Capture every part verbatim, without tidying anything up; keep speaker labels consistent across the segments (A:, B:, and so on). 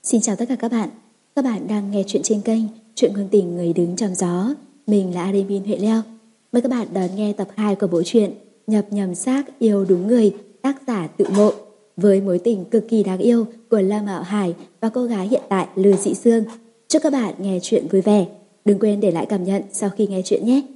A: Xin chào tất cả các bạn. Các bạn đang nghe chuyện trên kênh Chuyện Ngôn Tình Người Đứng Trong Gió. Mình là admin Huệ Leo. Mời các bạn đón nghe tập hai của bộ truyện Nhập Nhầm Xác Yêu Đúng Người, tác giả Tự Mộ, với mối tình cực kỳ đáng yêu của Lâm Mạo Hải và cô gái hiện tại Lưu Dị Sương. Chúc các bạn nghe chuyện vui vẻ. Đừng quên để lại cảm nhận sau khi nghe chuyện nhé.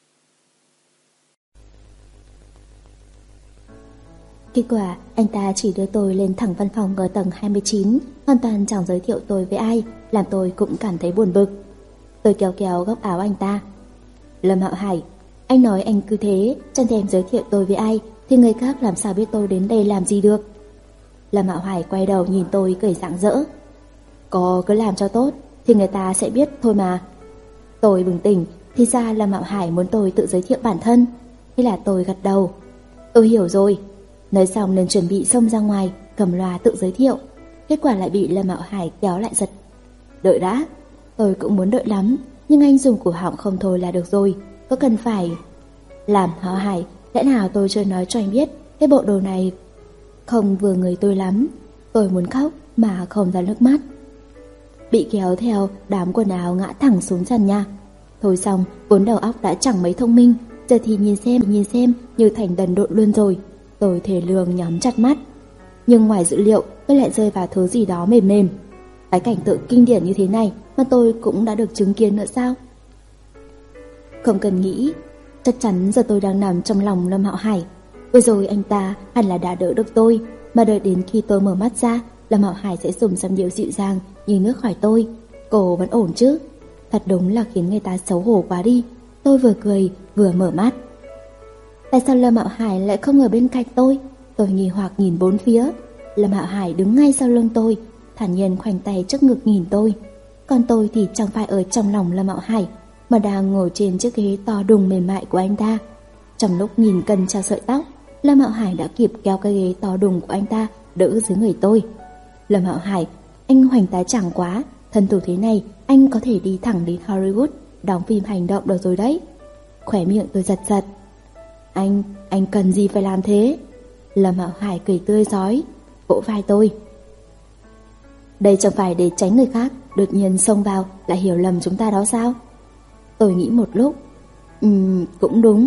A: Kết quả, anh ta chỉ đưa tôi lên thẳng văn phòng ở tầng hai mươi chín, hoàn toàn chẳng giới thiệu tôi với ai, làm tôi cũng cảm thấy buồn bực. Tôi kéo kéo góc áo anh ta. Lâm Mạo Hải, anh nói anh cứ thế, chẳng thèm giới thiệu tôi với ai, thì người khác làm sao biết tôi đến đây làm gì được. Lâm Mạo Hải quay đầu nhìn tôi cười rạng rỡ. Cô cứ làm cho tốt, thì người ta sẽ biết thôi mà. Tôi bừng tỉnh, thì ra Lâm Mạo Hải muốn tôi tự giới thiệu bản thân. Thế là tôi gật đầu. Tôi hiểu rồi. Nói xong nên chuẩn bị xông ra ngoài, cầm loa tự giới thiệu. Kết quả lại bị Lâm Mạo Hải kéo lại giật. Đợi đã. Tôi cũng muốn đợi lắm, nhưng anh dùng cổ họng không thôi là được rồi. Có cần phải... Làm Mạo Hải, lẽ nào tôi chưa nói cho anh biết cái bộ đồ này không vừa người tôi lắm. Tôi muốn khóc mà không ra nước mắt. Bị kéo theo, đám quần áo ngã thẳng xuống sàn nhà. Thôi xong, vốn đầu óc đã chẳng mấy thông minh, giờ thì nhìn xem, nhìn xem như thành đần độn luôn rồi. Tôi thề lương nhắm chặt mắt. Nhưng ngoài dự liệu, tôi lại rơi vào thứ gì đó mềm mềm. Cái cảnh tượng kinh điển như thế này mà tôi cũng đã được chứng kiến nữa sao? Không cần nghĩ, chắc chắn giờ tôi đang nằm trong lòng Lâm Mạo Hải. Vừa rồi anh ta hẳn là đã đỡ được tôi, mà đợi đến khi tôi mở mắt ra, Lâm Mạo Hải sẽ dùng giọng điệu dịu dàng như nước hỏi tôi. Cô vẫn ổn chứ? Thật đúng là khiến người ta xấu hổ quá đi. Tôi vừa cười vừa mở mắt. Tại sao Lâm Mạo Hải lại không ở bên cạnh tôi? Tôi nghi hoặc nhìn bốn phía. Lâm Mạo Hải đứng ngay sau lưng tôi, thản nhiên khoanh tay trước ngực nhìn tôi. Còn tôi thì chẳng phải ở trong lòng Lâm Mạo Hải, mà đang ngồi trên chiếc ghế to đùng mềm mại của anh ta. Trong lúc nhìn cân treo sợi tóc, Lâm Mạo Hải đã kịp kéo cái ghế to đùng của anh ta đỡ dưới người tôi. Lâm Mạo Hải, anh hoành tá chẳng quá, thân thủ thế này anh có thể đi thẳng đến Hollywood đóng phim hành động được rồi đấy. Khỏe miệng tôi giật giật. Anh, anh cần gì phải làm thế? Lâm Mạo Hải cười tươi rói, vỗ vai tôi. Đây chẳng phải để tránh người khác đột nhiên xông vào lại hiểu lầm chúng ta đó sao? Tôi nghĩ một lúc. Ừm, cũng đúng.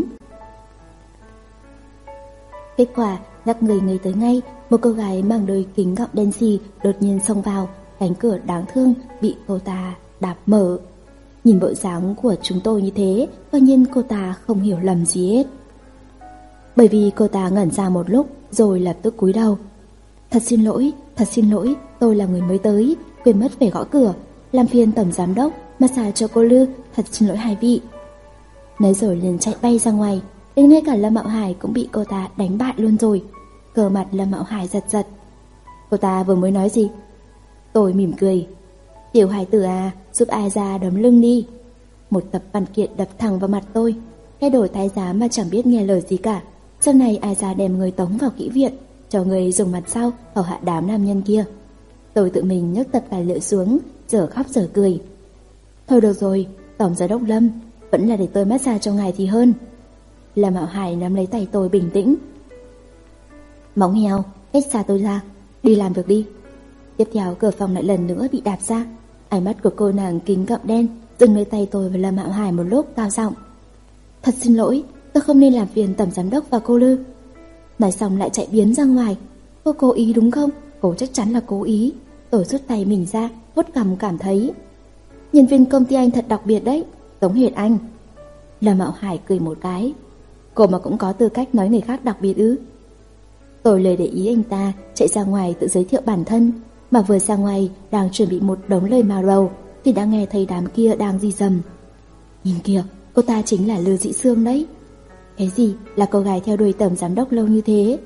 A: Kết quả, ngắc người người tới ngay, một cô gái mang đôi kính gọng đen xì đột nhiên xông vào, cánh cửa đáng thương bị cô ta đạp mở. Nhìn bộ dáng của chúng tôi như thế, quả nhiên cô ta không hiểu lầm gì hết. Bởi vì cô ta ngẩn ra một lúc rồi lập tức cúi đầu. Thật xin lỗi, thật xin lỗi, tôi là người mới tới, quên mất phải gõ cửa, làm phiền tổng giám đốc, massage cho cô Lư, thật xin lỗi hai vị. Nói rồi liền chạy bay ra ngoài, đến ngay cả Lâm Mạo Hải cũng bị cô ta đánh bại luôn rồi. Cờ mặt Lâm Mạo Hải giật giật. Cô ta vừa mới nói gì? Tôi mỉm cười. Tiểu Hải tử à, giúp ai ra đấm lưng đi. Một tập văn kiện đập thẳng vào mặt tôi. Cái đồ thái giám mà chẳng biết nghe lời gì cả. Sau này ai ra đem người tống vào kỹ viện, cho người dùng mặt sau hầu hạ đám nam nhân kia. Tôi tự mình nhấc tập tài liệu xuống, giờ khóc giờ cười. Thôi được rồi, tổng giám đốc Lâm, vẫn là để tôi massage cho ngài thì hơn. Lâm Mạo Hải nắm lấy tay tôi bình tĩnh. Móng heo, hết xa tôi ra, đi làm việc đi. Tiếp theo cửa phòng lại lần nữa bị đạp ra. Ánh mắt của cô nàng kính gọng đen dừng lấy tay tôi và Lâm Mạo Hải một lúc cao giọng. Thật xin lỗi, tôi không nên làm phiền tổng giám đốc và cô Lư. Nói xong lại chạy biến ra ngoài. Cô cố ý đúng không? Cô chắc chắn là cố ý. Tôi rút tay mình ra, vuốt cằm cảm thấy nhân viên công ty anh thật đặc biệt đấy, giống hệt anh. Lâm Mạo Hải cười một cái. Cô mà cũng có tư cách nói người khác đặc biệt ư? Tôi lời để ý anh ta, chạy ra ngoài tự giới thiệu bản thân. Mà vừa ra ngoài đang chuẩn bị một đống lời màu rầu thì đã nghe thấy đám kia đang di dầm. Nhìn kìa, cô ta chính là Lưu Dị Sương đấy. Cái gì là cô gái theo đuổi tổng giám đốc lâu như thế?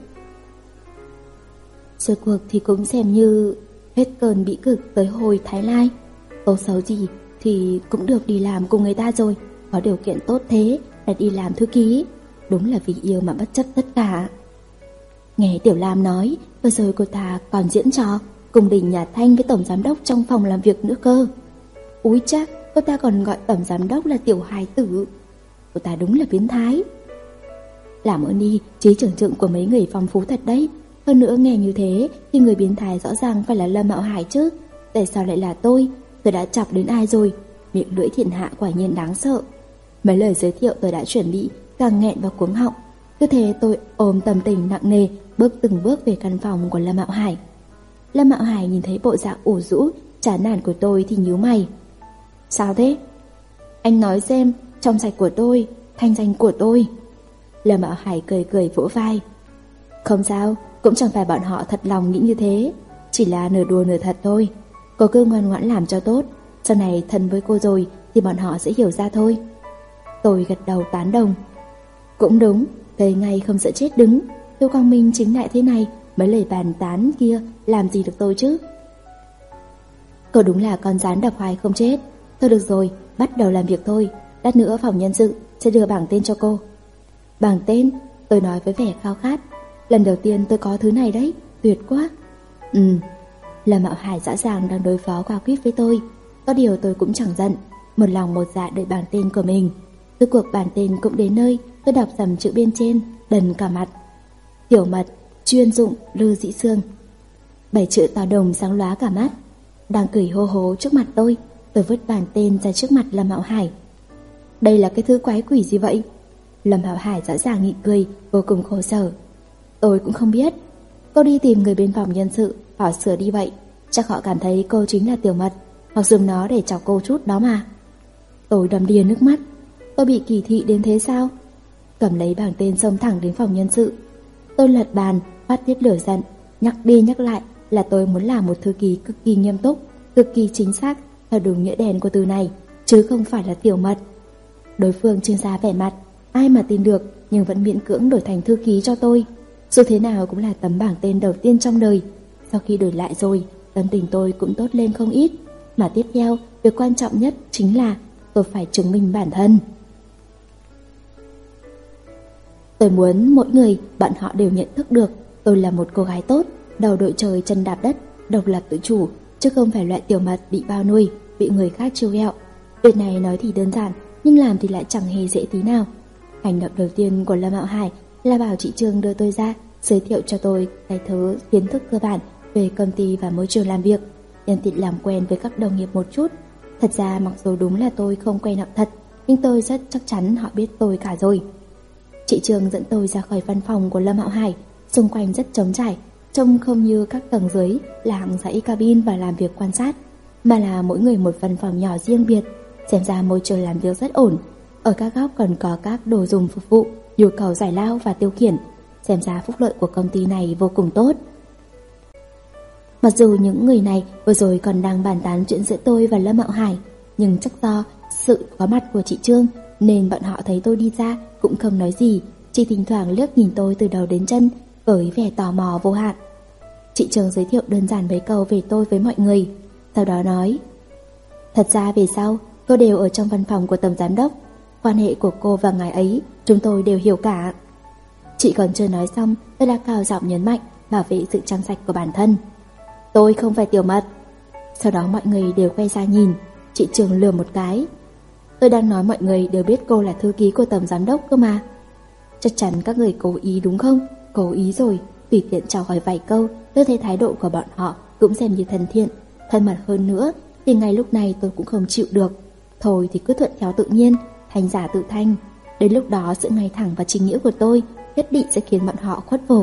A: Rốt cuộc thì cũng xem như hết cơn bĩ cực tới hồi Thái Lai. Tốt xấu gì thì cũng được đi làm cùng người ta rồi. Có điều kiện tốt thế là đi làm thư ký. Đúng là vì yêu mà bất chấp tất cả. Nghe Tiểu Lam nói, vừa rồi cô ta còn diễn trò cùng Đình Nhà Thanh với tổng giám đốc trong phòng làm việc nữa cơ. Úi cha, cô ta còn gọi tổng giám đốc là tiểu hài tử. Cô ta đúng là biến thái. Làm ơn đi, trí tưởng tượng của mấy người phong phú thật đấy. Hơn nữa nghe như thế thì người biến thái rõ ràng phải là Lâm Mạo Hải chứ. tại sao lại là tôi? Tôi đã chọc đến ai rồi? Miệng lưỡi thiên hạ quả nhiên đáng sợ. Mấy lời giới thiệu tôi đã chuẩn bị càng nghẹn vào cuống họng. Cứ thế tôi ôm tâm tình nặng nề bước từng bước về căn phòng của Lâm Mạo Hải. Lâm Mạo Hải nhìn thấy bộ dạng ủ rũ, chán nản của tôi thì nhíu mày. Sao thế? Anh nói xem, trong sạch của tôi, thanh danh của tôi. Lâm Mạo Hải cười cười vỗ vai. Không sao, cũng chẳng phải bọn họ thật lòng nghĩ như thế, chỉ là nửa đùa nửa thật thôi. Cô cứ ngoan ngoãn làm cho tốt, sau này thân với cô rồi thì bọn họ sẽ hiểu ra thôi. Tôi gật đầu tán đồng. Cũng đúng, cây ngay không sợ chết đứng. Tiêu Quang Minh chính lại thế này, mấy lời bàn tán kia làm gì được tôi chứ? Cô đúng là con rán độc hoài không chết. Thôi được rồi, bắt đầu làm việc thôi. Lát nữa phòng nhân sự sẽ đưa bảng tên cho cô. Bảng tên? Tôi nói với vẻ khao khát. Lần đầu tiên tôi có thứ này đấy, tuyệt quá. Ừ, Lâm Mạo Hải rõ ràng đang đối phó qua quýt với tôi. Có điều tôi cũng chẳng giận, một lòng một dạ đợi bảng tên của mình. Từ cuộc bảng tên cũng đến nơi, tôi đọc dòng chữ bên trên, đần cả mặt. Tiểu mật, chuyên dụng Lư Dĩ Sương. Bảy chữ to đồng sáng lóa cả mắt. Đang cười hô hố trước mặt tôi, tôi vứt bảng tên ra trước mặt Lâm Mạo Hải. Đây là cái thứ quái quỷ gì vậy? Lâm Mạo Hải rõ ràng nhịn cười, vô cùng khổ sở. Tôi cũng không biết. Cô đi tìm người bên phòng nhân sự, hỏi sửa đi vậy. Chắc họ cảm thấy cô chính là tiểu mật, hoặc dùng nó để chọc cô chút đó mà. Tôi đầm đìa nước mắt. Tôi bị kỳ thị đến thế sao? Cầm lấy bảng tên xông thẳng đến phòng nhân sự. Tôi lật bàn, phát tiết lửa giận, nhắc đi nhắc lại là tôi muốn làm một thư ký cực kỳ nghiêm túc, cực kỳ chính xác theo đúng nghĩa đen của từ này, chứ không phải là tiểu mật. Đối phương trưng ra vẻ mặt, ai mà tin được, nhưng vẫn miễn cưỡng đổi thành thư ký cho tôi. Dù thế nào cũng là tấm bảng tên đầu tiên trong đời. Sau khi đổi lại rồi, tâm tình tôi cũng tốt lên không ít. Mà tiếp theo, việc quan trọng nhất chính là tôi phải chứng minh bản thân. Tôi muốn mỗi người, bọn họ đều nhận thức được tôi là một cô gái tốt, đầu đội trời chân đạp đất, độc lập tự chủ, chứ không phải loại tiểu mật bị bao nuôi, bị người khác trêu ghẹo. Việc này nói thì đơn giản, nhưng làm thì lại chẳng hề dễ tí nào. Hành động đầu tiên của Lâm Mạo Hải là bảo chị Trương đưa tôi ra, giới thiệu cho tôi cái thứ kiến thức cơ bản về công ty và môi trường làm việc, nhân tiện làm quen với các đồng nghiệp một chút. Thật ra mặc dù đúng là tôi không quen họ thật, nhưng tôi rất chắc chắn họ biết tôi cả rồi. Chị Trương dẫn tôi ra khỏi văn phòng của Lâm Mạo Hải, xung quanh rất trống trải, trông không như các tầng dưới là hàng dãy cabin và làm việc quan sát, mà là mỗi người một văn phòng nhỏ riêng biệt. Xem ra môi trường làm việc rất ổn, ở các góc còn có các đồ dùng phục vụ, nhu cầu giải lao và tiêu khiển. Xem ra phúc lợi của công ty này vô cùng tốt. Mặc dù những người này vừa rồi còn đang bàn tán chuyện giữa tôi và Lâm Mạo Hải, nhưng chắc do sự có mặt của chị Trương nên bọn họ thấy tôi đi ra cũng không nói gì, chỉ thỉnh thoảng liếc nhìn tôi từ đầu đến chân với vẻ tò mò vô hạn. Chị Trương giới thiệu đơn giản mấy câu về tôi với mọi người, sau đó nói: Thật ra về sau cô đều ở trong văn phòng của tổng giám đốc, quan hệ của cô và ngài ấy chúng tôi đều hiểu cả. Chị còn chưa nói xong, tôi đã cao giọng nhấn mạnh bảo vệ sự trong sạch của bản thân. Tôi không phải tiểu mật. Sau đó mọi người đều quay ra nhìn. Chị Trương lườm một cái. Tôi đang nói mọi người đều biết cô là thư ký của tổng giám đốc cơ mà. Chắc chắn các người cố ý đúng không? Cố ý rồi. Tùy tiện chào hỏi vài câu, tôi thấy thái độ của bọn họ cũng xem như thân thiện, thân mật hơn nữa, thì ngay lúc này tôi cũng không chịu được. Thôi thì cứ thuận theo tự nhiên, thành giả tự thanh. Đến lúc đó sự ngay thẳng và chính nghĩa của tôi nhất định sẽ khiến bọn họ khuất phục.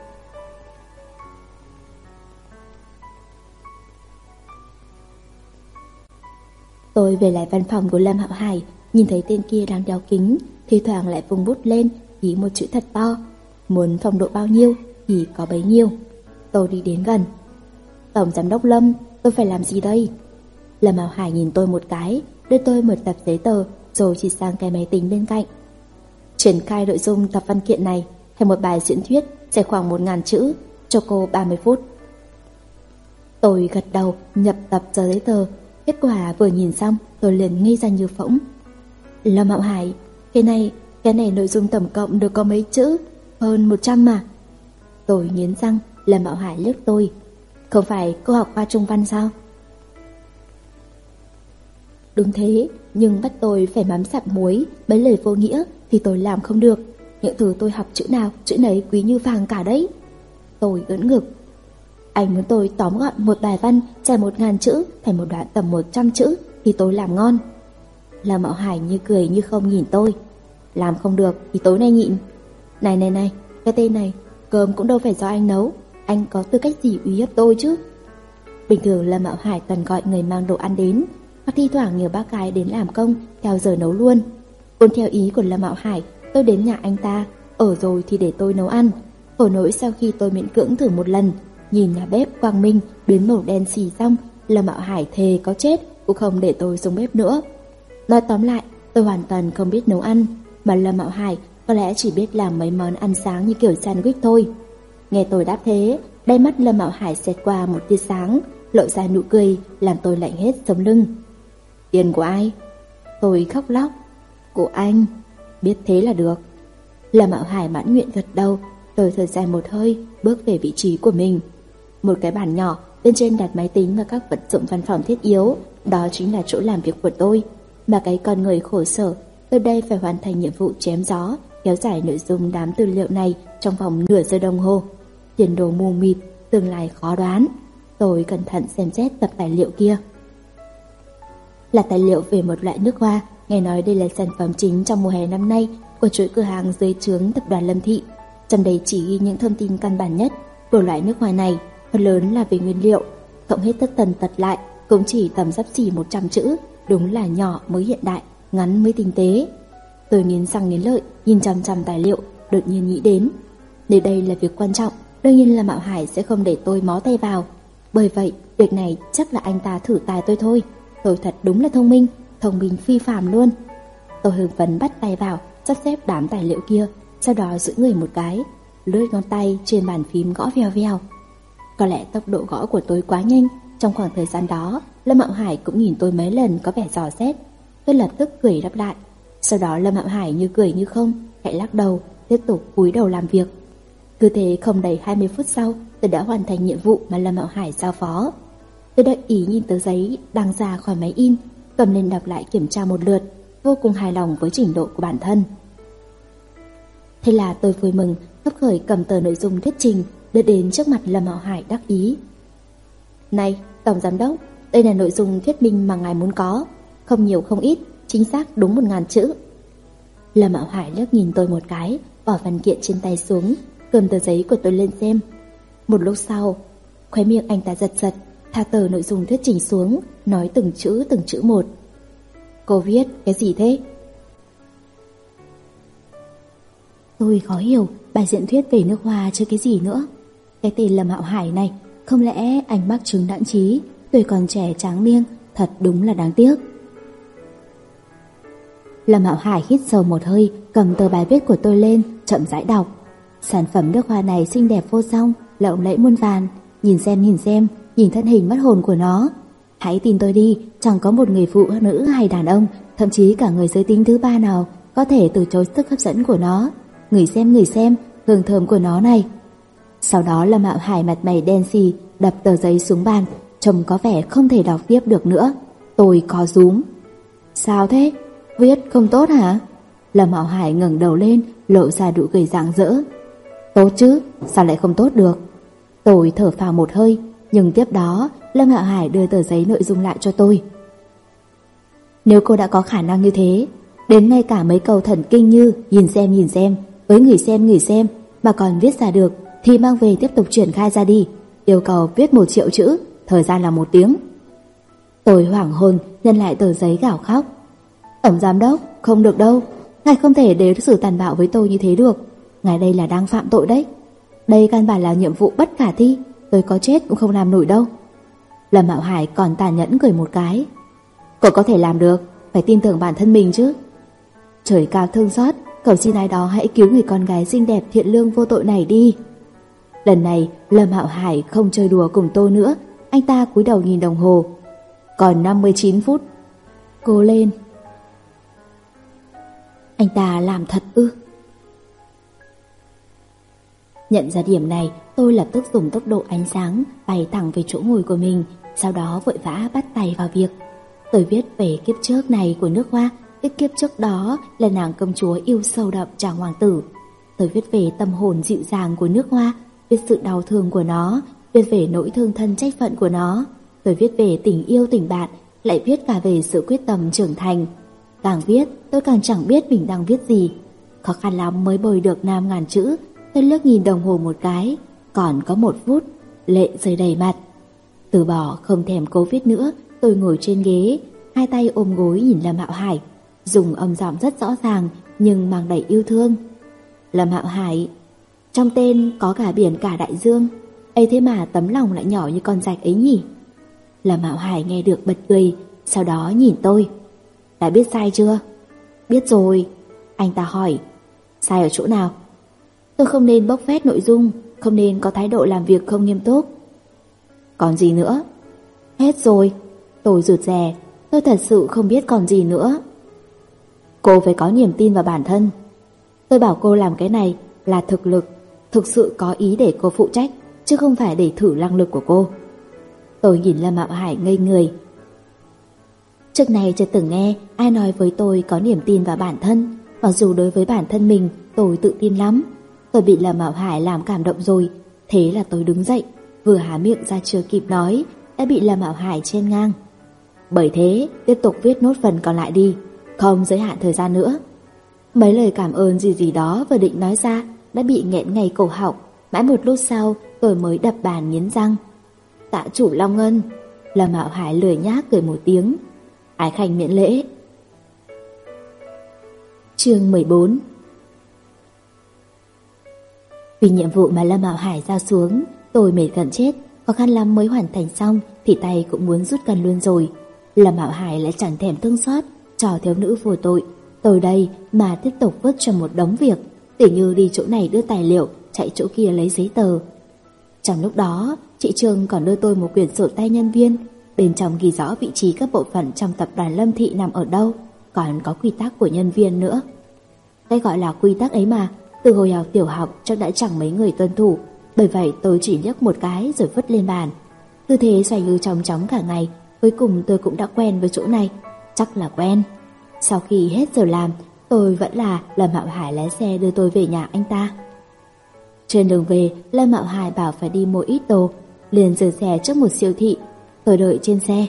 A: Tôi về lại văn phòng của Lâm Mạo Hải, nhìn thấy tên kia đang đeo kính, thi thoảng lại vung bút lên ký một chữ thật to. Muốn phong độ bao nhiêu thì có bấy nhiêu. Tôi đi đến gần. Tổng giám đốc Lâm, tôi phải làm gì đây? Lâm Mạo Hải nhìn tôi một cái, đưa tôi một tập giấy tờ, rồi chỉ sang cái máy tính bên cạnh. Triển khai nội dung tập văn kiện này thành một bài diễn thuyết sẽ khoảng một ngàn chữ, cho cô ba mươi phút. Tôi gật đầu nhập tập giờ giấy tờ. Kết quả vừa nhìn xong tôi liền ngây ra như phỗng. Lâm Mạo Hải, cái này, cái này nội dung tổng cộng được có mấy chữ? Hơn một trăm mà. Tôi nghiến răng. Lâm Mạo Hải liếc tôi. Không phải cô học qua Trung Văn sao? Đúng thế, nhưng bắt tôi phải mắm sạp muối mấy lời vô nghĩa thì tôi làm không được. Những thứ tôi học chữ nào chữ nấy quý như vàng cả đấy. Tôi ưỡn ngực. Anh muốn tôi tóm gọn một bài văn dài một ngàn chữ thành một đoạn tầm một trăm chữ thì tôi làm ngon. Lâm Mạo Hải như cười như không nhìn tôi. Làm không được thì tối nay nhịn. Này này này, cái tên này, cơm cũng đâu phải do anh nấu. Anh có tư cách gì uy hiếp tôi chứ? Bình thường Lâm Mạo Hải toàn gọi người mang đồ ăn đến, hoặc thi thoảng nhiều bác gái đến làm công theo giờ nấu luôn. Vốn theo ý của Lâm Mạo Hải, tôi đến nhà anh ta, ở rồi thì để tôi nấu ăn. Khổ nỗi sau khi tôi miễn cưỡng thử một lần, nhìn nhà bếp quang minh biến màu đen xì xong, Lâm Mạo Hải thề có chết cũng không để tôi dùng bếp nữa. Nói tóm lại, tôi hoàn toàn không biết nấu ăn, mà Lâm Mạo Hải có lẽ chỉ biết làm mấy món ăn sáng như kiểu sandwich thôi. Nghe tôi đáp thế, đáy mắt Lâm Mạo Hải xẹt qua một tia sáng, lộ ra nụ cười làm tôi lạnh hết sống lưng. Tiền của ai? Tôi khóc lóc. Của anh. Biết thế là được. Lâm Mạo Hải mãn nguyện gật đầu. Tôi thở dài một hơi, bước về vị trí của mình. Một cái bàn nhỏ, bên trên đặt máy tính và các vật dụng văn phòng thiết yếu. Đó chính là chỗ làm việc của tôi. Mà cái con người khổ sở, tôi đây phải hoàn thành nhiệm vụ chém gió, kéo dài nội dung đám tư liệu này trong vòng nửa giờ đồng hồ. Tiền đồ mù mịt, tương lai khó đoán. Tôi cẩn thận xem xét tập tài liệu kia. Là tài liệu về một loại nước hoa, nghe nói đây là sản phẩm chính trong mùa hè năm nay của chuỗi cửa hàng dưới trướng tập đoàn Lâm Thị. Trong đây chỉ ghi những thông tin căn bản nhất của loại nước hoa này, phần lớn là về nguyên liệu, cộng hết tất tần tật lại cũng chỉ tầm xấp xỉ một trăm chữ, đúng là nhỏ mới hiện đại, ngắn mới tinh tế. Tôi nghiến răng nghiến lợi, nhìn chằm chằm tài liệu, đột nhiên nghĩ đến, nếu đây là việc quan trọng, đương nhiên là Mạo Hải sẽ không để tôi mó tay vào. Bởi vậy, việc này chắc là anh ta thử tài tôi thôi. Tôi thật đúng là thông minh, thông minh phi phàm luôn. Tôi hưng phấn bắt tay vào, sắp xếp đám tài liệu kia, sau đó giữ người một cái, lướt ngón tay trên bàn phím gõ vèo vèo. Có lẽ tốc độ gõ của tôi quá nhanh, trong khoảng thời gian đó, Lâm Mạo Hải cũng nhìn tôi mấy lần có vẻ dò xét. Tôi lập tức cười đáp lại. Sau đó Lâm Mạo Hải như cười như không, khẽ lắc đầu, tiếp tục cúi đầu làm việc. Cứ thế không đầy hai mươi phút sau, tôi đã hoàn thành nhiệm vụ mà Lâm Mạo Hải giao phó. Tôi đợi ý nhìn tờ giấy đang ra khỏi máy in, cầm lên đọc lại kiểm tra một lượt, vô cùng hài lòng với trình độ của bản thân. Thế là tôi vui mừng, khấp khởi cầm tờ nội dung thuyết trình, đưa đến trước mặt Lâm Mạo Hải đắc ý. Này, Tổng Giám Đốc, đây là nội dung thuyết minh mà ngài muốn có, không nhiều không ít, chính xác đúng một ngàn chữ. Lâm Mạo Hải liếc nhìn tôi một cái, bỏ văn kiện trên tay xuống, cầm tờ giấy của tôi lên xem. Một lúc sau, khóe miệng anh ta giật giật, thả tờ nội dung thuyết trình xuống, nói từng chữ từng chữ một. Cô viết cái gì thế? Tôi khó hiểu, bài diễn thuyết về nước hoa chứ cái gì nữa. Cái tên Lâm Mạo Hải này, không lẽ anh mắc chứng đãng trí, tuổi còn trẻ tráng miêng, thật đúng là đáng tiếc. Lâm Mạo Hải hít sâu một hơi, cầm tờ bài viết của tôi lên, chậm rãi đọc. Sản phẩm nước hoa này xinh đẹp vô song, lộng lẫy muôn vàn, nhìn xem nhìn xem, nhìn thân hình mất hồn của nó. Hãy tin tôi đi, chẳng có một người phụ nữ hay đàn ông, thậm chí cả người giới tính thứ ba nào có thể từ chối sức hấp dẫn của nó. Ngửi xem ngửi xem, hương thơm của nó này. Sau đó Lâm Mạo Hải mặt mày đen xì, đập tờ giấy xuống bàn, trông có vẻ không thể đọc tiếp được nữa. Tôi có rúm. Sao thế? Viết không tốt hả? Lâm Mạo Hải ngẩng đầu lên, lộ ra nụ cười rạng rỡ. Tốt chứ, sao lại không tốt được? Tôi thở phào một hơi, nhưng tiếp đó Lâm Mạo Hải đưa tờ giấy nội dung lại cho tôi. Nếu cô đã có khả năng như thế, đến ngay cả mấy câu thần kinh như nhìn xem nhìn xem, với người xem người xem mà còn viết ra được thì mang về tiếp tục triển khai ra đi. Yêu cầu viết một triệu chữ, thời gian là một tiếng. Tôi hoảng hồn nhân lại tờ giấy gào khóc. Tổng Giám Đốc, không được đâu, ngài không thể đối xử tàn bạo với tôi như thế được. Ngài đây là đang phạm tội đấy. Đây căn bản là nhiệm vụ bất khả thi, tôi có chết cũng không làm nổi đâu. Lâm Mạo Hải còn tàn nhẫn cười một cái. Cậu có thể làm được, phải tin tưởng bản thân mình chứ. Trời cao thương xót, cậu xin ai đó hãy cứu người con gái xinh đẹp thiện lương vô tội này đi. Lần này Lâm Mạo Hải không chơi đùa cùng tôi nữa. Anh ta cúi đầu nhìn đồng hồ. Còn năm mươi chín phút. Cố lên. Anh ta làm thật ư? Nhận ra điểm này, tôi lập tức dùng tốc độ ánh sáng bay thẳng về chỗ ngồi của mình, sau đó vội vã bắt tay vào việc. Tôi viết về kiếp trước này của nước hoa, viết kiếp trước đó là nàng công chúa yêu sâu đậm chàng hoàng tử. Tôi viết về tâm hồn dịu dàng của nước hoa, viết sự đau thương của nó, viết về nỗi thương thân trách phận của nó. Tôi viết về tình yêu tình bạn, lại viết cả về sự quyết tâm trưởng thành. Càng viết, tôi càng chẳng biết mình đang viết gì. Khó khăn lắm mới bồi được năm ngàn chữ. Tôi liếc nhìn đồng hồ một cái, còn có một phút, lệ rơi đầy mặt. Từ bỏ không thèm cố viết nữa, tôi ngồi trên ghế, hai tay ôm gối nhìn Lâm Hạo Hải, dùng âm giọng rất rõ ràng nhưng mang đầy yêu thương. Lâm Hạo Hải, trong tên có cả biển cả đại dương, ấy thế mà tấm lòng lại nhỏ như con rạch ấy nhỉ? Lâm Hạo Hải nghe được bật cười, sau đó nhìn tôi. Đã biết sai chưa? Biết rồi. Anh ta hỏi. Sai ở chỗ nào? Tôi không nên bốc phét nội dung, không nên có thái độ làm việc không nghiêm túc. Còn gì nữa? Hết rồi. Tôi rụt rè, tôi thật sự không biết còn gì nữa. Cô phải có niềm tin vào bản thân. Tôi bảo cô làm cái này là thực lực, thực sự có ý để cô phụ trách, chứ không phải để thử năng lực của cô. Tôi nhìn Lâm Hạo Hải ngây người. Trước này chưa từng nghe ai nói với tôi có niềm tin vào bản thân, mặc dù đối với bản thân mình tôi tự tin lắm. Tôi bị Lâm Hạo Hải làm cảm động rồi, thế là tôi đứng dậy, vừa há miệng ra chưa kịp nói đã bị Lâm Hạo Hải chen ngang. Bởi thế tiếp tục viết nốt phần còn lại đi, không giới hạn thời gian nữa. Mấy lời cảm ơn gì gì đó vừa định nói ra đã bị nghẹn ngay cổ họng. Mãi một lúc sau tôi mới đập bàn nghiến răng. Tạ chủ Long Ngân. Lâm Hạo Hải lười nhác cười một tiếng. Ái khanh miễn lễ. Chương mười bốn. Vì nhiệm vụ mà Lâm Hạo Hải giao xuống, tôi mệt gần chết, khó khăn lắm mới hoàn thành xong thì tay cũng muốn rút gần luôn rồi. Lâm Hạo Hải lại chẳng thèm thương xót cho thiếu nữ vô tội. Tôi đây mà tiếp tục vứt cho một đống việc, tỉ như đi chỗ này đưa tài liệu, chạy chỗ kia lấy giấy tờ. Trong lúc đó, chị Trương còn đưa tôi một quyển sổ tay nhân viên, bên trong ghi rõ vị trí các bộ phận trong tập đoàn Lâm Thị nằm ở đâu, còn có quy tắc của nhân viên nữa. Cái gọi là quy tắc ấy mà, từ hồi học tiểu học chắc đã chẳng mấy người tuân thủ, bởi vậy tôi chỉ nhấc một cái rồi vứt lên bàn. Tư thế xoay như chóng chóng cả ngày, cuối cùng tôi cũng đã quen với chỗ này, chắc là quen. Sau khi hết giờ làm, tôi vẫn là Lâm Hạo Hải lái xe đưa tôi về nhà anh ta. Trên đường về, Lâm Hạo Hải bảo phải đi mua ít đồ, liền dừng xe trước một siêu thị. Tôi đợi trên xe.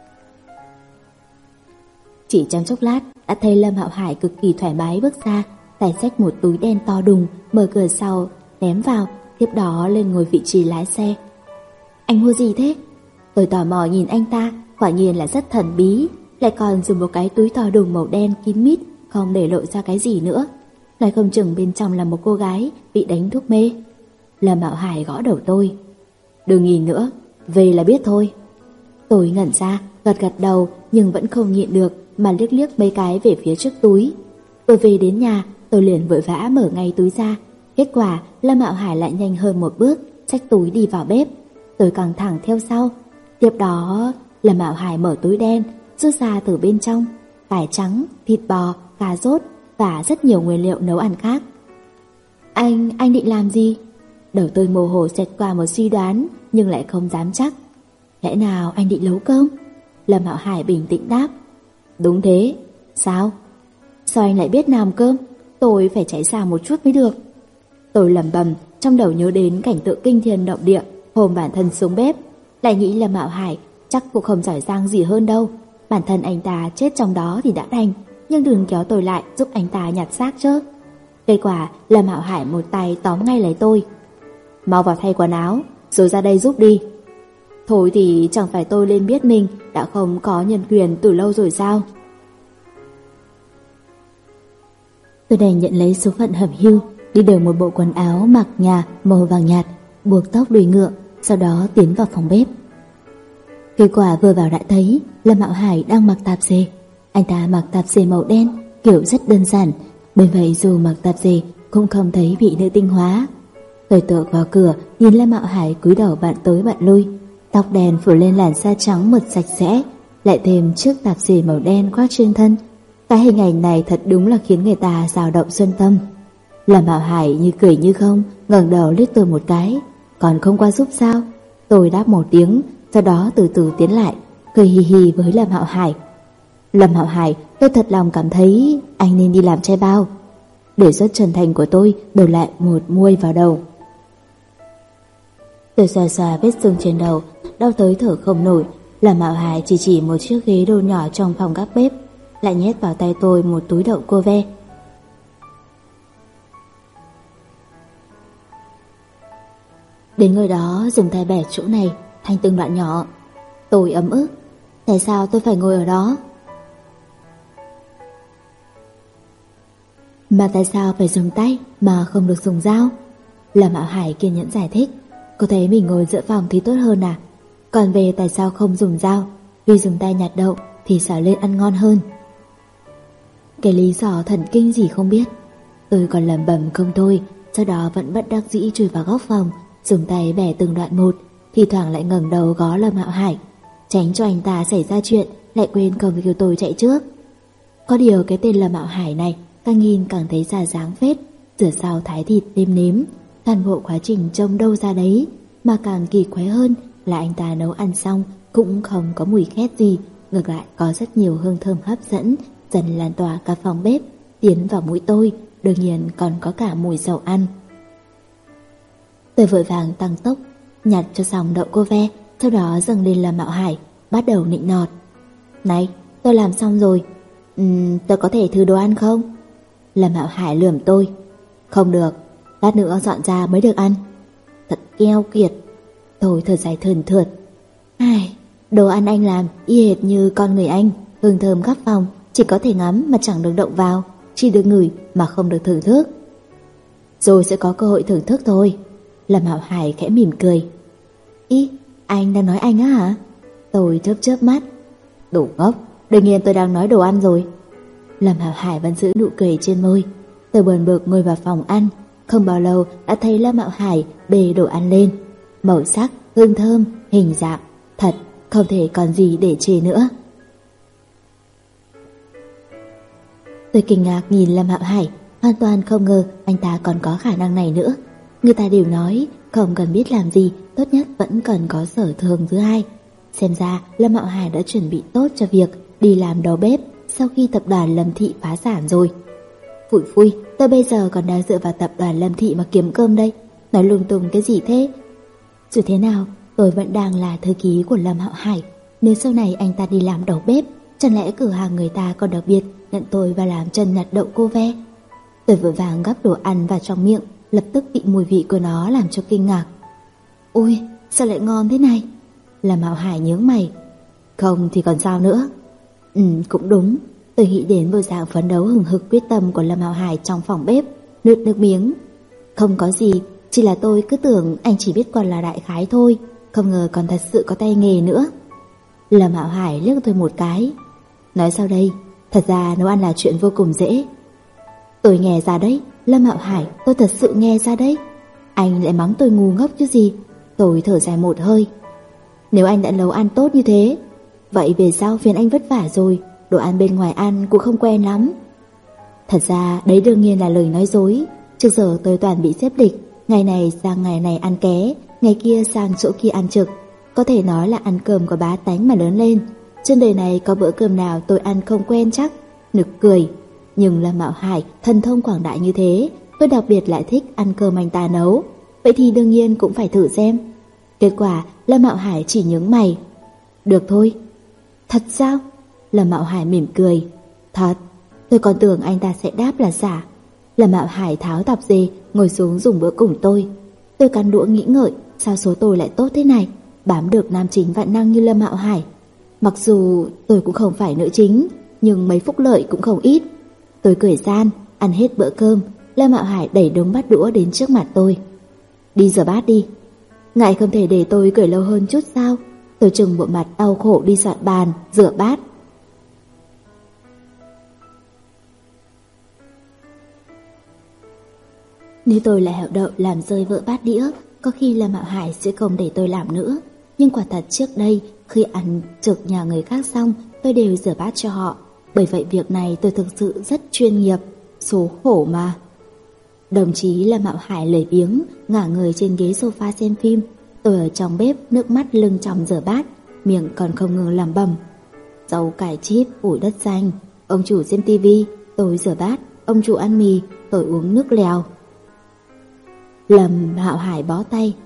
A: Chỉ trong chốc lát đã thấy Lâm Hạo Hải cực kỳ thoải mái bước ra, tay xách một túi đen to đùng, mở cửa sau ném vào, tiếp đó lên ngồi vị trí lái xe. Anh mua gì thế? Tôi tò mò nhìn anh ta, quả nhiên là rất thần bí, lại còn dùng một cái túi to đùng màu đen kín mít, không để lộ ra cái gì nữa. Nói không chừng bên trong là một cô gái bị đánh thuốc mê. Lâm Hạo Hải gõ đầu tôi. Đừng nhìn nữa, về là biết thôi. Tôi ngẩn ra, gật gật đầu nhưng vẫn không nhịn được mà liếc liếc mấy cái về phía trước túi. Tôi về đến nhà, tôi liền vội vã mở ngay túi ra. Kết quả Lâm Hạo Hải lại nhanh hơn một bước, xách túi đi vào bếp. Tôi căng thẳng theo sau. Tiếp đó Lâm Hạo Hải mở túi đen, rút ra từ bên trong cải trắng, thịt bò, cà rốt và rất nhiều nguyên liệu nấu ăn khác. Anh, anh định làm gì? Đầu tôi mồ hồ xẹt qua một suy đoán nhưng lại không dám chắc. Lẽ nào anh định nấu cơm? Lâm Hạo Hải bình tĩnh đáp. Đúng thế. Sao? Sao anh lại biết làm cơm? Tôi phải chạy xa một chút mới được. Tôi lẩm bẩm, trong đầu nhớ đến cảnh tượng kinh thiên động địa hôm bản thân xuống bếp, lại nghĩ Lâm Hạo Hải chắc cũng không giỏi giang gì hơn đâu. Bản thân anh ta chết trong đó thì đã đành, nhưng đừng kéo tôi lại giúp anh ta nhặt xác chứ. Kết quả Lâm Hạo Hải một tay tóm ngay lấy tôi. Mau vào thay quần áo rồi ra đây giúp đi. Thôi thì chẳng phải tôi lên biết mình đã không có nhân quyền từ lâu rồi sao? Tôi đành nhận lấy số phận hẩm hiu, đi đổi một bộ quần áo mặc nhà màu vàng nhạt, buộc tóc đuôi ngựa, sau đó tiến vào phòng bếp. Kết quả vừa vào đã thấy Lâm Hạo Hải đang mặc tạp dề. Anh ta mặc tạp dề màu đen, kiểu rất đơn giản, bởi vậy dù mặc tạp dề cũng không thấy bị nữ tinh hóa. Tôi tựa vào cửa nhìn Lâm Hạo Hải cúi đầu bạn tới bạn lui, tóc đen phủ lên làn da trắng mượt sạch sẽ, lại thêm chiếc tạp dề màu đen khoác trên thân. Cái hình ảnh này thật đúng là khiến người ta dao động xuân tâm. Lâm Hạo Hải như cười như không ngẩng đầu liếc tôi một cái. Còn không qua giúp sao? Tôi đáp một tiếng, sau đó từ từ tiến lại, cười hì hì với Lâm Hạo Hải. Lâm Hạo Hải, tôi thật lòng cảm thấy anh nên đi làm trai bao. Để rất chân thành của tôi đổi lại một muôi vào đầu. Tôi xoa xoa vết sưng trên đầu, đau tới thở không nổi. Lâm Mạo Hải chỉ chỉ một chiếc ghế đồ nhỏ trong phòng gác bếp, lại nhét vào tay tôi một túi đậu cô ve. Đến người đó dùng tay bẻ chỗ này thành từng đoạn nhỏ. Tôi ấm ức. Tại sao tôi phải ngồi ở đó? Mà tại sao phải dùng tay mà không được dùng dao? Lâm Mạo Hải kiên nhẫn giải thích. Cô thấy mình ngồi giữa phòng thì tốt hơn à? Còn về tại sao không dùng dao? Vì dùng tay nhặt đậu thì xào lên ăn ngon hơn. Cái lý do thần kinh gì không biết. Tôi còn lẩm bẩm không thôi, sau đó vẫn bất đắc dĩ chui vào góc phòng, dùng tay bẻ từng đoạn một, thì thoảng lại ngẩng đầu gõ Lâm Mạo Hải, tránh cho anh ta xảy ra chuyện lại quên không kêu tôi chạy trước. Có điều cái tên Lâm Mạo Hải này càng nhìn càng thấy ra dáng phết, rửa rau thái thịt nêm nếm, toàn bộ quá trình trông đâu ra đấy. Mà càng kỳ quái hơn là anh ta nấu ăn xong cũng không có mùi khét gì, ngược lại có rất nhiều hương thơm hấp dẫn, dần lan tỏa cả phòng bếp, tiến vào mũi tôi, đương nhiên còn có cả mùi dầu ăn. Tôi vội vàng tăng tốc, nhặt cho xong đậu cô ve, sau đó dâng lên Lâm Mạo Hải, bắt đầu nịnh nọt. Này, tôi làm xong rồi, uhm, tôi có thể thử đồ ăn không? Lâm Mạo Hải lườm tôi. Không được, lát nữa dọn ra mới được ăn. Thật keo kiệt. Tôi thở dài thườn thượt. Ai, đồ ăn anh làm y hệt như con người anh, hương thơm khắp phòng, chỉ có thể ngắm mà chẳng được động vào, chỉ được ngửi mà không được thưởng thức. Rồi sẽ có cơ hội thưởng thức thôi. Lâm Mạo Hải khẽ mỉm cười. Ý, anh đang nói anh á hả? Tôi chớp chớp mắt. Đồ ngốc, đương nhiên tôi đang nói đồ ăn rồi. Lâm Mạo Hải vẫn giữ nụ cười trên môi. Tôi buồn bực ngồi vào phòng ăn, không bao lâu đã thấy Lâm Mạo Hải bê đồ ăn lên. Màu sắc, hương thơm, hình dạng, thật không thể còn gì để chê nữa. Tôi kinh ngạc nhìn Lâm Mạo Hải, hoàn toàn không ngờ anh ta còn có khả năng này nữa. Người ta đều nói không cần biết làm gì, tốt nhất vẫn cần có sở trường thứ hai. Xem ra Lâm Mạo Hải đã chuẩn bị tốt cho việc đi làm đầu bếp sau khi tập đoàn Lâm Thị phá sản rồi. Phủi phui, tôi bây giờ còn đang dựa vào tập đoàn Lâm Thị mà kiếm cơm đây. Nói lung tung cái gì thế? Dù thế nào, tôi vẫn đang là thư ký của Lâm Mạo Hải. Nếu sau này anh ta đi làm đầu bếp, chẳng lẽ cửa hàng người ta còn đặc biệt nhận tôi vào làm chân nhặt đậu cô ve? Tôi vội vàng gắp đồ ăn vào trong miệng, lập tức bị mùi vị của nó làm cho kinh ngạc. Ôi, sao lại ngon thế này? Lâm Mạo Hải nhướng mày. Không thì còn sao nữa? Ừ, cũng đúng. Tôi nghĩ đến bộ dạng phấn đấu hừng hực quyết tâm của Lâm Mạo Hải trong phòng bếp, nuốt nước miếng. Không có gì, chỉ là tôi cứ tưởng anh chỉ biết còn là đại khái thôi, không ngờ còn thật sự có tay nghề nữa. Lâm Mạo Hải liếc tôi một cái. Nói sau đây, thật ra nấu ăn là chuyện vô cùng dễ. Tôi nghe ra đấy, Lâm Mạo Hải, tôi thật sự nghe ra đấy. Anh lại mắng tôi ngu ngốc chứ gì. Tôi thở dài một hơi. Nếu anh đã nấu ăn tốt như thế, vậy về sau phiền anh vất vả rồi, đồ ăn bên ngoài ăn cũng không quen lắm. Thật ra đấy đương nhiên là lời nói dối. Trước giờ tôi toàn bị xếp lịch, ngày này sang ngày này ăn ké, ngày kia sang chỗ kia ăn trực. Có thể nói là ăn cơm có bá tánh mà lớn lên. Trên đời này có bữa cơm nào tôi ăn không quen chắc. Nực cười. Nhưng Lâm Mạo Hải thần thông quảng đại như thế, tôi đặc biệt lại thích ăn cơm anh ta nấu. Vậy thì đương nhiên cũng phải thử xem. Kết quả Lâm Mạo Hải chỉ nhướng mày. Được thôi. Thật sao? Lâm Mạo Hải mỉm cười. Thật. Tôi còn tưởng anh ta sẽ đáp là giả. Lâm Mạo Hải tháo tạp dề, ngồi xuống dùng bữa cùng tôi. Tôi cắn đũa nghĩ ngợi, sao số tôi lại tốt thế này, bám được nam chính vạn năng như Lâm Mạo Hải. Mặc dù tôi cũng không phải nữ chính, nhưng mấy phúc lợi cũng không ít. Tôi cười gian, ăn hết bữa cơm. Lâm Mạo Hải đẩy đống bát đũa đến trước mặt tôi. Đi rửa bát đi. Ngại không thể để tôi cười lâu hơn chút sao? Tôi trừng bộ mặt đau khổ đi dọn bàn, rửa bát. Nếu tôi lại hẹo đậu làm rơi vỡ bát đĩa, có khi Lâm Mạo Hải sẽ không để tôi làm nữa. Nhưng quả thật trước đây, khi ăn trực nhà người khác xong, tôi đều rửa bát cho họ. Bởi vậy việc này tôi thực sự rất chuyên nghiệp, số khổ mà. Đồng chí Lâm Mạo Hải lười biếng, ngả người trên ghế sofa xem phim. Tôi ở trong bếp, nước mắt lưng tròng rửa bát, miệng còn không ngừng lẩm bẩm. Rau cải chip, ủi đất xanh, ông chủ xem tivi, tôi rửa bát, ông chủ ăn mì, tôi uống nước lèo. Lâm Mạo Hải bó tay.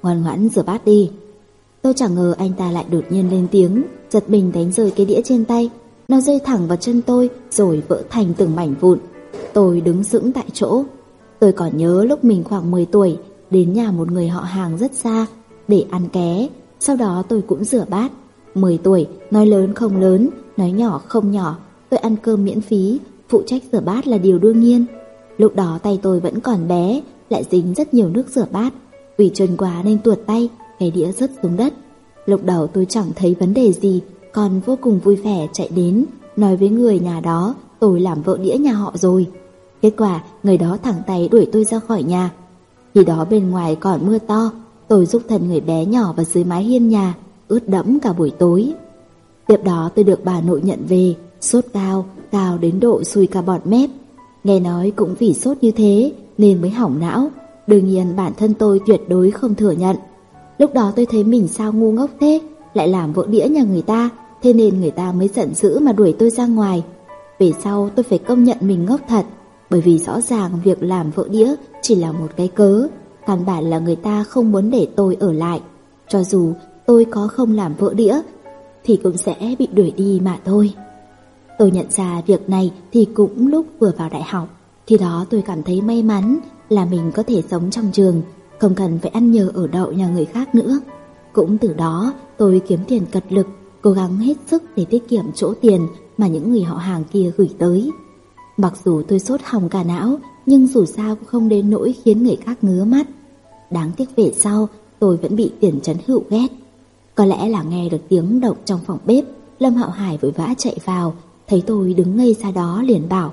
A: ngoan ngoãn rửa bát đi. Tôi chẳng ngờ anh ta lại đột nhiên lên tiếng, giật mình đánh rơi cái đĩa trên tay. Nó rơi thẳng vào chân tôi rồi vỡ thành từng mảnh vụn. Tôi đứng sững tại chỗ. Tôi còn nhớ lúc mình khoảng mười tuổi, đến nhà một người họ hàng rất xa để ăn ké. Sau đó tôi cũng rửa bát. mười tuổi, nói lớn không lớn, nói nhỏ không nhỏ. Tôi ăn cơm miễn phí, phụ trách rửa bát là điều đương nhiên. Lúc đó tay tôi vẫn còn bé, lại dính rất nhiều nước rửa bát. Vì trơn quá nên tuột tay, cái đĩa rớt xuống đất. Lúc đầu tôi chẳng thấy vấn đề gì, còn vô cùng vui vẻ chạy đến, nói với người nhà đó tôi làm vỡ đĩa nhà họ rồi. Kết quả người đó thẳng tay đuổi tôi ra khỏi nhà. Khi đó bên ngoài còn mưa to, tôi giúp thân người bé nhỏ vào dưới mái hiên nhà, ướt đẫm cả buổi tối. Tiếp đó tôi được bà nội nhận về, sốt cao, cao đến độ sùi cả bọt mép. Nghe nói cũng vì sốt như thế nên mới hỏng não. Đương nhiên bản thân tôi tuyệt đối không thừa nhận. Lúc đó tôi thấy mình sao ngu ngốc thế, lại làm vỡ đĩa nhà người ta, thế nên người ta mới giận dữ mà đuổi tôi ra ngoài. Về sau tôi phải công nhận mình ngốc thật, bởi vì rõ ràng việc làm vỡ đĩa chỉ là một cái cớ, căn bản là người ta không muốn để tôi ở lại. Cho dù tôi có không làm vỡ đĩa thì cũng sẽ bị đuổi đi mà thôi. Tôi nhận ra việc này thì cũng lúc vừa vào đại học. Khi đó tôi cảm thấy may mắn là mình có thể sống trong trường, không cần phải ăn nhờ ở đậu nhà người khác nữa. Cũng từ đó tôi kiếm tiền cật lực, cố gắng hết sức để tiết kiệm chỗ tiền mà những người họ hàng kia gửi tới. Mặc dù tôi sốt hỏng cả não, nhưng dù sao cũng không đến nỗi khiến người khác ngứa mắt. Đáng tiếc về sau tôi vẫn bị Tiền Trấn Hữu ghét. Có lẽ là nghe được tiếng động trong phòng bếp, Lâm Hạo Hải vội vã chạy vào, thấy tôi đứng ngây ra đó liền bảo: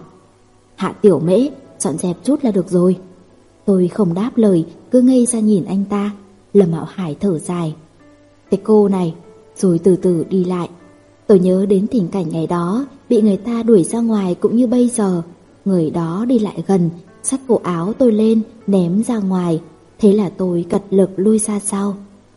A: Hạ Tiểu Mễ, dọn dẹp chút là được rồi. Tôi không đáp lời, cứ ngây ra nhìn anh ta. Lâm Hạo Hải thở dài: Cái cô này, rồi từ từ đi lại. Tôi nhớ đến tình cảnh ngày đó, bị người ta đuổi ra ngoài cũng như bây giờ. Người đó đi lại gần, xách cổ áo tôi lên, ném ra ngoài. Thế là tôi cật lực lui ra sau.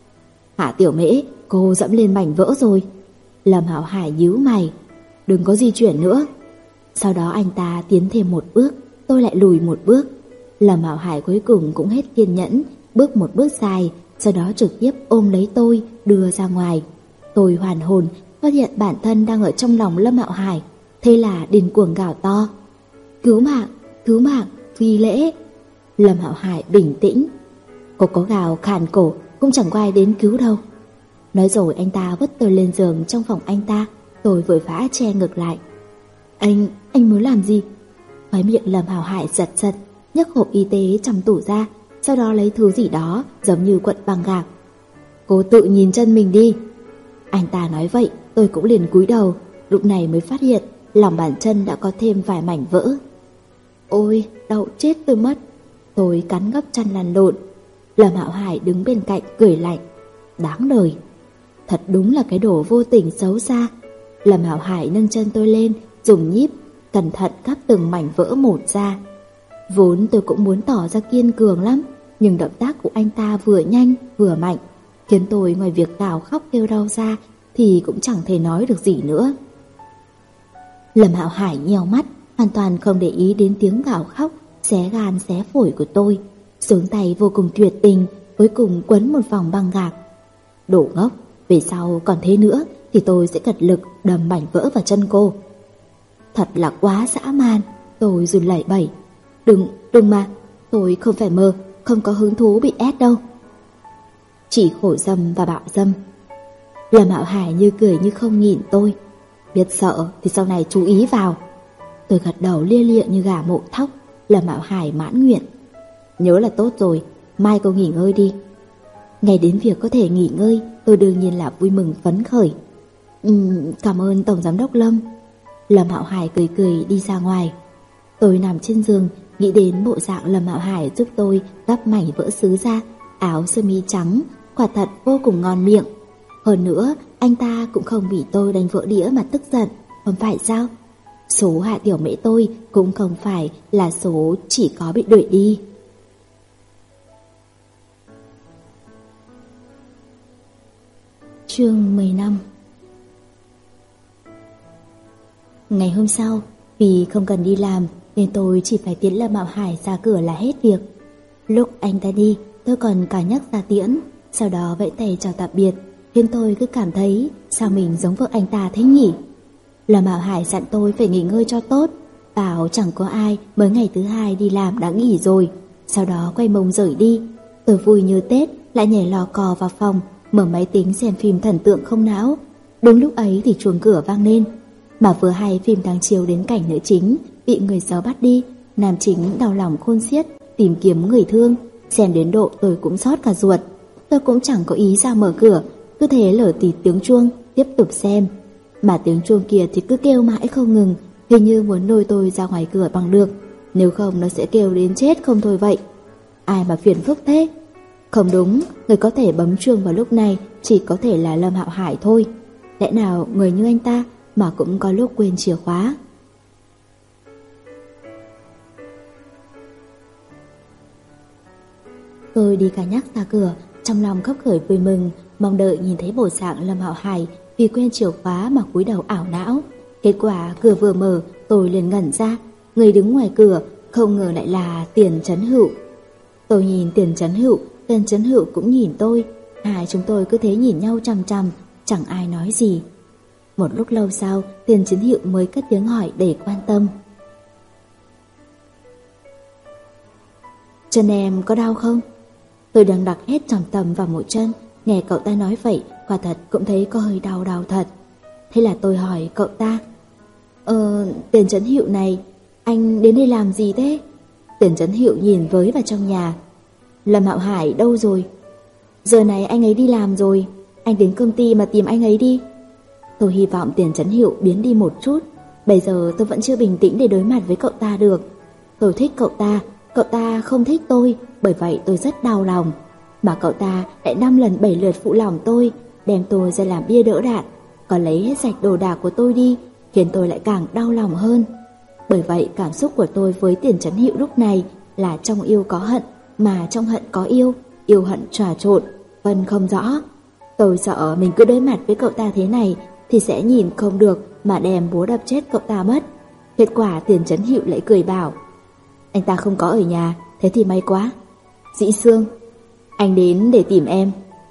A: Hạ Tiểu Mễ, cô dẫm lên mảnh vỡ rồi. Lâm Hạo Hải nhíu mày: Đừng có di chuyển nữa. Sau đó anh ta tiến thêm một bước, tôi lại lùi một bước. Lâm Hạo Hải cuối cùng cũng hết kiên nhẫn, bước một bước dài, sau đó trực tiếp ôm lấy tôi, đưa ra ngoài. Tôi hoàn hồn, phát hiện bản thân đang ở trong lòng Lâm Hạo Hải, thế là điên cuồng gào to: Cứu mạng, cứu mạng, phi lễ. Lâm Hạo Hải bình tĩnh: Cô có gào khàn cổ cũng chẳng có ai đến cứu đâu. Nói rồi anh ta vứt tôi lên giường trong phòng anh ta. Tôi vội vã che ngược lại: Anh, anh muốn làm gì? Khóe miệng Lâm Hạo Hải giật giật, nhấc hộp y tế trong tủ ra, sau đó lấy thứ gì đó giống như cuộn băng gạc. Cô tự nhìn chân mình đi. Anh ta nói vậy, tôi cũng liền cúi đầu, lúc này mới phát hiện lòng bàn chân đã có thêm vài mảnh vỡ. Ôi, đau chết tôi mất. Tôi cắn gấp chân lăn lộn. Lâm Hạo Hải đứng bên cạnh cười lạnh: Đáng đời. Thật đúng là cái đồ vô tình xấu xa. Lâm Hạo Hải nâng chân tôi lên, dùng nhíp cẩn thận cắt từng mảnh vỡ một ra. Vốn tôi cũng muốn tỏ ra kiên cường lắm, nhưng động tác của anh ta vừa nhanh vừa mạnh, khiến tôi ngoài việc gào khóc kêu đau ra thì cũng chẳng thể nói được gì nữa. Lâm Hạo Hải nheo mắt, hoàn toàn không để ý đến tiếng gào khóc xé gan xé phổi của tôi, xuống tay vô cùng tuyệt tình, cuối cùng quấn một vòng băng gạc. Đồ ngốc, về sau còn thế nữa thì tôi sẽ cật lực đâm mảnh vỡ vào chân cô. Thật là quá dã man. Tôi run lẩy bẩy: Đừng, đừng mà, tôi không phải mơ, không có hứng thú bị ép đâu. Chỉ khổ dâm và bạo dâm. Lâm Hạo Hải như cười như không nhìn tôi: Biết sợ thì sau này chú ý vào. Tôi gật đầu lia lịa như gà mổ thóc. Lâm Hạo Hải mãn nguyện: Nhớ là tốt rồi, mai cô nghỉ ngơi đi. Ngay đến việc có thể nghỉ ngơi, tôi đương nhiên là vui mừng phấn khởi. uhm, Cảm ơn Tổng Giám đốc Lâm. Lâm Hạo Hải cười cười đi ra ngoài. Tôi nằm trên giường, nghĩ đến bộ dạng Lâm Hạo Hải giúp tôi gắp mảnh vỡ sứ ra, áo sơ mi trắng, quả thật vô cùng ngon miệng. Hơn nữa, anh ta cũng không bị tôi đánh vỡ đĩa mà tức giận, không phải sao? Số Hạ Tiểu Mễ tôi cũng không phải là số chỉ có bị đuổi đi. Chương mười lăm. Ngày hôm sau, vì không cần đi làm nên tôi chỉ phải tiễn Lâm Hạo Hải ra cửa là hết việc. Lúc anh ta đi, tôi còn cả nhắc ra tiễn, sau đó vẫy tay chào tạm biệt, khiến tôi cứ cảm thấy sao mình giống vợ anh ta thế nhỉ. Lâm Hạo Hải dặn tôi phải nghỉ ngơi cho tốt, bảo chẳng có ai mới ngày thứ hai đi làm đã nghỉ rồi, sau đó quay mông rời đi. Tôi vui như Tết lại nhảy lò cò vào phòng, mở máy tính xem phim thần tượng không não. Đúng lúc ấy thì chuông cửa vang lên, mà vừa hay phim đang chiếu đến cảnh nữ chính bị người xấu bắt đi, nam chính đau lòng khôn xiết tìm kiếm người thương, xem đến độ tôi cũng xót cả ruột. Tôi cũng chẳng có ý ra mở cửa, cứ thế lở tịt tiếng chuông tiếp tục xem, mà tiếng chuông kia thì cứ kêu mãi không ngừng, hình như muốn lôi tôi ra ngoài cửa bằng được, nếu không nó sẽ kêu đến chết không thôi vậy. Ai mà phiền phức thế? Không đúng, người có thể bấm chuông vào lúc này chỉ có thể là Lâm Hạo Hải thôi. Lẽ nào người như anh ta mà cũng có lúc quên chìa khóa? Tôi đi cả nhắc ra cửa, trong lòng khấp khởi vui mừng, mong đợi nhìn thấy bộ dạng Lâm Hạo Hải vì quên chìa khóa mà cúi đầu ảo não. Kết quả cửa vừa mở, tôi liền ngẩn ra, người đứng ngoài cửa không ngờ lại là Tiền Chấn Hữu. Tôi nhìn Tiền Chấn Hữu, Tiền Chấn Hữu cũng nhìn tôi, hai chúng tôi cứ thế nhìn nhau chằm chằm, chẳng ai nói gì. Một lúc lâu sau, Tiền Chấn Hữu mới cất tiếng hỏi đầy quan tâm: "Chân em có đau không?" Tôi đang đặt hết trọng tâm vào một chân, nghe cậu ta nói vậy, quả thật cũng thấy có hơi đau đau thật. Thế là tôi hỏi cậu ta: Ờ, Tiền Chấn Hữu này, anh đến đây làm gì thế? Tiền Chấn Hữu nhìn với vào trong nhà: "Lâm Hạo Hải đâu rồi?" "Giờ này anh ấy đi làm rồi, anh đến công ty mà tìm anh ấy đi." Tôi hy vọng Tiền Chấn Hữu biến đi một chút, bây giờ tôi vẫn chưa bình tĩnh để đối mặt với cậu ta được. Tôi thích cậu ta, cậu ta không thích tôi, bởi vậy tôi rất đau lòng. Mà cậu ta lại năm lần bảy lượt phụ lòng tôi, đem tôi ra làm bia đỡ đạn, còn lấy hết sạch đồ đạc của tôi đi, khiến tôi lại càng đau lòng hơn. Bởi vậy cảm xúc của tôi với Tiền Chấn Hữu lúc này là trong yêu có hận, mà trong hận có yêu, yêu hận trà trộn, phân không rõ. Tôi sợ mình cứ đối mặt với cậu ta thế này thì sẽ nhìn không được mà đem búa đập chết cậu ta mất. Kết quả Tiền Chấn Hữu lại cười bảo: "Anh ta không có ở nhà, thế thì may quá. Dĩ Sương, anh đến để tìm em."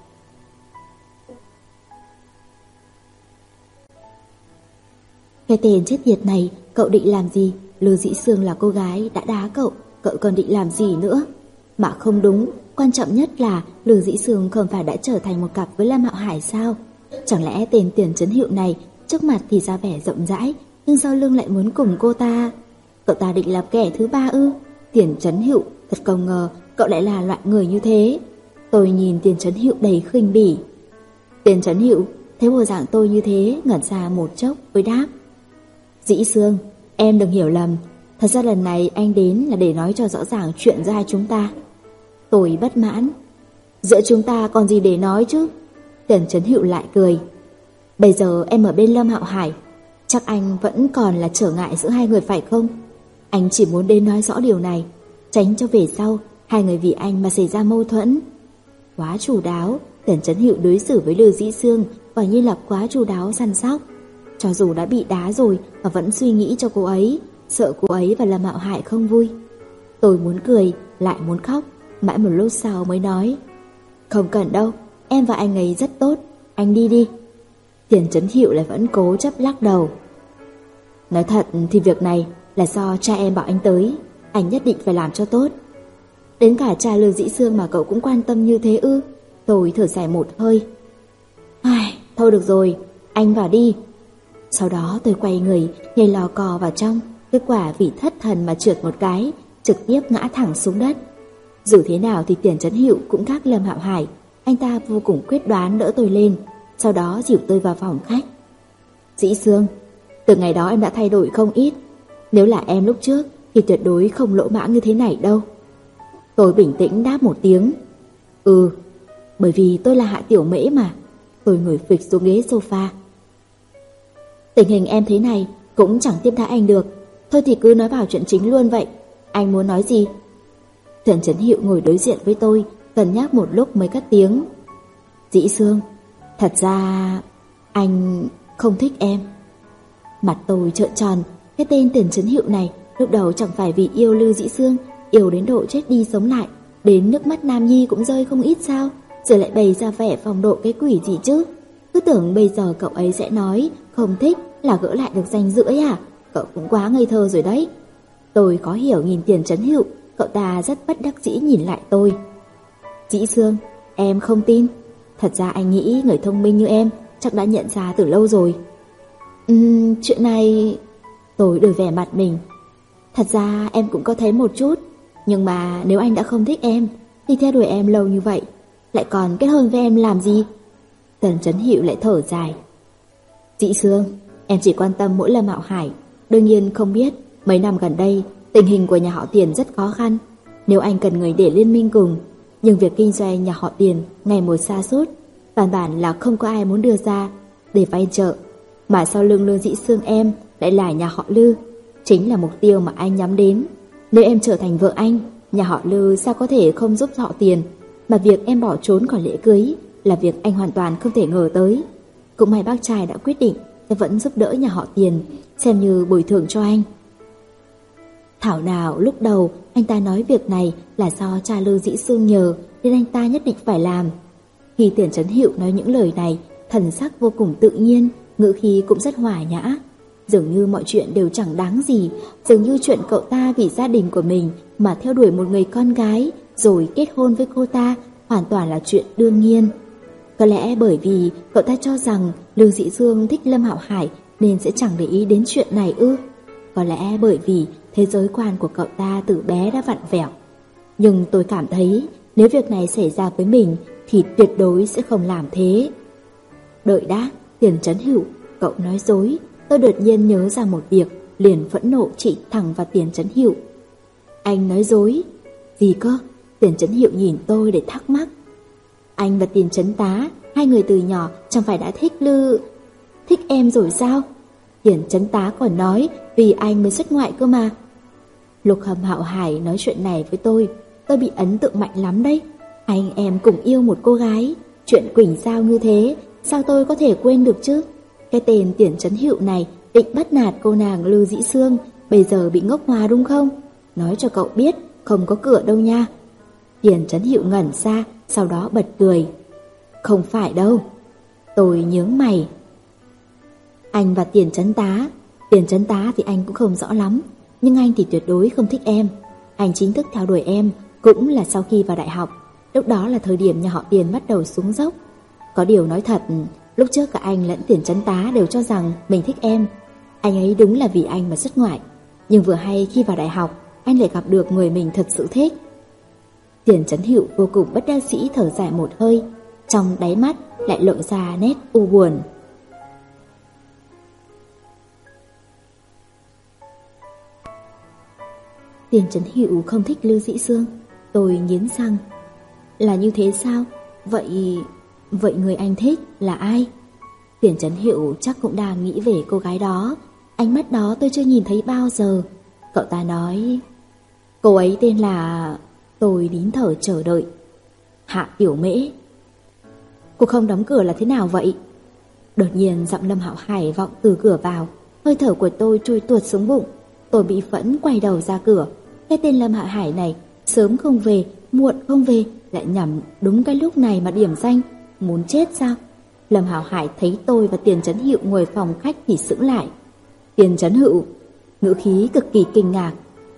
A: Cái tên chết tiệt này, cậu định làm gì? Lưu Dĩ Sương là cô gái đã đá cậu, cậu còn định làm gì nữa? Mà không đúng, quan trọng nhất là Lưu Dĩ Sương không phải đã trở thành một cặp với Lâm Hạo Hải sao? Chẳng lẽ tên Tiền Chấn Hữu này trước mặt thì ra vẻ rộng rãi, nhưng sau lưng lại muốn cùng cô ta? Cậu ta định làm kẻ thứ ba ư? Tiền Chấn Hữu, thật không ngờ cậu lại là loại người như thế. Tôi nhìn Tiền Chấn Hữu đầy khinh bỉ. Tiền Chấn Hữu thấy bộ dạng tôi như thế, ngẩn ra một chốc với đáp: "Dĩ Sương, em đừng hiểu lầm, thật ra lần này anh đến là để nói cho rõ ràng chuyện giữa hai chúng ta." Tôi bất mãn: "Giữa chúng ta còn gì để nói chứ?" Tiền Chấn Hữu lại cười: "Bây giờ em ở bên Lâm Hạo Hải, chắc anh vẫn còn là trở ngại giữa hai người phải không? Anh chỉ muốn đến nói rõ điều này, tránh cho về sau hai người vì anh mà xảy ra mâu thuẫn." Quá chu đáo, Tiền Chấn Hữu đối xử với Lưu Dĩ Sương quả như là quá chu đáo săn sóc. Cho dù đã bị đá rồi mà vẫn suy nghĩ cho cô ấy, sợ cô ấy và Lâm Hạo Hải không vui. Tôi muốn cười, lại muốn khóc, mãi một lúc sau mới nói: "Không cần đâu, em và anh ấy rất tốt, anh đi đi." Tiền Chấn Hữu lại vẫn cố chấp lắc đầu: "Nói thật thì việc này là do cha em bảo anh tới, anh nhất định phải làm cho tốt." "Đến cả cha Lưu Dĩ Sương mà cậu cũng quan tâm như thế ư?" Tôi thở dài một hơi: "Ai, thôi được rồi, anh vào đi." Sau đó tôi quay người nhảy lò cò vào trong, kết quả vì thất thần mà trượt một cái, trực tiếp ngã thẳng xuống đất. Dù thế nào thì Tiền Chấn Hữu cũng khác Lâm Hạo Hải, anh ta vô cùng quyết đoán đỡ tôi lên, sau đó dìu tôi vào phòng khách. "Dĩ Sương, từ ngày đó em đã thay đổi không ít, nếu là em lúc trước thì tuyệt đối không lỗ mãng như thế này đâu." Tôi bình tĩnh đáp một tiếng: "Ừ, bởi vì tôi là Hạ Tiểu Mễ mà." Tôi ngồi phịch xuống ghế sofa: "Tình hình em thế này cũng chẳng tiếp đãi anh được, thôi thì cứ nói vào chuyện chính luôn vậy. Anh muốn nói gì?" Tiền Chấn Hữu ngồi đối diện với tôi, cân nhắc một lúc mới cất tiếng: "Dĩ Sương, thật ra anh không thích em." Mặt tôi trợn tròn, cái tên Tiền Chấn Hữu này lúc đầu chẳng phải vì yêu Lưu Dĩ Sương, yêu đến độ chết đi sống lại, đến nước mắt nam nhi cũng rơi không ít sao? rồi lại bày ra vẻ phong độ cái quỷ gì chứ. Cứ tưởng bây giờ cậu ấy sẽ nói không thích là gỡ lại được ranh rưỡi à? Cậu cũng quá ngây thơ rồi đấy. Tôi có hiểu nhìn Tiền Trấn Hữu, cậu ta rất bất đắc dĩ nhìn lại tôi. Dĩ Sương, em không tin. Thật ra anh nghĩ người thông minh như em chắc đã nhận ra từ lâu rồi. Ừm, chuyện này... Tôi đổi vẻ mặt mình. Thật ra em cũng có thấy một chút. Nhưng mà nếu anh đã không thích em thì theo đuổi em lâu như vậy lại còn kết hôn với em làm gì? Tần Trấn Hữu lại thở dài. Dĩ Sương, em chỉ quan tâm mỗi Lâm Hạo Hải. Đương nhiên không biết mấy năm gần đây tình hình của nhà họ Tiền rất khó khăn. Nếu anh cần người để liên minh cùng, nhưng việc kinh doanh nhà họ Tiền ngày một sa sút, bản bản là không có ai muốn đưa ra để vay trợ. Mà sau lưng Lương Dĩ Sương em lại là nhà họ Lư, chính là mục tiêu mà anh nhắm đến. Nếu em trở thành vợ anh, nhà họ Lư sao có thể không giúp họ Tiền? Mà việc em bỏ trốn khỏi lễ cưới là việc anh hoàn toàn không thể ngờ tới. Cũng may bác trai đã quyết định sẽ vẫn giúp đỡ nhà họ Tiền, xem như bồi thường cho anh. Thảo nào lúc đầu anh ta nói việc này là do cha Lư Dĩ Sương nhờ, nên anh ta nhất định phải làm. Khi Tiền Trấn Hữu nói những lời này, thần sắc vô cùng tự nhiên, ngữ khí cũng rất hòa nhã. Dường như mọi chuyện đều chẳng đáng gì, dường như chuyện cậu ta vì gia đình của mình mà theo đuổi một người con gái rồi kết hôn với cô ta hoàn toàn là chuyện đương nhiên. Có lẽ bởi vì cậu ta cho rằng Lư Dĩ Sương thích Lâm Hạo Hải nên sẽ chẳng để ý đến chuyện này ư? Có lẽ bởi vì thế giới quan của cậu ta từ bé đã vặn vẹo. Nhưng tôi cảm thấy nếu việc này xảy ra với mình thì tuyệt đối sẽ không làm thế. Đợi đã, Tiền Trấn Hữu, cậu nói dối. Tôi đột nhiên nhớ ra một việc, liền phẫn nộ chỉ thẳng vào Tiền Trấn Hữu. Anh nói dối? Gì cơ? Tiền Trấn Hữu nhìn tôi để thắc mắc. Anh và Tiền Trấn Tá, hai người từ nhỏ chẳng phải đã thích Lư... Thích em rồi sao? Tiền Trấn Tá còn nói vì anh mới xuất ngoại cơ mà. Lục Hầm Hạo Hải nói chuyện này với tôi, tôi bị ấn tượng mạnh lắm đấy. Anh em cùng yêu một cô gái, chuyện quỳnh giao như thế, sao tôi có thể quên được chứ? Cái tên Tiền Trấn Hữu này định bắt nạt cô nàng Lư Dĩ Sương, bây giờ bị ngốc hòa đúng không? Nói cho cậu biết, không có cửa đâu nha. Tiền Trấn Hữu ngẩn ra, sau đó bật cười. Không phải đâu. Tôi nhướng mày. Anh và Tiền Trấn Tá, Tiền Trấn Tá thì anh cũng không rõ lắm, nhưng anh thì tuyệt đối không thích em. Anh chính thức theo đuổi em cũng là sau khi vào đại học. Lúc đó là thời điểm nhà họ Tiền bắt đầu xuống dốc. Có điều nói thật, lúc trước cả anh lẫn Tiền Trấn Tá đều cho rằng mình thích em. Anh ấy đúng là vì anh mà xuất ngoại. Nhưng vừa hay khi vào đại học, anh lại gặp được người mình thật sự thích. Tiền Trấn Hữu vô cùng bất đắc dĩ thở dài một hơi, trong đáy mắt lại lộ ra nét u buồn. Tiền Trấn Hữu không thích Lư Dĩ Sương. Tôi nghiến răng. Là như thế sao? Vậy... Vậy người anh thích là ai? Tiền Trấn Hữu chắc cũng đang nghĩ về cô gái đó. Ánh mắt đó tôi chưa nhìn thấy bao giờ. Cậu ta nói... Cô ấy tên là... Tôi nín thở chờ đợi. Hạ Tiểu Mễ. Cô không đóng cửa là thế nào vậy? Đột nhiên giọng Lâm Hạo Hải vọng từ cửa vào. Hơi thở của tôi trôi tuột xuống bụng. Tôi bị phẫn quay đầu ra cửa. Cái tên Lâm Hạo Hải này sớm không về, muộn không về, lại nhằm đúng cái lúc này mà điểm danh. Muốn chết sao? Lâm Hạo Hải thấy tôi và Tiền Trấn Hữu ngồi phòng khách thì sững lại. Tiền Trấn Hữu, ngữ khí cực kỳ kinh ngạc.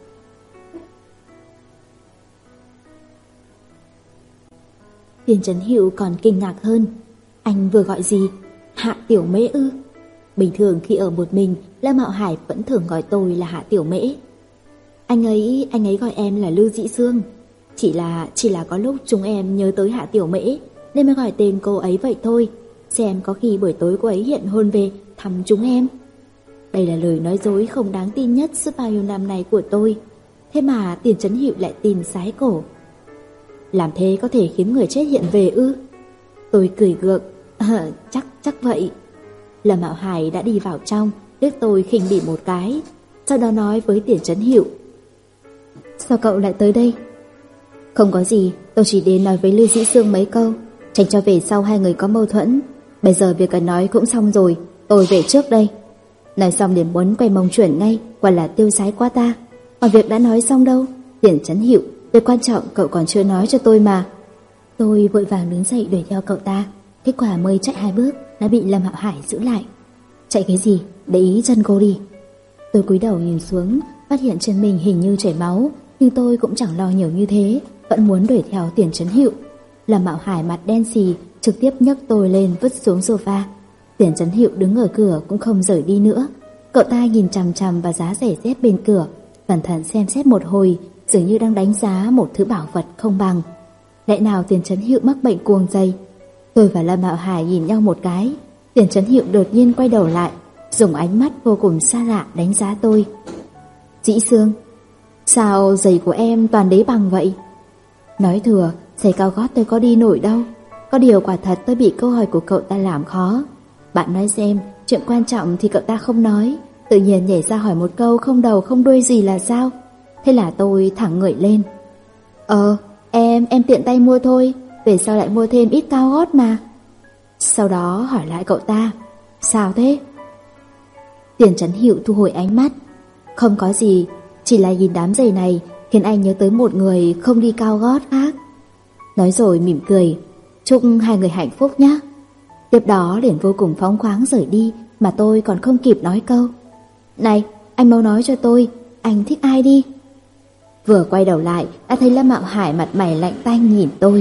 A: Tiền Trấn Hữu còn kinh ngạc hơn. Anh vừa gọi gì? Hạ Tiểu Mễ ư? Bình thường khi ở một mình, Lâm Hạo Hải vẫn thường gọi tôi là Hạ Tiểu Mễ. Anh ấy, anh ấy gọi em là Lư Dĩ Sương. Chỉ là, chỉ là có lúc chúng em nhớ tới Hạ Tiểu Mễ nên mới gọi tên cô ấy vậy thôi. Xem có khi buổi tối cô ấy hiện hôn về thăm chúng em. Đây là lời nói dối không đáng tin nhất suốt bao nhiêu năm này của tôi. Thế mà Tiền Trấn Hữu lại tin sái cổ. Làm thế có thể khiến người chết hiện về ư? Tôi cười gượng. À, chắc, chắc vậy. Lâm Hạo Hải đã đi vào trong, liếc tôi khinh bỉ một cái, sau đó nói với Tiền Trấn Hữu. Sao cậu lại tới đây? Không có gì, tôi chỉ đến nói với Lư Dĩ Sương mấy câu, tránh cho về sau hai người có mâu thuẫn. Bây giờ việc cần nói cũng xong rồi, tôi về trước đây. Nói xong liền muốn quay mông chuyển ngay, quả là tiêu sái quá ta. Còn việc đã nói xong đâu? Tiền Trấn Hữu, điều quan trọng cậu còn chưa nói cho tôi mà. Tôi vội vàng đứng dậy đuổi theo cậu ta. Kết quả mới chạy hai bước đã bị Lâm Hạo Hải giữ lại. Chạy cái gì, để ý chân cô đi. Tôi cúi đầu nhìn xuống, phát hiện chân mình hình như chảy máu, nhưng tôi cũng chẳng lo nhiều như thế, vẫn muốn đuổi theo Tiền Trấn Hữu. Lâm Hạo Hải mặt đen xì, trực tiếp nhấc tôi lên vứt xuống sofa. Tiền Trấn Hữu đứng ở cửa cũng không rời đi nữa. Cậu ta nhìn chằm chằm vào giá giày dép bên cửa, cẩn thận xem xét một hồi, dường như đang đánh giá một thứ bảo vật không bằng. Lẽ nào Tiền Trấn Hữu mắc bệnh cuồng giày? Tôi và Lâm Hạo Hải nhìn nhau một cái. Tiền Trấn Hữu đột nhiên quay đầu lại, dùng ánh mắt vô cùng xa lạ đánh giá tôi. Dĩ Sương, sao giày của em toàn đế bằng vậy? Nói thừa, giày cao gót tôi có đi nổi đâu. Có điều quả thật tôi bị câu hỏi của cậu ta làm khó. Bạn nói xem, chuyện quan trọng thì cậu ta không nói, tự nhiên nhảy ra hỏi một câu không đầu không đuôi gì là sao? Thế là tôi thẳng người lên. Ờ, em, em tiện tay mua thôi, về sau lại mua thêm ít cao gót mà. Sau đó hỏi lại cậu ta, sao thế? Tiền Trấn Hữu thu hồi ánh mắt. Không có gì, chỉ là nhìn đám giày này khiến anh nhớ tới một người không đi cao gót khác. Nói rồi mỉm cười, chúc hai người hạnh phúc nhé. Tiếp đó liền vô cùng phóng khoáng rời đi, mà tôi còn không kịp nói câu. Này, anh mau nói cho tôi, anh thích ai đi? Vừa quay đầu lại đã thấy Lâm Hạo Hải mặt mày lạnh tanh nhìn tôi.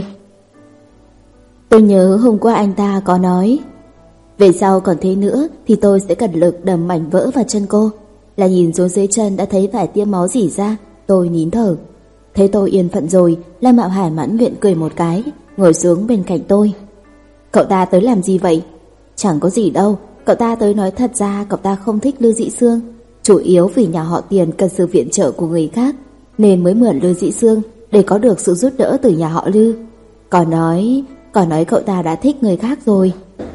A: Tôi nhớ hôm qua anh ta có nói, về sau còn thế nữa thì tôi sẽ cật lực đầm mảnh vỡ vào chân cô. Là nhìn xuống dưới chân đã thấy vài tia máu rỉ ra, tôi nín thở. Thấy tôi yên phận rồi, Lâm Hạo Hải mãn nguyện cười một cái, ngồi xuống bên cạnh tôi. Cậu ta tới làm gì vậy? Chẳng có gì đâu, cậu ta tới nói thật ra cậu ta không thích Lưu Dĩ Sương, chủ yếu vì nhà họ Tiền cần sự viện trợ của người khác, nên mới mượn Lưu Dĩ Sương để có được sự giúp đỡ từ nhà họ Lưu. Còn nói, còn nói cậu ta đã thích người khác rồi.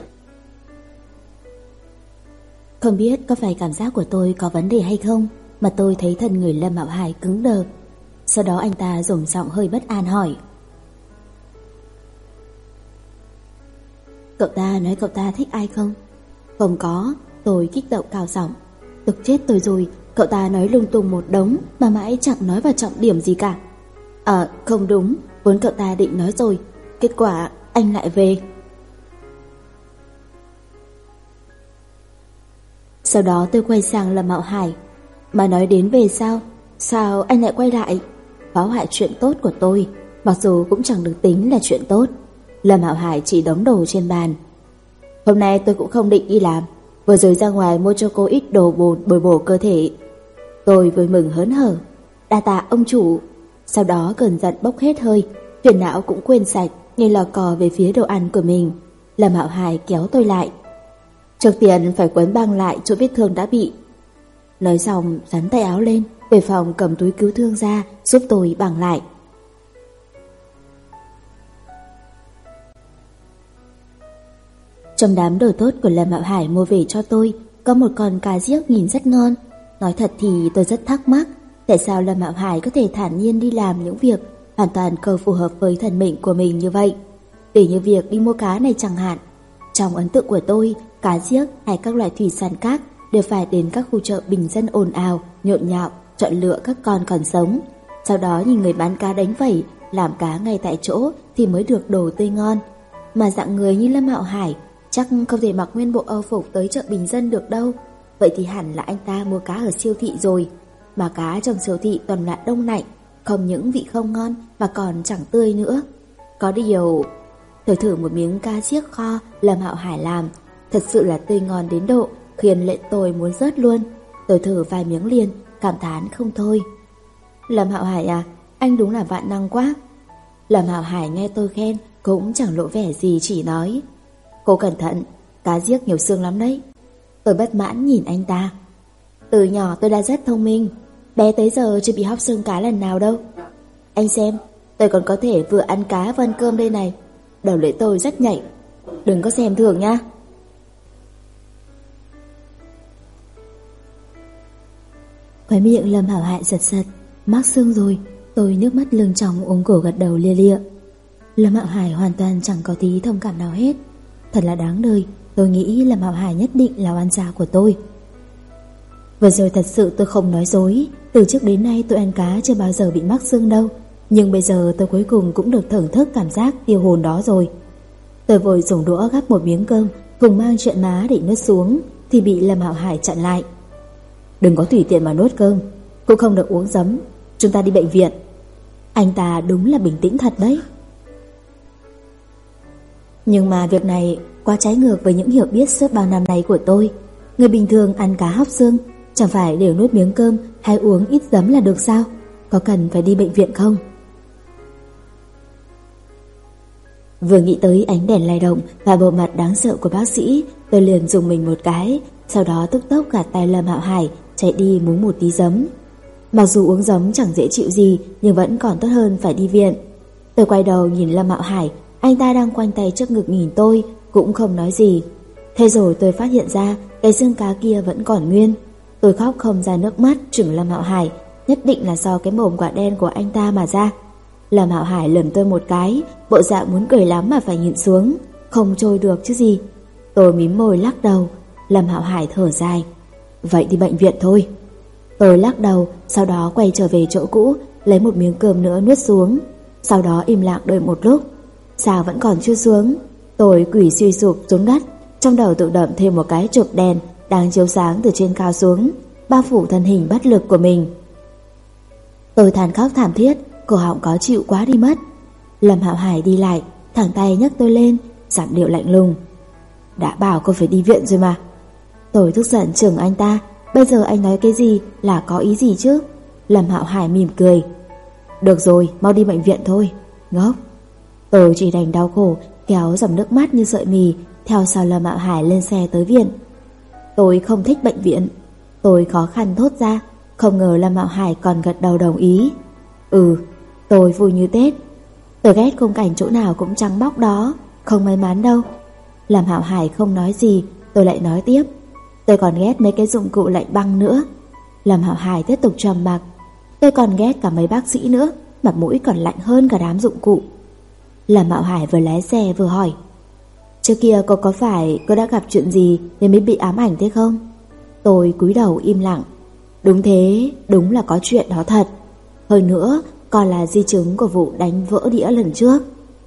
A: Không biết có phải cảm giác của tôi có vấn đề hay không, mà tôi thấy thân người Lâm Hạo Hải cứng đờ. Sau đó anh ta dùng giọng hơi bất an hỏi. Cậu ta nói cậu ta thích ai không? Không có, tôi kích động cao giọng. Tức chết tôi rồi, cậu ta nói lung tung một đống mà mãi chẳng nói vào trọng điểm gì cả. À, không đúng, vốn cậu ta định nói rồi, kết quả anh lại về. Sau đó tôi quay sang Lâm Hạo Hải. Mà nói đến về sao? Sao anh lại quay lại? Phá hoại chuyện tốt của tôi, mặc dù cũng chẳng được tính là chuyện tốt. Lâm Hạo Hải chỉ đống đồ trên bàn. Hôm nay tôi cũng không định đi làm, vừa rồi ra ngoài mua cho cô ít đồ bổ bồi bổ cơ thể. Tôi vui mừng hớn hở. Đa tạ ông chủ. Sau đó cơn giận bốc hết hơi, phiền não cũng quên sạch, ngay lò cò về phía đồ ăn của mình. Lâm Hạo Hải kéo tôi lại. Trước tiên phải quấn băng lại chỗ vết thương đã bị. Nói xong sắn tay áo lên, về phòng cầm túi cứu thương ra giúp tôi băng lại. Trong đám đồ tốt của Lâm Hạo Hải mua về cho tôi, có một con cá giếc nhìn rất ngon. Nói thật thì tôi rất thắc mắc, tại sao Lâm Hạo Hải có thể thản nhiên đi làm những việc hoàn toàn không phù hợp với thần mệnh của mình như vậy. Để như việc đi mua cá này chẳng hạn. Trong ấn tượng của tôi, cá giếc hay các loại thủy sản khác đều phải đến các khu chợ bình dân ồn ào, nhộn nhạo, chọn lựa các con còn sống. Sau đó nhìn người bán cá đánh vẩy, làm cá ngay tại chỗ thì mới được đồ tươi ngon. Mà dạng người như Lâm Hạo Hải chắc không thể mặc nguyên bộ âu phục tới chợ bình dân được đâu. Vậy thì hẳn là anh ta mua cá ở siêu thị rồi. Mà cá trong siêu thị toàn là đông lạnh, không những vị không ngon mà còn chẳng tươi nữa. Có điều, tôi thử một miếng cá giếc kho Lâm Hạo Hải làm, thật sự là tươi ngon đến độ khiến lệ tôi muốn rớt luôn. Tôi thử vài miếng liền, cảm thán không thôi. Lâm Hạo Hải à, anh đúng là vạn năng quá. Lâm Hạo Hải nghe tôi khen cũng chẳng lộ vẻ gì, chỉ nói: Cô cẩn thận, cá giếc nhiều xương lắm đấy. Tôi bất mãn nhìn anh ta. Từ nhỏ tôi đã rất thông minh, bé tới giờ chưa bị hóc xương cá lần nào đâu. Anh xem, tôi còn có thể vừa ăn cá vừa ăn cơm đây này. Đầu lưỡi tôi rất nhạy, đừng có xem thường nha. Khóe miệng Lâm Hạo Hải giật giật, mắc xương rồi. Tôi nước mắt lưng tròng ôm cổ gật đầu lia lịa. Lâm Hạo Hải hoàn toàn chẳng có tí thông cảm nào hết. Thật là đáng đời, tôi nghĩ Lâm Hạo Hải nhất định là oan gia của tôi. Vừa rồi thật sự tôi không nói dối, từ trước đến nay tôi ăn cá chưa bao giờ bị mắc xương đâu. Nhưng bây giờ tôi cuối cùng cũng được thưởng thức cảm giác tiêu hồn đó rồi. Tôi vội dùng đũa gắp một miếng cơm cùng mang chuyện má định nuốt xuống thì bị Lâm Hạo Hải chặn lại. Đừng có tùy tiện mà nuốt cơm, cũng không được uống giấm, chúng ta đi bệnh viện. Anh ta đúng là bình tĩnh thật đấy. Nhưng mà việc này quá trái ngược với những hiểu biết suốt bao năm nay của tôi. Người bình thường ăn cá hóc xương chẳng phải đều nuốt miếng cơm hay uống ít giấm là được sao? Có cần phải đi bệnh viện không? Vừa nghĩ tới ánh đèn lay động và bộ mặt đáng sợ của bác sĩ, tôi liền dùng mình một cái, sau đó tức tốc gạt tay Lâm Hạo Hải chạy đi muốn một tí giấm. Mặc dù uống giấm chẳng dễ chịu gì nhưng vẫn còn tốt hơn phải đi viện. Tôi quay đầu nhìn Lâm Hạo Hải, anh ta đang quanh tay trước ngực nhìn tôi, cũng không nói gì. Thế rồi tôi phát hiện ra cái xương cá kia vẫn còn nguyên. Tôi khóc không ra nước mắt chừng Lâm Hạo Hải, nhất định là do cái mồm quả đen của anh ta mà ra. Lâm Hạo Hải lườm tôi một cái, bộ dạng muốn cười lắm mà phải nhịn xuống, không trôi được chứ gì. Tôi mím môi lắc đầu. Lâm Hạo Hải thở dài. Vậy đi bệnh viện thôi. Tôi lắc đầu, sau đó quay trở về chỗ cũ, lấy một miếng cơm nữa nuốt xuống. Sau đó im lặng đợi một lúc. Sao vẫn còn chưa xuống? Tôi quỳ suy sụp xuống đất, trong đầu tự động thêm một cái chụp đèn đang chiếu sáng từ trên cao xuống, bao phủ thân hình bất lực của mình. Tôi than khóc thảm thiết, cổ họng khó chịu quá đi mất. Lâm Hạo Hải đi lại, thẳng tay nhấc tôi lên, giọng điệu lạnh lùng. Đã bảo cô phải đi viện rồi mà. Tôi tức giận chừng anh ta. Bây giờ anh nói cái gì là có ý gì chứ? Lâm Hạo Hải mỉm cười. Được rồi, mau đi bệnh viện thôi. Ngốc. Tôi chỉ đành đau khổ kéo dòng nước mắt như sợi mì theo sau Lâm Hạo Hải lên xe tới viện. Tôi không thích bệnh viện. Tôi khó khăn thốt ra. Không ngờ Lâm Hạo Hải còn gật đầu đồng ý. Ừ, tôi vui như Tết. Tôi ghét khung cảnh chỗ nào cũng trắng bóc đó, không may mắn đâu. Lâm Hạo Hải không nói gì. Tôi lại nói tiếp. Tôi còn ghét mấy cái dụng cụ lạnh băng nữa. Lâm Hạo Hải tiếp tục trầm mặc. Tôi còn ghét cả mấy bác sĩ nữa, mặt mũi còn lạnh hơn cả đám dụng cụ. Lâm Hạo Hải vừa lái xe vừa hỏi. Trước kia cô có phải cô đã gặp chuyện gì nên mới bị ám ảnh thế không? Tôi cúi đầu im lặng. Đúng thế, đúng là có chuyện đó thật. Hơn nữa còn là di chứng của vụ đánh vỡ đĩa lần trước.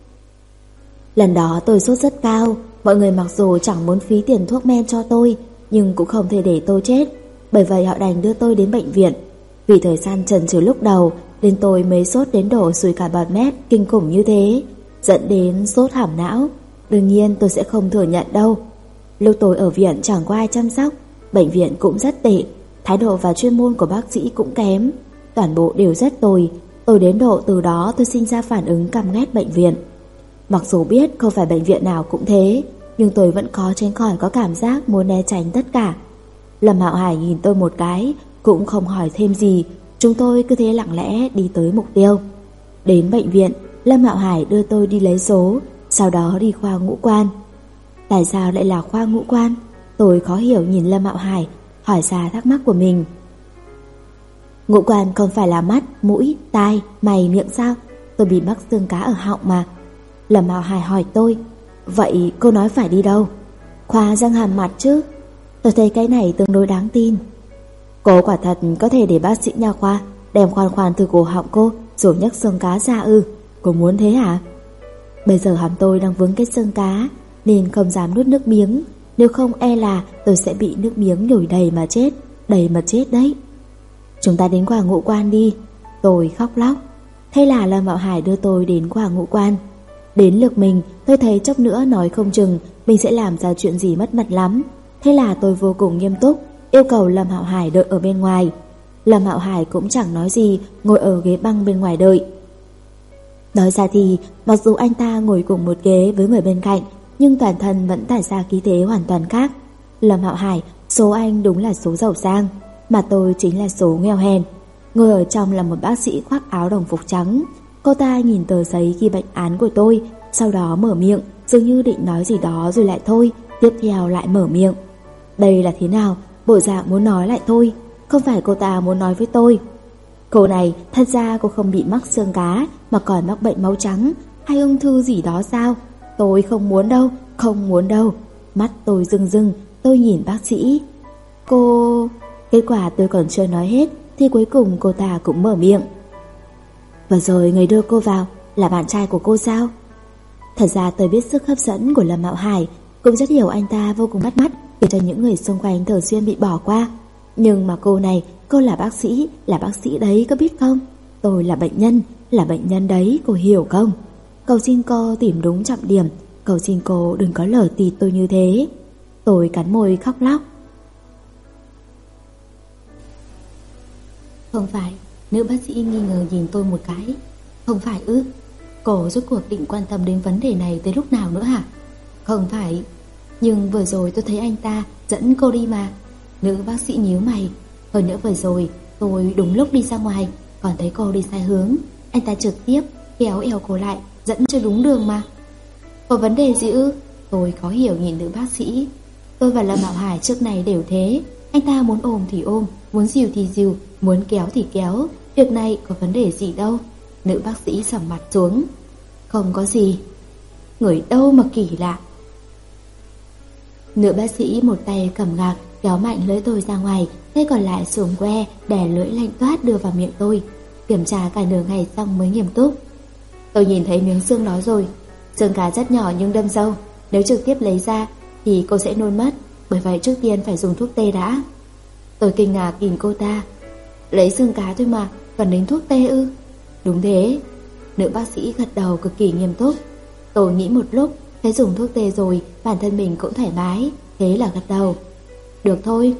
A: Lần đó tôi sốt rất cao. Mọi người mặc dù chẳng muốn phí tiền thuốc men cho tôi, nhưng cũng không thể để tôi chết. Bởi vậy họ đành đưa tôi đến bệnh viện. Vì thời gian chần chừ lúc đầu nên tôi mới sốt đến đổ sùi cả bọt mép kinh khủng như thế, dẫn đến sốt hỏng não. Đương nhiên tôi sẽ không thừa nhận đâu. Lúc tôi ở viện chẳng có ai chăm sóc, bệnh viện cũng rất tệ, thái độ và chuyên môn của bác sĩ cũng kém, toàn bộ đều rất tồi. Tôi đến độ từ đó tôi sinh ra phản ứng căm ghét bệnh viện. Mặc dù biết không phải bệnh viện nào cũng thế, nhưng tôi vẫn khó tránh khỏi có cảm giác muốn né tránh tất cả. Lâm Hạo Hải nhìn tôi một cái, cũng không hỏi thêm gì. Chúng tôi cứ thế lặng lẽ đi tới mục tiêu. Đến bệnh viện, Lâm Hạo Hải đưa tôi đi lấy số, sau đó đi khoa ngũ quan. Tại sao lại là khoa ngũ quan? Tôi khó hiểu nhìn Lâm Hạo Hải, hỏi ra thắc mắc của mình. Ngũ quan không phải là mắt, mũi, tai, mày, miệng sao? Tôi bị mắc xương cá ở họng mà. Lâm Hạo Hải hỏi tôi. Vậy cô nói phải đi đâu? Khoa răng hàm mặt chứ. Tôi thấy cái này tương đối đáng tin. Cô quả thật có thể để bác sĩ nha khoa đem khoan khoan từ cổ họng cô rồi nhấc xương cá ra ư? Cô muốn thế hả? Bây giờ hàm tôi đang vướng cái xương cá nên không dám nuốt nước miếng, nếu không e là tôi sẽ bị nước miếng nhồi đầy mà chết, đầy mà chết đấy. Chúng ta đến khoa ngũ quan đi. Tôi khóc lóc. Thế là Lâm Hạo Hải đưa tôi đến khoa ngũ quan. Đến lượt mình, tôi thấy chốc nữa nói không chừng mình sẽ làm ra chuyện gì mất mặt lắm. Thế là tôi vô cùng nghiêm túc, yêu cầu Lâm Hạo Hải đợi ở bên ngoài. Lâm Hạo Hải cũng chẳng nói gì, ngồi ở ghế băng bên ngoài đợi. Nói ra thì, mặc dù anh ta ngồi cùng một ghế với người bên cạnh, nhưng toàn thân vẫn tản ra khí thế hoàn toàn khác. Lâm Hạo Hải, số anh đúng là số giàu sang, mà tôi chính là số nghèo hèn. Ngồi ở trong là một bác sĩ khoác áo đồng phục trắng. Cô ta nhìn tờ giấy ghi bệnh án của tôi, sau đó mở miệng, dường như định nói gì đó rồi lại thôi, tiếp theo lại mở miệng. Đây là thế nào? Bộ dạng muốn nói lại thôi. Không phải cô ta muốn nói với tôi. Cô này, thật ra cô không bị mắc xương cá, mà còn mắc bệnh máu trắng hay ung thư gì đó sao? Tôi không muốn đâu, không muốn đâu. Mắt tôi rưng rưng, tôi nhìn bác sĩ. Cô... Kết quả tôi còn chưa nói hết thì cuối cùng cô ta cũng mở miệng. Vừa rồi người đưa cô vào là bạn trai của cô sao? Thật ra tôi biết sức hấp dẫn của Lâm Mạo Hải, cũng rất hiểu anh ta vô cùng bắt mắt, khiến cho những người xung quanh thường xuyên bị bỏ qua. Nhưng mà cô này, cô là bác sĩ, là bác sĩ đấy, có biết không? Tôi là bệnh nhân, là bệnh nhân đấy, cô hiểu không? Cầu xin cô tìm đúng trọng điểm, cầu xin cô đừng có lở tịt tôi như thế. Tôi cắn môi khóc lóc. Không phải, nữ bác sĩ nghi ngờ nhìn tôi một cái. Không phải ư? Cô rốt cuộc định quan tâm đến vấn đề này tới lúc nào nữa hả? Không phải, nhưng vừa rồi tôi thấy anh ta dẫn cô đi mà. Nữ bác sĩ nhíu mày. Hơn nữa vừa rồi tôi đúng lúc đi ra ngoài, còn thấy cô đi sai hướng. Anh ta trực tiếp kéo eo cô lại, dẫn cho đúng đường mà. Có vấn đề gì ư? Tôi khó hiểu nhìn nữ bác sĩ. Tôi và Lâm Mạo Hải trước này đều thế. Anh ta muốn ôm thì ôm, muốn dìu thì dìu, muốn kéo thì kéo. Việc này có vấn đề gì đâu. Nữ bác sĩ sầm mặt xuống. Không có gì. Người đâu mà kỳ lạ. Nữ bác sĩ một tay cầm gạc kéo mạnh lưỡi tôi ra ngoài, tay còn lại xuồng que đè lưỡi lạnh toát đưa vào miệng tôi. Kiểm tra cả nửa ngày xong mới nghiêm túc. Tôi nhìn thấy miếng xương đó rồi. Xương cá rất nhỏ nhưng đâm sâu, nếu trực tiếp lấy ra thì cô sẽ nôn mất. Bởi vậy trước tiên phải dùng thuốc tê đã. Tôi kinh ngạc nhìn cô ta. Lấy xương cá thôi mà, cần đến thuốc tê ư? Đúng thế. Nữ bác sĩ gật đầu cực kỳ nghiêm túc. Tôi nghĩ một lúc, thấy dùng thuốc tê rồi bản thân mình cũng thoải mái, thế là gật đầu. Được thôi.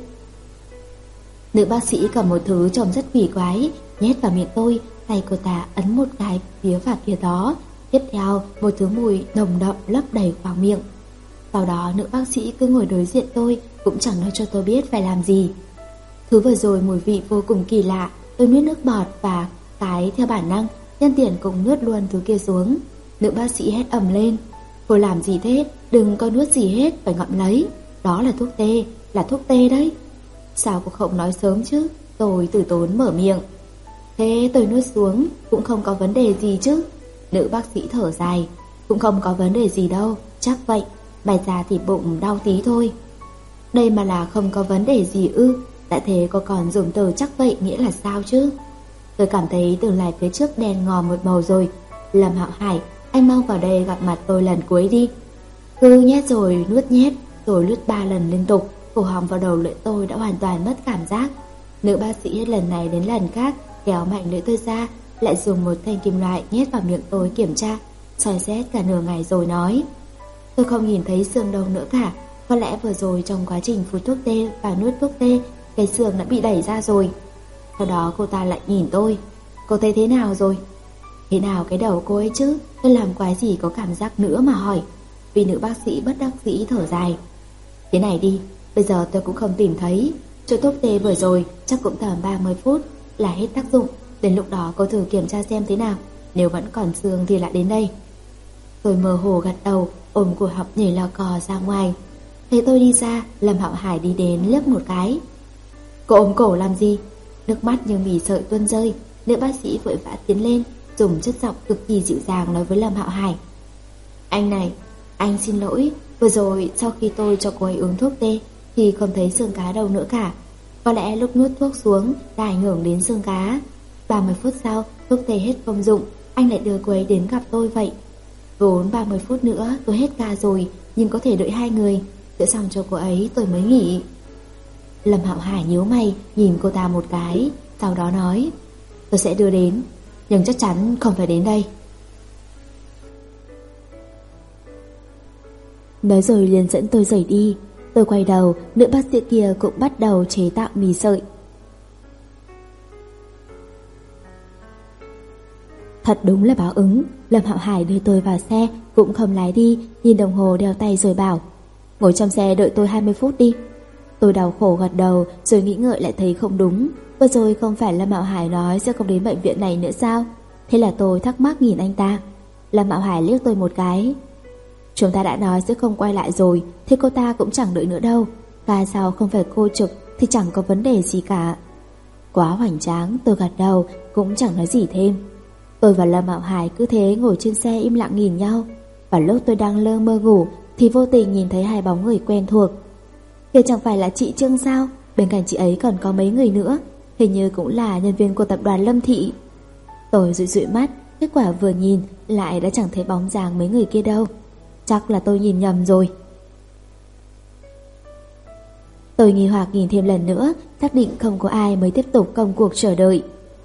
A: Nữ bác sĩ cầm một thứ trông rất kỳ quái nhét vào miệng tôi. Tay cô ta ấn một cái phía và phía đó. Tiếp theo một thứ mùi nồng đậm lấp đầy vào miệng. Sau đó nữ bác sĩ cứ ngồi đối diện tôi, cũng chẳng nói cho tôi biết phải làm gì. Thứ vừa rồi mùi vị vô cùng kỳ lạ. Tôi nuốt nước bọt và cái theo bản năng, nhân tiện cũng nuốt luôn thứ kia xuống. Nữ bác sĩ hét ầm lên. Cô làm gì thế? Đừng có nuốt gì hết, phải ngậm lấy. Đó là thuốc tê, là thuốc tê đấy. Sao cô không nói sớm chứ? Tôi từ tốn mở miệng. Thế tôi nuốt xuống cũng không có vấn đề gì chứ? Nữ bác sĩ thở dài. Cũng không có vấn đề gì đâu, chắc vậy. Bài ra thì bụng đau tí thôi. Đây mà là không có vấn đề gì ư? Đã thế cô còn dùng từ chắc vậy nghĩa là sao chứ? Tôi cảm thấy tương lai phía trước đen ngòm một màu rồi. Lâm Hạo Hải, anh mau vào đây gặp mặt tôi lần cuối đi. Cứ nhét rồi nuốt nhét, rồi lướt ba lần liên tục. Cổ họng vào đầu lưỡi tôi đã hoàn toàn mất cảm giác. Nữ bác sĩ hết lần này đến lần khác kéo mạnh lưỡi tôi ra, lại dùng một thanh kim loại nhét vào miệng tôi kiểm tra, soi xét cả nửa ngày rồi nói. Tôi không nhìn thấy xương đâu nữa cả. Có lẽ vừa rồi trong quá trình phun thuốc tê và nuốt thuốc tê, cái xương đã bị đẩy ra rồi. Sau đó cô ta lại nhìn tôi. Cô thấy thế nào rồi? Thế nào cái đầu cô ấy chứ? Tôi làm quái gì có cảm giác nữa mà hỏi. Vì nữ bác sĩ bất đắc dĩ thở dài. Thế này đi, bây giờ tôi cũng không tìm thấy. Chỗ thuốc tê vừa rồi chắc cũng tầm ba mươi phút là hết tác dụng. Đến lúc đó cô thử kiểm tra xem thế nào. Nếu vẫn còn xương thì lại đến đây. Tôi mơ hồ gật đầu, ôm cổ họng nhảy lò cò ra ngoài. Thấy tôi đi ra, Lâm Hạo Hải đi đến liếc một cái. Cô ôm cổ làm gì? Nước mắt như mì sợi tuôn rơi. Nữ bác sĩ vội vã tiến lên, dùng chất giọng cực kỳ dịu dàng nói với Lâm Hạo Hải. Anh này, anh xin lỗi. Vừa rồi sau khi tôi cho cô ấy uống thuốc tê thì không thấy xương cá đâu nữa cả. Có lẽ lúc nuốt thuốc xuống đã ảnh hưởng đến xương cá. Ba mươi phút sau thuốc tê hết công dụng, anh lại đưa cô ấy đến gặp tôi vậy. Vốn ba mươi phút nữa tôi hết ca rồi, nhưng có thể đợi hai người. Đợi xong cho cô ấy tôi mới nghỉ. Lâm Hạo Hải nhíu mày nhìn cô ta một cái, sau đó nói. Tôi sẽ đưa đến, nhưng chắc chắn không phải đến đây. Nói rồi liền dẫn tôi rời đi. Tôi quay đầu, nữ bác sĩ kia cũng bắt đầu chế tạo mì sợi. Thật đúng là báo ứng. Lâm Hạo Hải đưa tôi vào xe, cũng không lái đi, nhìn đồng hồ đeo tay rồi bảo. Ngồi trong xe đợi tôi hai mươi phút đi. Tôi đau khổ gật đầu, rồi nghĩ ngợi lại thấy không đúng. Vừa rồi không phải Lâm Mạo Hải nói sẽ không đến bệnh viện này nữa sao? Thế là tôi thắc mắc nhìn anh ta. Lâm Mạo Hải liếc tôi một cái. Chúng ta đã nói sẽ không quay lại rồi, thế cô ta cũng chẳng đợi nữa đâu. Ca sao không phải cô trực thì chẳng có vấn đề gì cả. Quá hoành tráng, tôi gật đầu, cũng chẳng nói gì thêm. Tôi và Lâm Mạo Hải cứ thế ngồi trên xe im lặng nhìn nhau. Và lúc tôi đang lơ mơ ngủ thì vô tình nhìn thấy hai bóng người quen thuộc. Kia chẳng phải là chị Trương sao? Bên cạnh chị ấy còn có mấy người nữa, hình như cũng là nhân viên của tập đoàn Lâm Thị. Tôi dụi dụi mắt, kết quả vừa nhìn lại đã chẳng thấy bóng dáng mấy người kia đâu. Chắc là tôi nhìn nhầm rồi. Tôi nghi hoặc nhìn thêm lần nữa, xác định không có ai mới tiếp tục công cuộc chờ đợi.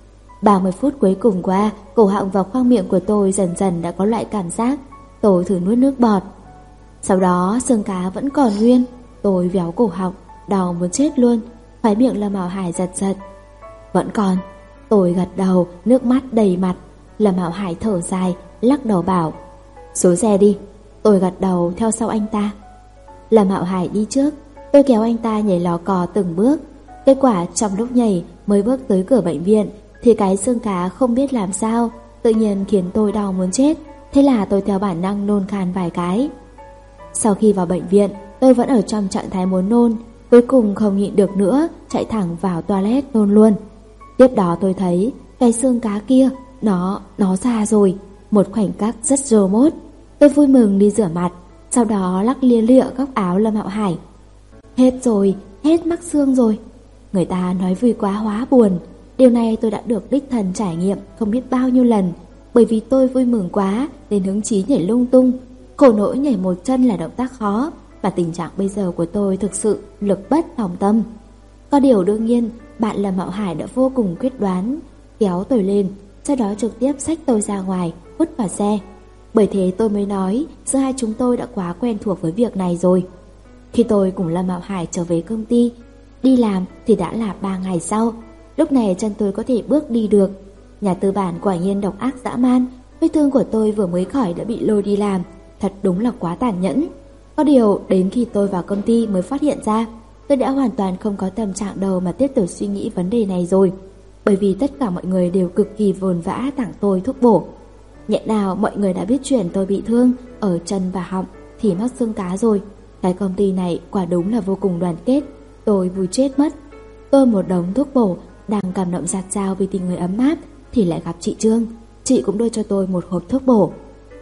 A: ba mươi phút cuối cùng qua, cổ họng và khoang miệng của tôi dần dần đã có loại cảm giác. Tôi thử nuốt nước bọt. Sau đó xương cá vẫn còn nguyên. Tôi véo cổ họng, đau muốn chết luôn. Khóe miệng Lâm Hạo Hải giật giật. Vẫn còn. Tôi gật đầu, nước mắt đầy mặt. Lâm Hạo Hải thở dài, lắc đầu bảo: xuống xe đi. Tôi gật đầu theo sau anh ta. Lâm Hạo Hải đi trước, tôi kéo anh ta nhảy lò cò từng bước. Kết quả trong lúc nhảy mới bước tới cửa bệnh viện thì cái xương cá không biết làm sao tự nhiên khiến tôi đau muốn chết. Thế là tôi theo bản năng nôn khan vài cái. Sau khi vào bệnh viện, tôi vẫn ở trong trạng thái muốn nôn. Cuối cùng không nhịn được nữa, chạy thẳng vào toilet nôn luôn. Tiếp đó tôi thấy cái xương cá kia, nó, nó ra rồi. Một khoảnh khắc rất rơ mốt. Tôi vui mừng đi rửa mặt, sau đó lắc lia lịa góc áo Lâm Hạo Hải. Hết rồi, hết mắc xương rồi. Người ta nói vui quá hóa buồn. Điều này tôi đã được đích thân trải nghiệm không biết bao nhiêu lần. Bởi vì tôi vui mừng quá nên hứng chí nhảy lung tung. Khổ nỗi nhảy một chân là động tác khó, và tình trạng bây giờ của tôi thực sự lực bất tòng tâm. Có điều đương nhiên bạn Lâm Hạo Hải đã vô cùng quyết đoán, kéo tôi lên, sau đó trực tiếp xách tôi ra ngoài, hút vào xe. Bởi thế tôi mới nói giữa hai chúng tôi đã quá quen thuộc với việc này rồi. Khi tôi cùng Lâm Hạo Hải trở về công ty đi làm thì đã là ba ngày sau. Lúc này chân tôi có thể bước đi được. Nhà tư bản quả nhiên độc ác dã man. Vết thương của tôi vừa mới khỏi đã bị lôi đi làm. Thật đúng là quá tàn nhẫn. Có điều đến khi tôi vào công ty mới phát hiện ra tôi đã hoàn toàn không có tâm trạng đâu mà tiếp tục suy nghĩ vấn đề này rồi. Bởi vì tất cả mọi người đều cực kỳ vồn vã tặng tôi thuốc bổ. Nhẹ nào mọi người đã biết chuyện tôi bị thương ở chân và họng thì mắc xương cá rồi. Cái công ty này quả đúng là vô cùng đoàn kết. Tôi vui chết mất. Tôi một đống thuốc bổ đang cảm động giạt dao vì tình người ấm áp thì lại gặp chị Trương. Chị cũng đưa cho tôi một hộp thuốc bổ.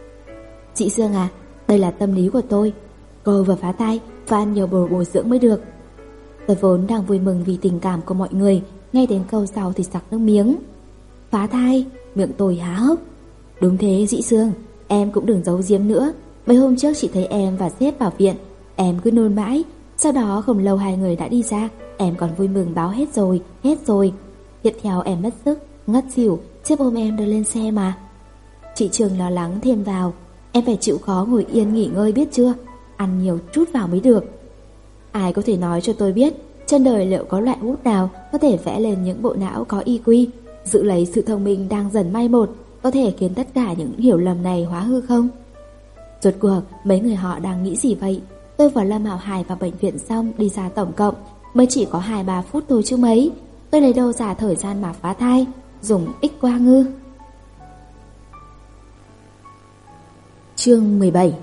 A: Chị Sương à, đây là tâm lý của tôi. Cô vừa phá thai và ăn nhiều bổ bổ dưỡng mới được. Tôi vốn đang vui mừng vì tình cảm của mọi người, nghe đến câu sau thì sặc nước miếng. Phá thai? Miệng tôi há hốc. Đúng thế chị Sương, em cũng đừng giấu giếm nữa. Mấy hôm trước chị thấy em và sếp vào viện, em cứ nôn mãi. Sau đó không lâu hai người đã đi ra, em còn vui mừng báo hết rồi, hết rồi. Tiếp theo em mất sức, ngất xỉu, sếp ôm em đưa lên xe mà. Chị Trường lo lắng thêm vào, em phải chịu khó ngồi yên nghỉ ngơi biết chưa? Ăn nhiều chút vào mới được. Ai có thể nói cho tôi biết trên đời liệu có loại hút nào có thể vẽ lên những bộ não có i kiu, giữ lấy sự thông minh đang dần mai một, có thể khiến tất cả những hiểu lầm này hóa hư không? Rốt cuộc mấy người họ đang nghĩ gì vậy? Tôi và Lâm Hạo Hải vào bệnh viện xong đi ra tổng cộng mới chỉ có hai ba phút thôi chứ mấy. Tôi lấy đâu ra thời gian mà phá thai, dùng X-quang ngư. Chương mười bảy.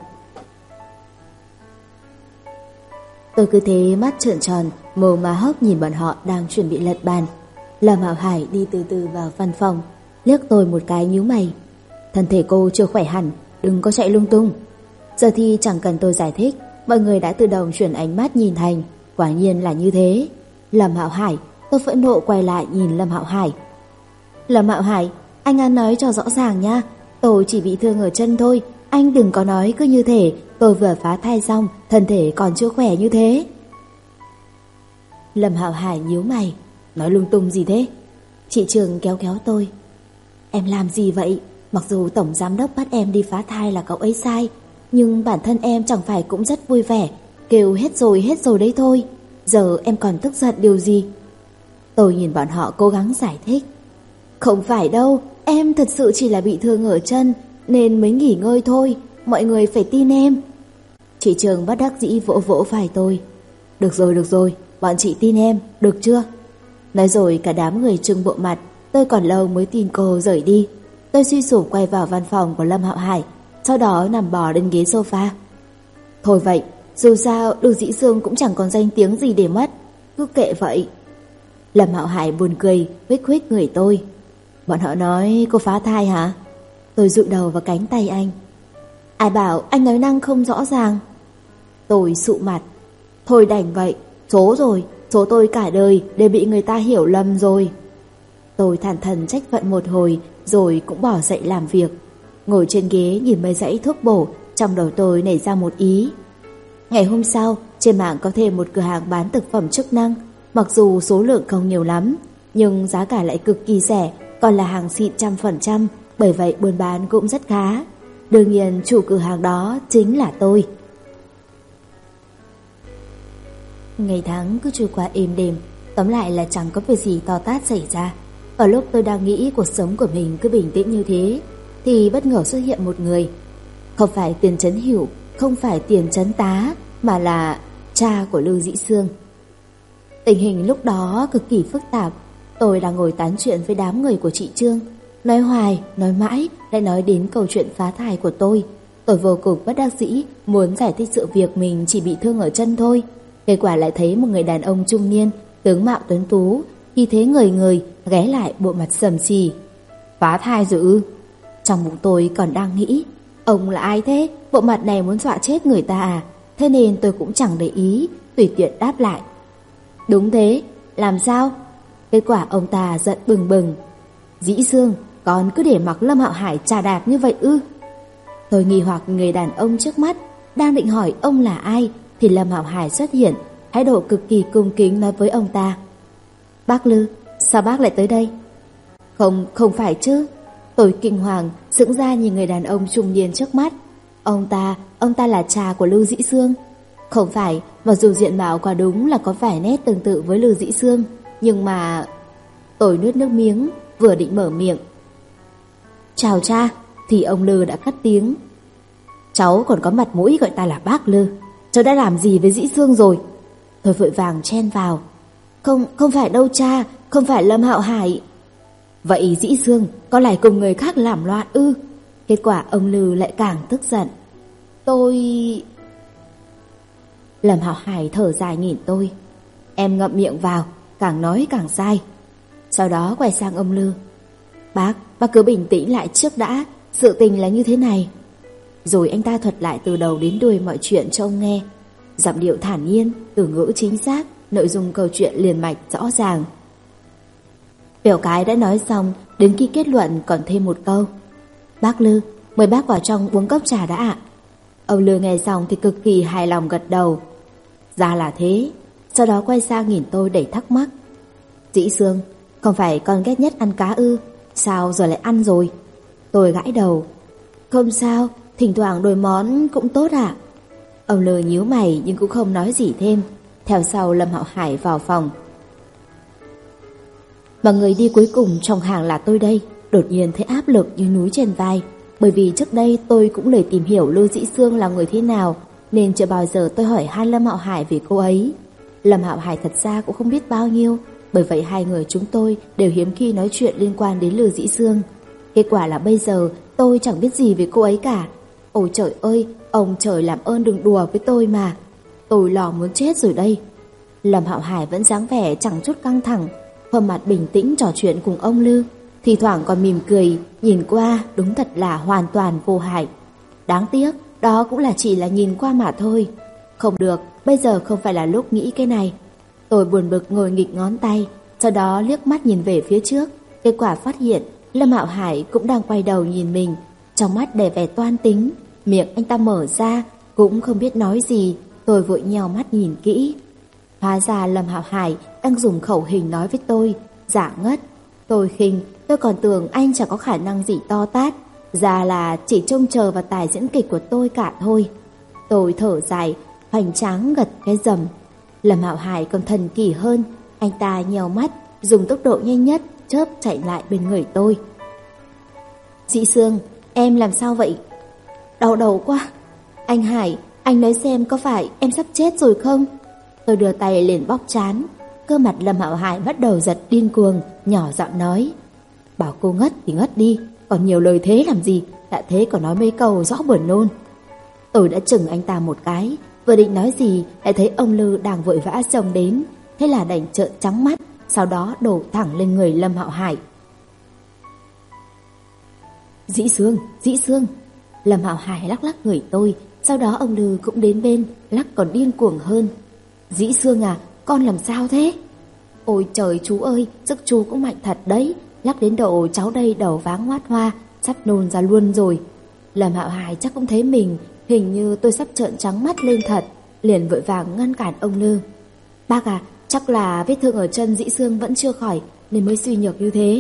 A: Tôi cứ thế mắt trợn tròn, mồm má hốc nhìn bọn họ đang chuẩn bị lật bàn. Lâm Hạo Hải đi từ từ vào văn phòng, liếc tôi một cái nhíu mày. Thân thể cô chưa khỏe hẳn, đừng có chạy lung tung. Giờ thì chẳng cần tôi giải thích, mọi người đã tự động chuyển ánh mắt nhìn thành. Quả nhiên là như thế. Lâm Hạo Hải, tôi phẫn nộ quay lại nhìn Lâm Hạo Hải. Lâm Hạo Hải, anh ăn nói cho rõ ràng nha. Tôi chỉ bị thương ở chân thôi, anh đừng có nói cứ như thể tôi vừa phá thai xong, thân thể còn chưa khỏe như thế. Lâm Hạo Hải nhíu mày, nói lung tung gì thế? Chị Trường kéo kéo tôi. Em làm gì vậy? Mặc dù tổng giám đốc bắt em đi phá thai là cậu ấy sai, nhưng bản thân em chẳng phải cũng rất vui vẻ, kêu hết rồi hết rồi đấy thôi. Giờ em còn tức giận điều gì? Tôi nhìn bọn họ cố gắng giải thích. Không phải đâu, em thật sự chỉ là bị thương ở chân nên mới nghỉ ngơi thôi, mọi người phải tin em. Chị Trường bất đắc dĩ vỗ vỗ vai tôi. Được rồi được rồi, bọn chị tin em, được chưa? Nói rồi cả đám người trừng bộ mặt. Tôi còn lâu mới tin cô rời đi. Tôi suy sụp quay vào văn phòng của Lâm Hạo Hải, sau đó nằm bò lên ghế sofa. Thôi vậy, dù sao Đường Dĩ Sương cũng chẳng còn danh tiếng gì để mất, cứ kệ vậy. Lâm Hạo Hải buồn cười, huých huých người tôi. Bọn họ nói cô phá thai hả? Tôi dụi đầu vào cánh tay anh. Ai bảo anh nói năng không rõ ràng? Tôi sụ mặt. Thôi đành vậy, số rồi, số tôi cả đời đều bị người ta hiểu lầm rồi. Tôi thản thần trách phận một hồi, rồi cũng bỏ dậy làm việc. Ngồi trên ghế nhìn mấy dãy thuốc bổ, trong đầu tôi nảy ra một ý. Ngày hôm sau, trên mạng có thêm một cửa hàng bán thực phẩm chức năng. Mặc dù số lượng không nhiều lắm, nhưng giá cả lại cực kỳ rẻ, còn là hàng xịn trăm phần trăm, bởi vậy buôn bán cũng rất khá. Đương nhiên chủ cửa hàng đó chính là tôi. Ngày tháng cứ trôi qua êm đềm, tóm lại là chẳng có việc gì to tát xảy ra. Ở lúc tôi đang nghĩ cuộc sống của mình cứ bình tĩnh như thế, thì bất ngờ xuất hiện một người. Không phải Tiền Chấn Hiểu, không phải Tiền Chấn Tá, mà là cha của Lưu Dĩ Sương. Tình hình lúc đó cực kỳ phức tạp. Tôi đang ngồi tán chuyện với đám người của chị Trương, nói hoài, nói mãi, lại nói đến câu chuyện phá thai của tôi. Tôi vô cùng bất đắc dĩ, muốn giải thích sự việc mình chỉ bị thương ở chân thôi. Kết quả lại thấy một người đàn ông trung niên, tướng mạo tuấn tú, khi thế người người, ghé lại bộ mặt sầm xì. Phá thai rồi ư? Trong bụng tôi còn đang nghĩ, ông là ai thế? Bộ mặt này muốn dọa chết người ta à? Thế nên tôi cũng chẳng để ý, tùy tiện đáp lại. Đúng thế, làm sao? Kết quả ông ta giận bừng bừng. Dĩ Sương, con cứ để mặc Lâm Hạo Hải trà đạp như vậy ư? Tôi nghi hoặc người đàn ông trước mắt, đang định hỏi ông là ai, thì Lâm Hạo Hải xuất hiện, thái độ cực kỳ cung kính nói với ông ta. Bác Lư, sao bác lại tới đây? Không, không phải chứ. Tôi kinh hoàng, sững ra nhìn người đàn ông trung niên trước mắt. Ông ta, ông ta là cha của Lưu Dĩ Sương. Không phải, mặc dù diện mạo quả đúng là có vài nét tương tự với Lưu Dĩ Sương, nhưng mà... Tôi nuốt nước miếng, vừa định mở miệng. Chào cha, thì ông Lư đã cắt tiếng. Cháu còn có mặt mũi gọi ta là bác Lư, cháu đã làm gì với Dĩ Sương rồi? Tôi vội vàng chen vào. Không, không phải đâu cha, không phải Lâm Hạo Hải. Vậy Dĩ Sương có lại cùng người khác làm loạn ư? Kết quả ông Lư lại càng tức giận. Tôi... Lâm Hạo Hải thở dài nhìn tôi. Em ngậm miệng vào, càng nói càng sai. Sau đó quay sang ông Lư. Bác, bác cứ bình tĩnh lại trước đã, sự tình là như thế này. Rồi anh ta thuật lại từ đầu đến đuôi mọi chuyện cho ông nghe. Giọng điệu thản nhiên, từ ngữ chính xác, nội dung câu chuyện liền mạch rõ ràng. Biểu cái đã nói xong, đến khi kết luận còn thêm một câu. Bác Lư, mời bác vào trong uống cốc trà đã ạ. Ông Lư nghe xong thì cực kỳ hài lòng gật đầu. Ra là thế. Sau đó quay sang nhìn tôi đầy thắc mắc. Dĩ Sương, không phải con ghét nhất ăn cá ư? Sao giờ lại ăn rồi? Tôi gãi đầu. Không sao, thỉnh thoảng đổi món cũng tốt ạ. Ông Lư nhíu mày nhưng cũng không nói gì thêm. Theo sau Lâm Hạo Hải vào phòng. Mà người đi cuối cùng trong hàng là tôi đây. Đột nhiên thấy áp lực như núi trên vai. Bởi vì trước đây tôi cũng lười tìm hiểu Lưu Dĩ Sương là người thế nào, nên chưa bao giờ tôi hỏi han Lâm Hạo Hải về cô ấy. Lâm Hạo Hải thật ra cũng không biết bao nhiêu, bởi vậy hai người chúng tôi đều hiếm khi nói chuyện liên quan đến Lưu Dĩ Sương. Kết quả là bây giờ tôi chẳng biết gì về cô ấy cả. Ôi trời ơi, ông trời làm ơn đừng đùa với tôi mà. Tôi lo muốn chết rồi đây. Lâm Hạo Hải vẫn dáng vẻ chẳng chút căng thẳng, khuôn mặt bình tĩnh trò chuyện cùng ông Lư, thì thoảng còn mỉm cười, nhìn qua đúng thật là hoàn toàn vô hại. Đáng tiếc, đó cũng là chỉ là nhìn qua mà thôi. Không được, bây giờ không phải là lúc nghĩ cái này. Tôi buồn bực ngồi nghịch ngón tay, sau đó liếc mắt nhìn về phía trước. Kết quả phát hiện Lâm Hạo Hải cũng đang quay đầu nhìn mình, trong mắt đầy vẻ toan tính. Miệng anh ta mở ra, cũng không biết nói gì. Tôi vội nheo mắt nhìn kỹ. Hóa ra Lâm Hạo Hải đang dùng khẩu hình nói với tôi, giả ngất. Tôi khinh, tôi còn tưởng anh chẳng có khả năng gì to tát, ra là chỉ trông chờ vào tài diễn kịch của tôi cả thôi. Tôi thở dài, hoành tráng gật cái rầm. Lâm Hạo Hải còn thần kỳ hơn, anh ta nheo mắt, dùng tốc độ nhanh nhất chớp chạy lại bên người tôi. Dĩ Sương, em làm sao vậy? Đau đầu quá. Anh Hải, anh nói xem có phải em sắp chết rồi không? Tôi đưa tay lên bóp trán. Cơ mặt Lâm Hạo Hải bắt đầu giật điên cuồng, nhỏ giọng nói. Bảo cô ngất thì ngất đi, còn nhiều lời thế làm gì, đã thế còn nói mấy câu rõ buồn nôn. Tôi đã chừng anh ta một cái, vừa định nói gì lại thấy ông Lư đang vội vã xông đến, thế là đành trợn trắng mắt, sau đó đổ thẳng lên người Lâm Hạo Hải. Dĩ Sương, Dĩ Sương. Lâm Hạo Hải lắc lắc người tôi, sau đó ông Lư cũng đến bên, lắc còn điên cuồng hơn. Dĩ Sương à, con làm sao thế? Ôi trời chú ơi, sức chú cũng mạnh thật đấy, lắc đến độ cháu đây đầu váng ngoát hoa, sắp nôn ra luôn rồi. Lâm Hạo Hải chắc cũng thấy mình, hình như tôi sắp trợn trắng mắt lên thật, liền vội vàng ngăn cản ông Lư. Bác à, chắc là vết thương ở chân Dĩ Sương vẫn chưa khỏi nên mới suy nhược như thế.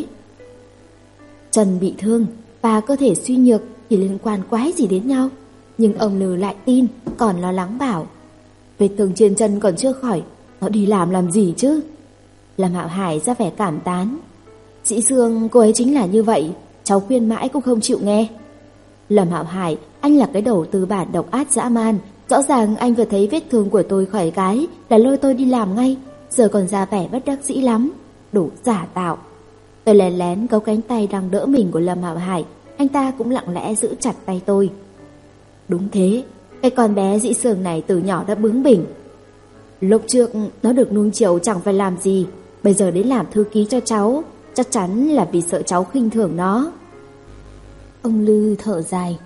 A: Chân bị thương và cơ thể suy nhược thì liên quan quái gì đến nhau? Nhưng ông Lư lại tin, còn lo lắng bảo: vết thương trên chân còn chưa khỏi, nó đi làm làm gì chứ? Lâm Hạo Hải ra vẻ cảm tán: Dĩ Sương cô ấy chính là như vậy, cháu khuyên mãi cũng không chịu nghe. Lâm Hạo Hải, anh là cái đầu tư bản độc ác dã man. Rõ ràng anh vừa thấy vết thương của tôi khỏi gái là lôi tôi đi làm ngay, giờ còn ra vẻ bất đắc dĩ lắm, đủ giả tạo. Tôi lén lén cấu cánh tay đang đỡ mình của Lâm Hạo Hải, anh ta cũng lặng lẽ giữ chặt tay tôi. Đúng thế, cái con bé Dĩ Sương này từ nhỏ đã bướng bỉnh. Lúc trước nó được nuông chiều chẳng phải làm gì, bây giờ đến làm thư ký cho cháu, chắc chắn là vì sợ cháu khinh thường nó. Ông Lư thở dài: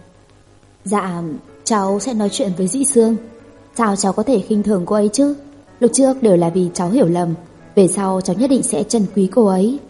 A: Dạ, cháu sẽ nói chuyện với Dĩ Sương. Sao cháu có thể khinh thường cô ấy chứ? Lúc trước đều là vì cháu hiểu lầm, về sau cháu nhất định sẽ trân quý cô ấy.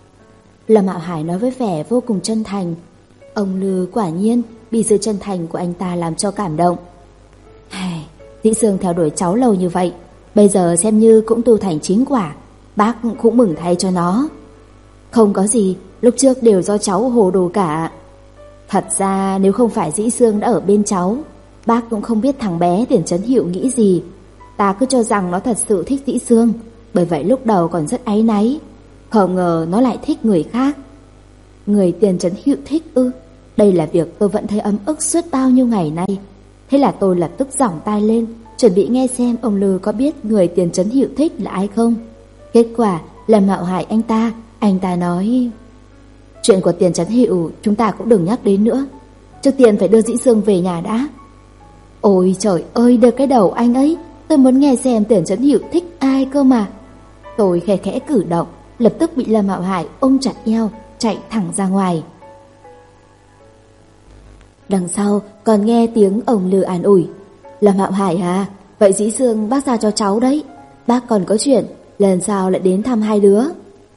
A: Lâm Hạo Hải nói với vẻ vô cùng chân thành. Ông Lư quả nhiên bị sự chân thành của anh ta làm cho cảm động. Hài, Dĩ Sương theo đuổi cháu lâu như vậy, bây giờ xem như cũng tu thành chính quả, bác cũng mừng thay cho nó. Không có gì, lúc trước đều do cháu hồ đồ cả. Thật ra nếu không phải Dĩ Sương đã ở bên cháu, bác cũng không biết thằng bé Tiền Trấn Hiệu nghĩ gì. Ta cứ cho rằng nó thật sự thích Dĩ Sương, bởi vậy lúc đầu còn rất áy náy, không ngờ nó lại thích người khác. Người Tiền Trấn Hiệu thích ư? Đây là việc tôi vẫn thấy ấm ức suốt bao nhiêu ngày nay. Thế là tôi lập tức giỏng tai lên, chuẩn bị nghe xem ông Lư có biết người Tiền Trấn Hiệu thích là ai không. Kết quả là Mạo Hải anh ta, anh ta nói: chuyện của Tiền Trấn Hiệu chúng ta cũng đừng nhắc đến nữa, trước tiên phải đưa Dĩ Sương về nhà đã. Ôi trời ơi, đưa cái đầu anh ấy, tôi muốn nghe xem Tiền Trấn Hiệu thích ai cơ mà. Tôi khẽ khẽ cử động, lập tức bị Lâm Mạo Hải ôm chặt eo, chạy thẳng ra ngoài. Đằng sau còn nghe tiếng ông Lư an ủi: Lâm Mạo Hải à, vậy Dĩ Sương bác ra cho cháu đấy, bác còn có chuyện, lần sau lại đến thăm hai đứa.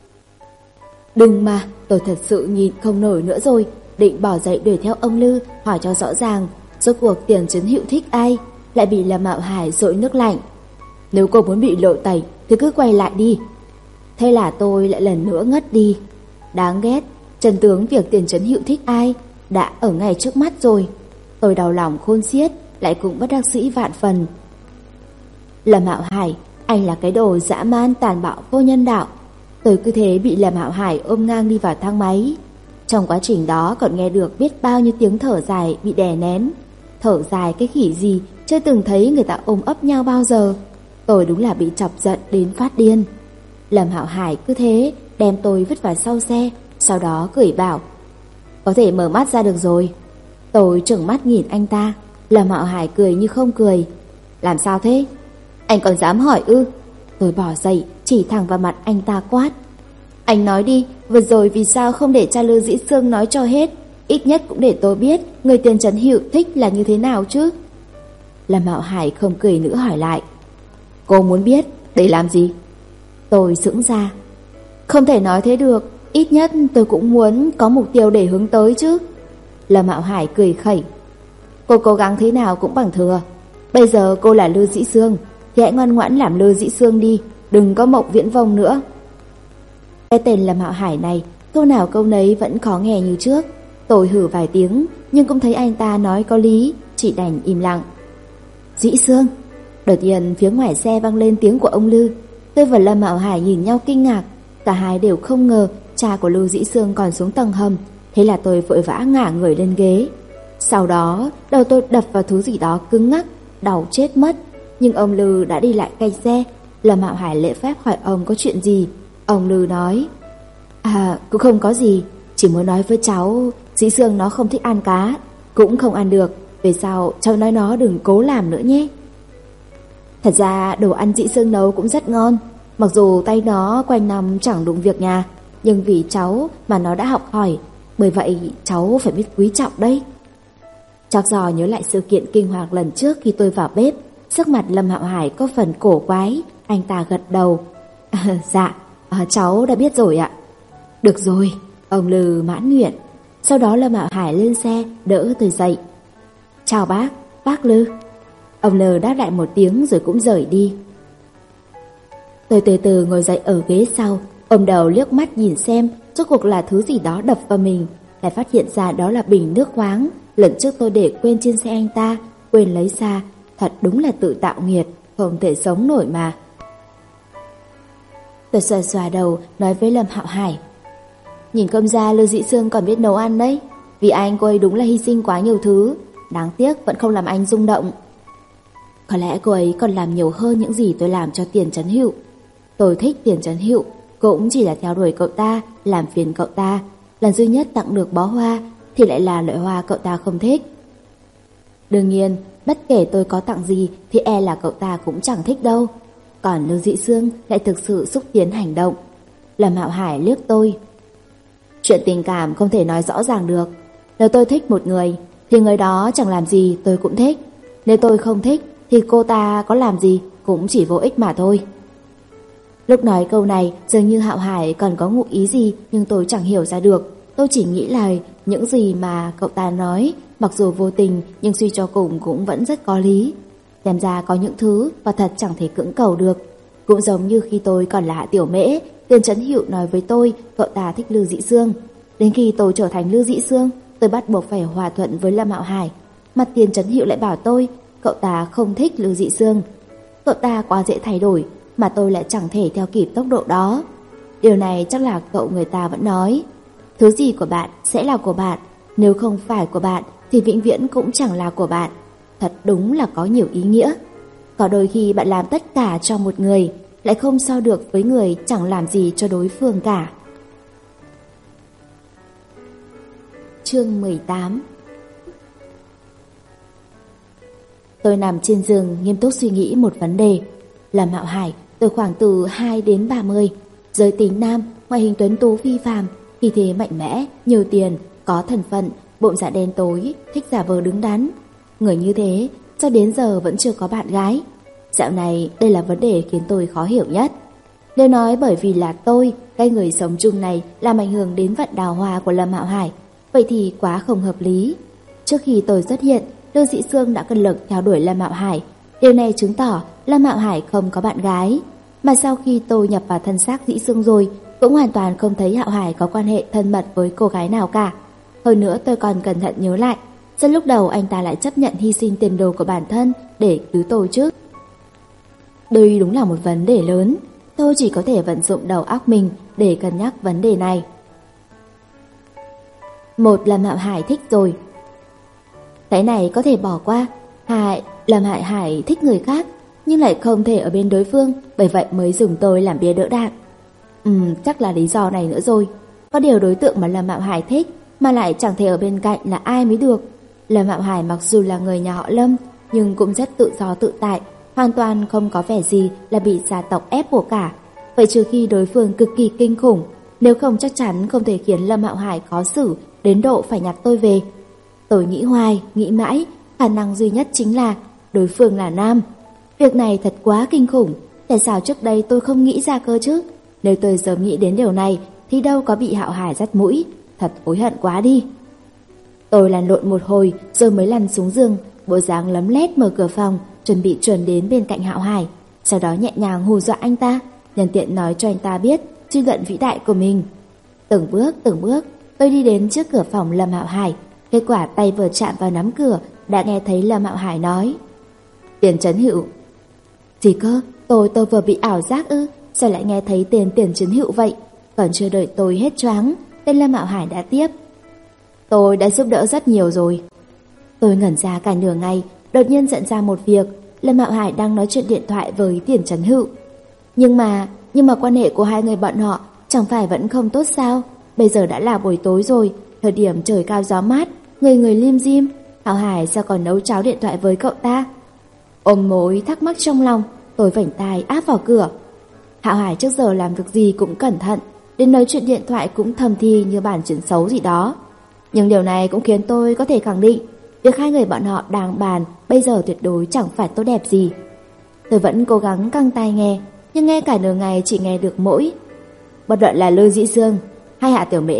A: Đừng mà, tôi thật sự nhịn không nổi nữa rồi, định bỏ dậy đuổi theo ông Lư hỏi cho rõ ràng rốt cuộc Tiền Trấn Hiệu thích ai, lại bị Lâm Mạo Hải dội nước lạnh. Nếu cô muốn bị lộ tẩy thì cứ quay lại đi. Thế là tôi lại lần nữa ngất đi. Đáng ghét, chân tướng việc Tiền Trấn Hiệu thích ai đã ở ngay trước mắt rồi. Tôi đau lòng khôn xiết, lại cũng bất đắc dĩ vạn phần. Lâm Mạo Hải, anh là cái đồ dã man tàn bạo vô nhân đạo. Tôi cứ thế bị Lâm Mạo Hải ôm ngang đi vào thang máy. Trong quá trình đó còn nghe được biết bao nhiêu tiếng thở dài bị đè nén. Thở dài cái khỉ gì, chưa từng thấy người ta ôm ấp nhau bao giờ. Tôi đúng là bị chọc giận đến phát điên. Lâm Mạo Hải cứ thế đem tôi vứt vào sau xe, sau đó cười bảo: có thể mở mắt ra được rồi. Tôi trừng mắt nhìn anh ta. Lâm Mạo Hải cười như không cười: làm sao thế? Anh còn dám hỏi ư? Tôi bỏ dậy chỉ thẳng vào mặt anh ta quát: anh nói đi, vừa rồi vì sao không để cha Lư Dĩ Sương nói cho hết, ít nhất cũng để tôi biết người Tiền Trấn Hiệu thích là như thế nào chứ. Lâm Mạo Hải không cười nữa hỏi lại: cô muốn biết để làm gì? Tôi sững ra: không thể nói thế được, ít nhất tôi cũng muốn có mục tiêu để hướng tới chứ. Lâm Mạo Hải cười khẩy: cô cố gắng thế nào cũng bằng thừa. Bây giờ cô là Lư Dĩ Sương thì hãy ngoan ngoãn làm Lư Dĩ Sương đi, đừng có Mộng Viễn Vông nữa. Cái tên Lâm Mạo Hải này, câu nào câu nấy vẫn khó nghe như trước. Tôi hử vài tiếng nhưng cũng thấy anh ta nói có lý, chỉ đành im lặng. Dĩ Sương. Đột nhiên phía ngoài xe vang lên tiếng của ông Lư. Tôi và Lâm Mạo Hải nhìn nhau kinh ngạc, cả hai đều không ngờ cha của Lư Dĩ Sương còn xuống tầng hầm. Thế là tôi vội vã ngả người lên ghế. Sau đó đầu tôi đập vào thứ gì đó cứng ngắc, đau chết mất. Nhưng ông Lư đã đi lại cạnh xe. Lâm Mạo Hải lễ phép hỏi ông có chuyện gì. Ông Lư nói: à, cũng không có gì, chỉ muốn nói với cháu Dĩ Sương nó không thích ăn cá, cũng không ăn được, về sau cháu nói nó đừng cố làm nữa nhé. Thật ra đồ ăn Dĩ Sương nấu cũng rất ngon, mặc dù tay nó quanh năm chẳng đụng việc nhà, nhưng vì cháu mà nó đã học hỏi, bởi vậy cháu phải biết quý trọng đấy. Chọc giò nhớ lại sự kiện kinh hoàng lần trước khi tôi vào bếp, sắc mặt Lâm Mạo Hải có phần cổ quái. Anh ta gật đầu: à, dạ, à, cháu đã biết rồi ạ. Được rồi, Ông Lư mãn nguyện. Sau đó Lâm Hạo Hải lên xe đỡ tôi dậy. Chào bác, bác Lư. Ông Lư đáp lại một tiếng rồi cũng rời đi. Tôi từ từ ngồi dậy ở ghế sau, ôm đầu liếc mắt nhìn xem rốt cuộc là thứ gì đó đập vào mình. Lại phát hiện ra đó là bình nước khoáng. Lần trước tôi để quên trên xe anh ta, quên lấy ra. Thật đúng là tự tạo nghiệt, không thể sống nổi mà. Tôi xoa xoa đầu nói với Lâm Hạo Hải. Nhìn không ra Lư Dị Sương còn biết nấu ăn đấy. Vì anh cô ấy đúng là hy sinh quá nhiều thứ. Đáng tiếc vẫn không làm anh rung động. Có lẽ cô ấy còn làm nhiều hơn những gì tôi làm cho Tiền Chấn Hữu. Tôi thích Tiền Chấn Hữu, cũng chỉ là theo đuổi cậu ta, làm phiền cậu ta. Lần duy nhất tặng được bó hoa thì lại là loại hoa cậu ta không thích. Đương nhiên, bất kể tôi có tặng gì thì e là cậu ta cũng chẳng thích đâu. Còn Lư Dị Sương lại thực sự xúc tiến hành động. Lâm Hạo Hải liếc tôi. Chuyện tình cảm không thể nói rõ ràng được. Nếu tôi thích một người thì người đó chẳng làm gì tôi cũng thích. Nếu tôi không thích thì cô ta có làm gì cũng chỉ vô ích mà thôi. Lúc nói câu này dường như Hạo Hải còn có ngụ ý gì, nhưng tôi chẳng hiểu ra được. Tôi chỉ nghĩ là những gì mà cậu ta nói, mặc dù vô tình nhưng suy cho cùng cũng vẫn rất có lý. Xem ra có những thứ và thật chẳng thể cưỡng cầu được. Cũng giống như khi tôi còn là Hạ Tiểu Mễ, Tiền Chấn Hữu nói với tôi cậu ta thích Lư Dị Sương. Đến khi tôi trở thành Lư Dị Sương, tôi bắt buộc phải hòa thuận với Lâm Hạo Hải. Mà Tiền Chấn Hữu lại bảo tôi cậu ta không thích Lư Dị Sương. Cậu ta quá dễ thay đổi, mà tôi lại chẳng thể theo kịp tốc độ đó. Điều này chắc là cậu người ta vẫn nói, thứ gì của bạn sẽ là của bạn, nếu không phải của bạn thì vĩnh viễn cũng chẳng là của bạn. Thật đúng là có nhiều ý nghĩa. Có đôi khi bạn làm tất cả cho một người, lại không so được với người chẳng làm gì cho đối phương cả. Chương mười tám. Tôi nằm trên giường nghiêm túc suy nghĩ một vấn đề. Lâm Hạo Hải từ khoảng từ hai đến ba mươi, giới tính nam, ngoại hình tuấn tú phi phàm, khí thế mạnh mẽ, nhiều tiền, có thân phận, bụng dạ đen tối, thích giả vờ đứng đắn. Người như thế cho đến giờ vẫn chưa có bạn gái. Dạo này đây là vấn đề khiến tôi khó hiểu nhất. Nếu nói bởi vì là tôi, cái người sống chung này làm ảnh hưởng đến vận đào hoa của Lâm Hạo Hải, vậy thì quá không hợp lý. Trước khi tôi xuất hiện, Lư Dị Sương đã cân lực theo đuổi Lâm Hạo Hải. Điều này chứng tỏ Lâm Hạo Hải không có bạn gái. Mà sau khi tôi nhập vào thân xác Dị Sương rồi, cũng hoàn toàn không thấy Hạo Hải có quan hệ thân mật với cô gái nào cả. Hơn nữa tôi còn cẩn thận nhớ lại, rất lúc đầu anh ta lại chấp nhận hy sinh tiền đồ của bản thân để cứu tôi chứ. Đây đúng là một vấn đề lớn. Tôi chỉ có thể vận dụng đầu óc mình để cân nhắc vấn đề này. Một, Lâm Hạo Hải thích rồi, cái này có thể bỏ qua. Hai, Lâm Hạo Hải thích người khác nhưng lại không thể ở bên đối phương, bởi vậy mới dùng tôi làm bia đỡ đạn. Ừm, chắc là lý do này nữa rồi. Có điều đối tượng mà Lâm Hạo Hải thích mà lại chẳng thể ở bên cạnh là ai mới được. Lâm Hạo Hải mặc dù là người nhà họ Lâm nhưng cũng rất tự do tự tại, hoàn toàn không có vẻ gì là bị gia tộc ép buộc cả. Vậy trừ khi đối phương cực kỳ kinh khủng, nếu không chắc chắn không thể khiến Lâm Hạo Hải khó xử đến độ phải nhặt tôi về. Tôi nghĩ hoài, nghĩ mãi, khả năng duy nhất chính là đối phương là nam. Việc này thật quá kinh khủng, tại sao trước đây tôi không nghĩ ra cơ chứ? Nếu tôi sớm nghĩ đến điều này thì đâu có bị Hạo Hải dắt mũi, thật hối hận quá đi. Tôi lăn lộn một hồi rồi mới lăn xuống giường, bộ dáng lấm lét mở cửa phòng, chuẩn bị chuồn đến bên cạnh Hạo Hải, sau đó nhẹ nhàng hù dọa anh ta, nhân tiện nói cho anh ta biết suy luận vĩ đại của mình. Từng bước từng bước tôi đi đến trước cửa phòng Lâm Hạo Hải. Kết quả tay vừa chạm vào nắm cửa đã nghe thấy Lâm Hạo Hải nói: Tiền Chấn Hữu. Gì cơ? Tôi tôi vừa bị ảo giác ư? Sao lại nghe thấy tên Tiền Chấn Hữu vậy? Còn chưa đợi tôi hết choáng, tên Lâm Hạo Hải đã tiếp: Tôi đã giúp đỡ rất nhiều rồi. Tôi ngẩn ra cả nửa ngày, đột nhiên nhận ra một việc. Lâm Hạo Hải đang nói chuyện điện thoại với Tiền Chấn Hữu. Nhưng mà, nhưng mà quan hệ của hai người bọn họ chẳng phải vẫn không tốt sao? Bây giờ đã là buổi tối rồi, thời điểm trời cao gió mát, người người lim dim, Hạo Hải sao còn nấu cháo điện thoại với cậu ta? Ôm mối thắc mắc trong lòng, tôi vảnh tai áp vào cửa. Hạo Hải trước giờ làm việc gì cũng cẩn thận, đến nói chuyện điện thoại cũng thầm thì như bản chuyện xấu gì đó. Nhưng điều này cũng khiến tôi có thể khẳng định việc hai người bọn họ đang bàn bây giờ tuyệt đối chẳng phải tốt đẹp gì. Tôi vẫn cố gắng căng tai nghe, nhưng nghe cả nửa ngày chỉ nghe được mỗi: Bất luận là Lư Dĩ Sương hay Hạ Tiểu Mễ,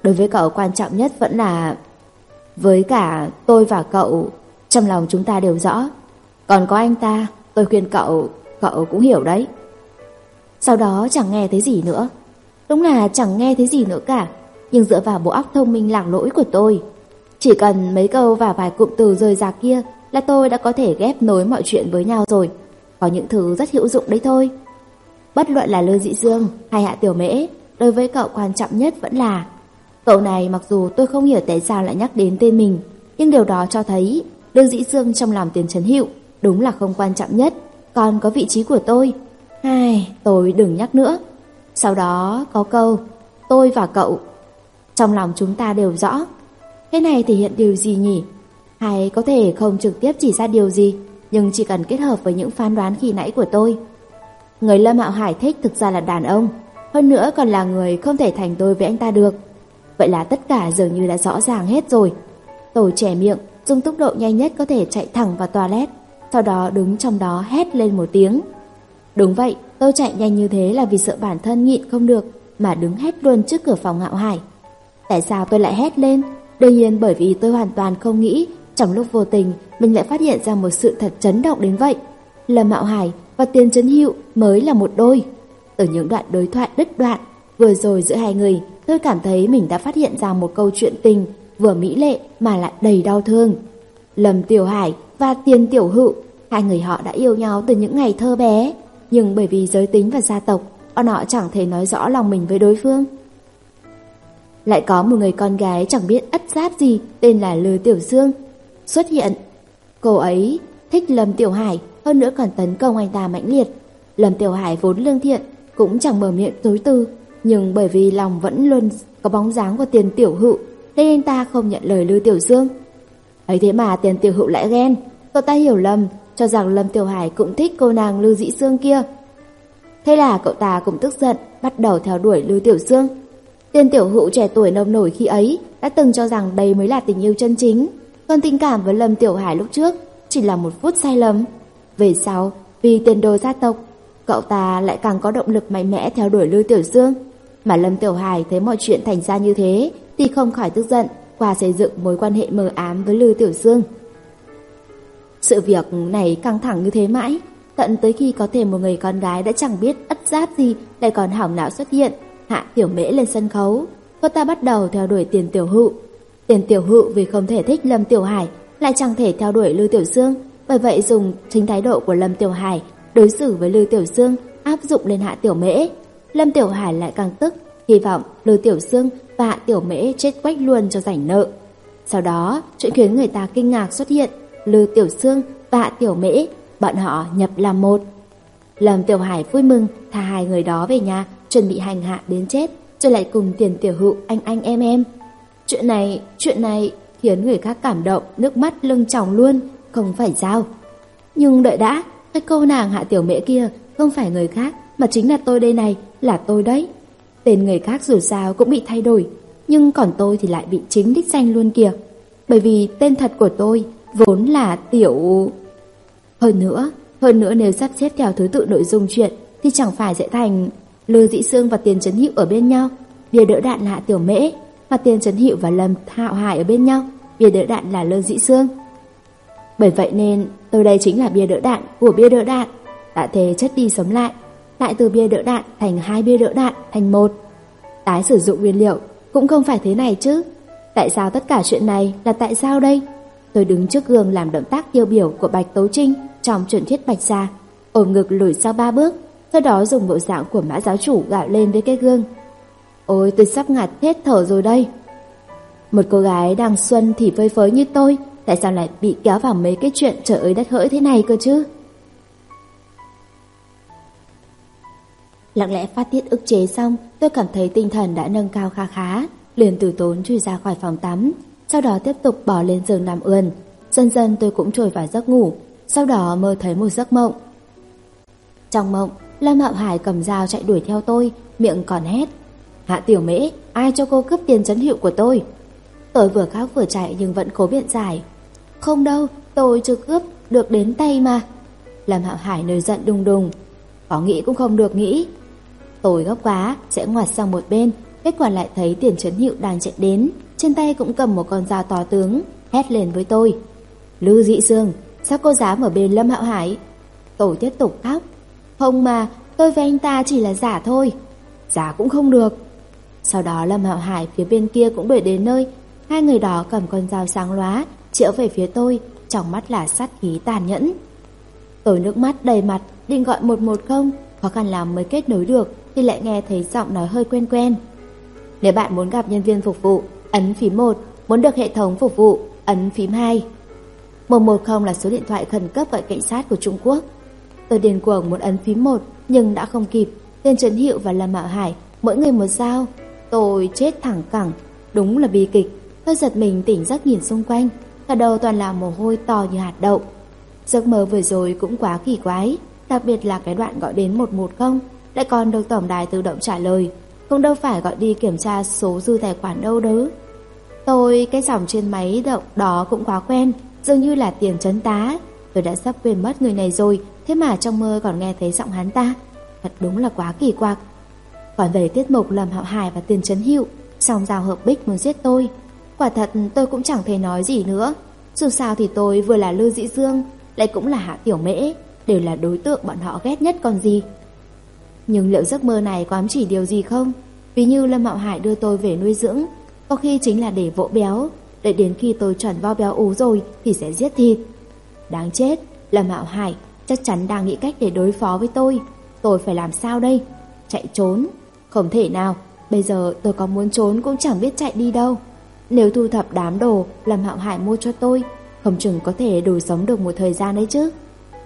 A: Đối với cậu quan trọng nhất vẫn là... Với cả tôi và cậu, trong lòng chúng ta đều rõ. Còn có anh ta, tôi khuyên cậu, cậu cũng hiểu đấy. Sau đó chẳng nghe thấy gì nữa. Đúng là chẳng nghe thấy gì nữa cả. Nhưng dựa vào bộ óc thông minh lạc lỗi của tôi, chỉ cần mấy câu và vài cụm từ rời rạc kia là tôi đã có thể ghép nối mọi chuyện với nhau rồi. Có những thứ rất hữu dụng đấy thôi. Bất luận là Lư Dĩ Dương hay Hạ Tiểu Mễ, đối với cậu quan trọng nhất vẫn là... Cậu này mặc dù tôi không hiểu tại sao lại nhắc đến tên mình, nhưng điều đó cho thấy Lư Dĩ Dương trong lòng Tiền Trấn Hữu đúng là không quan trọng nhất. Còn có vị trí của tôi. Ai, tôi đừng nhắc nữa. Sau đó có câu tôi và cậu, trong lòng chúng ta đều rõ. Cái này thể hiện điều gì nhỉ? Hay có thể không trực tiếp chỉ ra điều gì, nhưng chỉ cần kết hợp với những phán đoán khi nãy của tôi. Người Lâm Hạo Hải thích thực ra là đàn ông, hơn nữa còn là người không thể thành đôi với anh ta được. Vậy là tất cả dường như đã rõ ràng hết rồi. Tôi chẻ miệng, dùng tốc độ nhanh nhất có thể chạy thẳng vào toilet, sau đó đứng trong đó hét lên một tiếng. Đúng vậy, tôi chạy nhanh như thế là vì sợ bản thân nhịn không được mà đứng hét luôn trước cửa phòng Hạo Hải. Tại sao tôi lại hét lên? Đương nhiên bởi vì tôi hoàn toàn không nghĩ trong lúc vô tình mình lại phát hiện ra một sự thật chấn động đến vậy. Lâm Hạo Hải và Tiền Trấn Hữu mới là một đôi. Từ những đoạn đối thoại đứt đoạn vừa rồi giữa hai người, tôi cảm thấy mình đã phát hiện ra một câu chuyện tình vừa mỹ lệ mà lại đầy đau thương. Lâm Tiểu Hải và Tiền Tiểu Hữu, hai người họ đã yêu nhau từ những ngày thơ bé, nhưng bởi vì giới tính và gia tộc, bọn họ chẳng thể nói rõ lòng mình với đối phương. Lại có một người con gái chẳng biết ất giáp gì tên là Lư Tiểu Dương xuất hiện. Cô ấy thích Lâm Tiểu Hải, hơn nữa còn tấn công anh ta mãnh liệt. Lâm Tiểu Hải vốn lương thiện, cũng chẳng mở miệng chối từ, nhưng bởi vì lòng vẫn luôn có bóng dáng của Tiền Tiểu Hữu nên anh ta không nhận lời Lư Tiểu Dương. Ấy thế mà Tiền Tiểu Hữu lại ghen, cậu ta hiểu lầm, cho rằng Lâm Tiểu Hải cũng thích cô nàng Lư Dĩ Dương kia. Thế là cậu ta cũng tức giận, bắt đầu theo đuổi Lư Tiểu Dương. Tiền Tiểu Hữu trẻ tuổi nông nổi khi ấy đã từng cho rằng đây mới là tình yêu chân chính, còn tình cảm với Lâm Tiểu Hải lúc trước chỉ là một phút sai lầm. Về sau, vì tiền đồ gia tộc, cậu ta lại càng có động lực mạnh mẽ theo đuổi Lư Tiểu Dương. Mà Lâm Tiểu Hải thấy mọi chuyện thành ra như thế thì không khỏi tức giận, qua xây dựng mối quan hệ mờ ám với Lư Tiểu Dương. Sự việc này căng thẳng như thế mãi, tận tới khi có thêm một người con gái đã chẳng biết ất giáp gì lại còn hỏng não xuất hiện, Hạ Tiểu Mễ lên sân khấu. Cô ta bắt đầu theo đuổi Tiền Tiểu Hữu. Tiền Tiểu Hữu vì không thể thích Lâm Tiểu Hải lại chẳng thể theo đuổi Lư Tiểu Dương, bởi vậy dùng chính thái độ của Lâm Tiểu Hải đối xử với Lư Tiểu Dương áp dụng lên Hạ Tiểu Mễ. Lâm Tiểu Hải lại càng tức, hy vọng Lư Tiểu Dương và Hạ Tiểu Mễ chết quách luôn cho rảnh nợ. Sau đó, chuyện khiến người ta kinh ngạc xuất hiện, Lư Tiểu Dương và Hạ Tiểu Mễ, bọn họ nhập làm một. Lâm Tiểu Hải vui mừng thả hai người đó về nhà, chuẩn bị hành hạ đến chết, rồi lại cùng Tiền Tiểu Hữu anh anh em em. Chuyện này, chuyện này khiến người khác cảm động, nước mắt lưng tròng luôn, không phải sao? Nhưng đợi đã, cái cô nàng Hạ Tiểu Mễ kia không phải người khác, mà chính là tôi đây này, là tôi đấy. Tên người khác dù sao cũng bị thay đổi, nhưng còn tôi thì lại bị chính đích danh luôn kìa. Bởi vì tên thật của tôi vốn là Tiểu... Hơn nữa, hơn nữa nếu sắp xếp theo thứ tự nội dung chuyện thì chẳng phải sẽ thành Lư Dĩ Dương và Tiền Trấn Hữu ở bên nhau, bia đỡ đạn là Hạ Tiểu Mễ, mà Tiền Trấn Hữu và Lâm Hạo Hải ở bên nhau, bia đỡ đạn là Lư Dĩ Dương. Bởi vậy nên tôi đây chính là bia đỡ đạn của bia đỡ đạn, đã thế chất đi sống lại, lại từ bia đỡ đạn thành hai bia đỡ đạn thành một. Tái sử dụng nguyên liệu cũng không phải thế này chứ. Tại sao tất cả chuyện này là tại sao đây? Tôi đứng trước gương làm động tác tiêu biểu của Bạch Tấu Trinh trong truyền thuyết Bạch Gia, ôm ngực lùi sau ba bước, sau đó dùng bộ dạng của Mã giáo chủ gạo lên với cái gương. Ôi, tôi sắp ngạt hết thở rồi đây. Một cô gái đang xuân thì phơi phới như tôi, tại sao lại bị kéo vào mấy cái chuyện trời ơi đất hỡi thế này cơ chứ? Lặng lẽ phát tiết ức chế xong, tôi cảm thấy tinh thần đã nâng cao khá khá, liền từ tốn chui ra khỏi phòng tắm, sau đó tiếp tục bò lên giường nằm ườn. Dần dần tôi cũng trôi vào giấc ngủ, sau đó mơ thấy một giấc mộng. Trong mộng, Lâm Hạo Hải cầm dao chạy đuổi theo tôi, miệng còn hét: Hạ Tiểu Mễ, ai cho cô cướp Tiền Trấn Hữu của tôi? Tôi vừa khóc vừa chạy nhưng vẫn cố biện giải: Không đâu, tôi chưa cướp được đến tay mà. Lâm Hạo Hải nổi giận đùng đùng: Có nghĩ cũng không được nghĩ. Tôi gấp quá, sẽ ngoặt sang một bên, Kết quả lại thấy Tiền Trấn Hữu đang chạy đến, trên tay cũng cầm một con dao to tướng, hét lên với tôi: Lư Dị Sương, sao cô dám ở bên Lâm Hạo Hải? Tôi tiếp tục khóc: Không mà, tôi với anh ta chỉ là giả thôi. Giả cũng không được. Sau đó Lâm Hạo Hải phía bên kia cũng đuổi đến nơi, hai người đó cầm con dao sáng lóa, chĩa về phía tôi, trong mắt là sát khí tàn nhẫn. Tôi nước mắt đầy mặt, định gọi một một không, khó khăn lắm mới kết nối được, thì lại nghe thấy giọng nói hơi quen quen. Nếu bạn muốn gặp nhân viên phục vụ, ấn phím một, muốn được hệ thống phục vụ, ấn phím hai. một một không là số điện thoại khẩn cấp gọi cảnh sát của Trung Quốc. Tôi điên cuồng muốn ấn phím một, nhưng đã không kịp. Tên Trấn Hữu và Lâm Hạo Hải mỗi người một dao. Tôi chết thẳng cẳng, đúng là bi kịch. Tôi giật mình tỉnh giấc nhìn xung quanh, cả đầu toàn là mồ hôi to như hạt đậu. Giấc mơ vừa rồi cũng quá kỳ quái, đặc biệt là cái đoạn gọi đến một một không lại còn được tổng đài tự động trả lời, không đâu phải gọi đi kiểm tra số dư tài khoản đâu đớ. Tôi cái dòng trên máy động đó cũng quá quen, dường như là Tiền Trấn Tá. Tôi đã sắp quên mất người này rồi, thế mà trong mơ còn nghe thấy giọng hắn ta. Thật đúng là quá kỳ quặc. Còn về tiết mục Lâm Hạo Hải và Tiền Trấn Hữu song giao hợp bích muốn giết tôi, quả thật tôi cũng chẳng thể nói gì nữa. Dù sao thì tôi vừa là Lư Dĩ Dương, lại cũng là Hạ Tiểu Mễ, đều là đối tượng bọn họ ghét nhất còn gì. Nhưng liệu giấc mơ này có ám chỉ điều gì không? Vì như Lâm Hạo Hải đưa tôi về nuôi dưỡng, có khi chính là để vỗ béo, đợi đến khi tôi chuẩn vo béo ú rồi thì sẽ giết thịt. Đáng chết, Lâm Hạo Hải chắc chắn đang nghĩ cách để đối phó với tôi. Tôi phải làm sao đây? Chạy trốn? Không thể nào, bây giờ tôi có muốn trốn cũng chẳng biết chạy đi đâu. Nếu thu thập đám đồ Lâm Hạo Hải mua cho tôi, không chừng có thể đủ sống được một thời gian đấy chứ.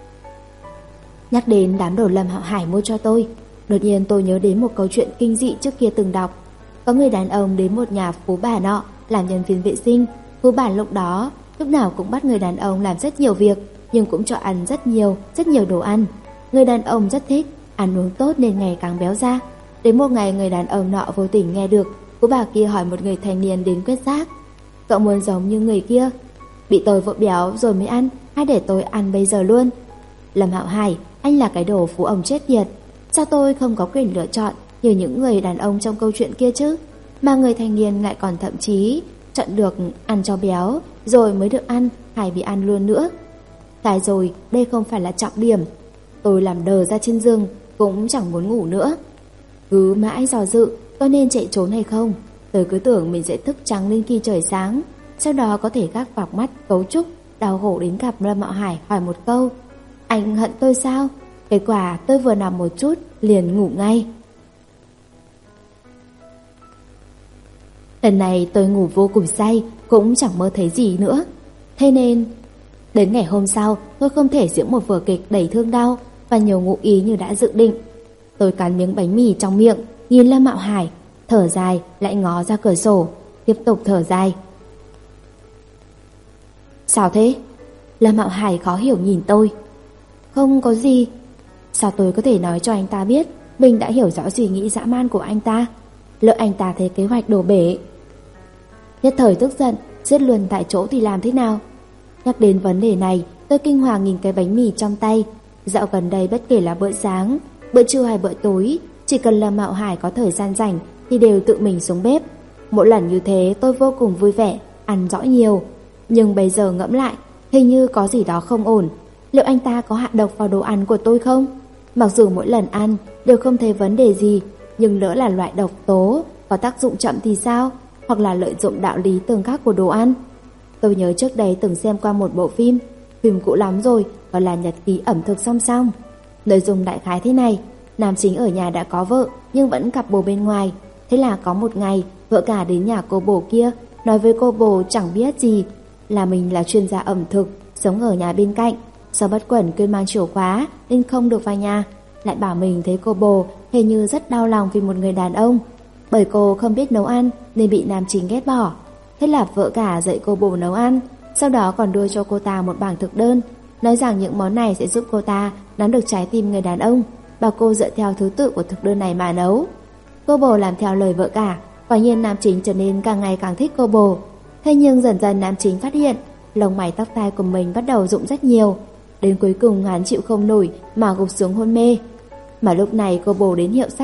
A: Nhắc đến đám đồ Lâm Hạo Hải mua cho tôi, đột nhiên tôi nhớ đến một câu chuyện kinh dị trước kia từng đọc. Có người đàn ông đến một nhà phú bà nọ làm nhân viên vệ sinh. Phú bà lúc đó lúc nào cũng bắt người đàn ông làm rất nhiều việc, nhưng cũng cho ăn rất nhiều, rất nhiều đồ ăn. Người đàn ông rất thích, ăn uống tốt nên ngày càng béo ra. Đến một ngày người đàn ông nọ vô tình nghe được phú bà kia hỏi một người thanh niên đến quét rác: Cậu muốn giống như người kia, bị tôi vợ béo rồi mới ăn, hay để tôi ăn bây giờ luôn? Lâm Hạo Hải, anh là cái đồ phú ông chết tiệt. Sao tôi không có quyền lựa chọn như những người đàn ông trong câu chuyện kia chứ? Mà người thanh niên lại còn thậm chí chọn được ăn cho béo rồi mới được ăn, hay bị ăn luôn nữa. Tại rồi, đây không phải là trọng điểm. Tôi làm đờ ra trên giường, cũng chẳng muốn ngủ nữa. Cứ mãi dò dự có nên chạy trốn hay không. Tôi cứ tưởng mình sẽ thức trắng lên khi trời sáng, sau đó có thể gác vào mắt cấu trúc, đau khổ đến gặp Lâm Hạo Hải hỏi một câu: Anh hận tôi sao? Kết quả tôi vừa nằm một chút liền ngủ ngay. Lần này tôi ngủ vô cùng say, cũng chẳng mơ thấy gì nữa. Thế nên đến ngày hôm sau tôi không thể diễn một vở kịch đầy thương đau và nhiều ngụ ý như đã dự định. Tôi cắn miếng bánh mì trong miệng, nhìn Lâm Hạo Hải, thở dài lại ngó ra cửa sổ, tiếp tục thở dài. Sao thế? Lâm Hạo Hải khó hiểu nhìn tôi. Không có gì. Sao tôi có thể nói cho anh ta biết mình đã hiểu rõ suy nghĩ dã man của anh ta? Lỡ anh ta thấy kế hoạch đổ bể. Nhất thời tức giận, giết luôn tại chỗ thì làm thế nào? Nhắc đến vấn đề này, tôi kinh hoàng nhìn cái bánh mì trong tay. Dạo gần đây bất kể là bữa sáng, bữa trưa hay bữa tối, chỉ cần Lâm Hạo Hải có thời gian rảnh thì đều tự mình xuống bếp. Mỗi lần như thế tôi vô cùng vui vẻ, ăn rõ nhiều. Nhưng bây giờ ngẫm lại, hình như có gì đó không ổn. Liệu anh ta có hạ độc vào đồ ăn của tôi không? Mặc dù mỗi lần ăn đều không thấy vấn đề gì, nhưng lỡ là loại độc tố có tác dụng chậm thì sao? Hoặc là lợi dụng đạo lý tương khắc của đồ ăn. Tôi nhớ trước đây từng xem qua một bộ phim, phim cũ lắm rồi, gọi là Nhật ký ẩm thực song song. Nội dung đại khái thế này: nam chính ở nhà đã có vợ nhưng vẫn cặp bồ bên ngoài. Thế là có một ngày, vợ cả đến nhà cô bồ kia, nói với cô bồ chẳng biết gì là mình là chuyên gia ẩm thực, sống ở nhà bên cạnh. Do bất quẩn quên mang chìa khóa nên không được vào nhà, lại bảo mình thấy cô bồ hình như rất đau lòng vì một người đàn ông, bởi cô không biết nấu ăn nên bị nam chính ghét bỏ. Thế là vợ cả dạy cô bồ nấu ăn, sau đó còn đưa cho cô ta một bảng thực đơn, nói rằng những món này sẽ giúp cô ta nắm được trái tim người đàn ông, bảo cô dựa theo thứ tự của thực đơn này mà nấu. Cô bồ làm theo lời vợ cả, quả nhiên nam chính trở nên càng ngày càng thích cô bồ. Thế nhưng dần dần nam chính phát hiện lông mày tóc tai của mình bắt đầu rụng rất nhiều, đến cuối cùng hắn chịu không nổi mà gục xuống hôn mê. Mà lúc này cô bồ đến hiệu sách,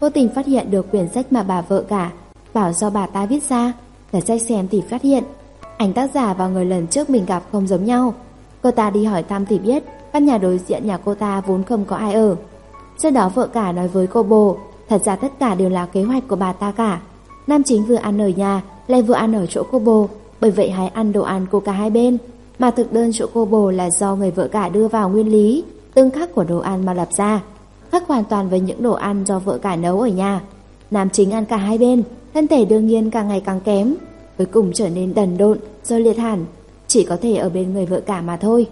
A: vô tình phát hiện được quyển sách mà bà vợ cả bảo do bà ta viết ra. Lật sách xem thì phát hiện ảnh tác giả và người lần trước mình gặp không giống nhau. Cô ta đi hỏi thăm thì biết căn nhà đối diện nhà cô ta vốn không có ai ở. Sau đó vợ cả nói với cô bồ, thật ra tất cả đều là kế hoạch của bà ta cả. Nam chính vừa ăn ở nhà lại vừa ăn ở chỗ cô bồ, bởi vậy hãy ăn đồ ăn của cả hai bên. Mà thực đơn chỗ cô bồ là do người vợ cả đưa vào nguyên lý tương khắc của đồ ăn mà lập ra, khác hoàn toàn với những đồ ăn do vợ cả nấu ở nhà. Nam chính ăn cả hai bên, thân thể đương nhiên càng ngày càng kém, cuối cùng trở nên đần độn rồi liệt hẳn, chỉ có thể ở bên người vợ cả mà thôi.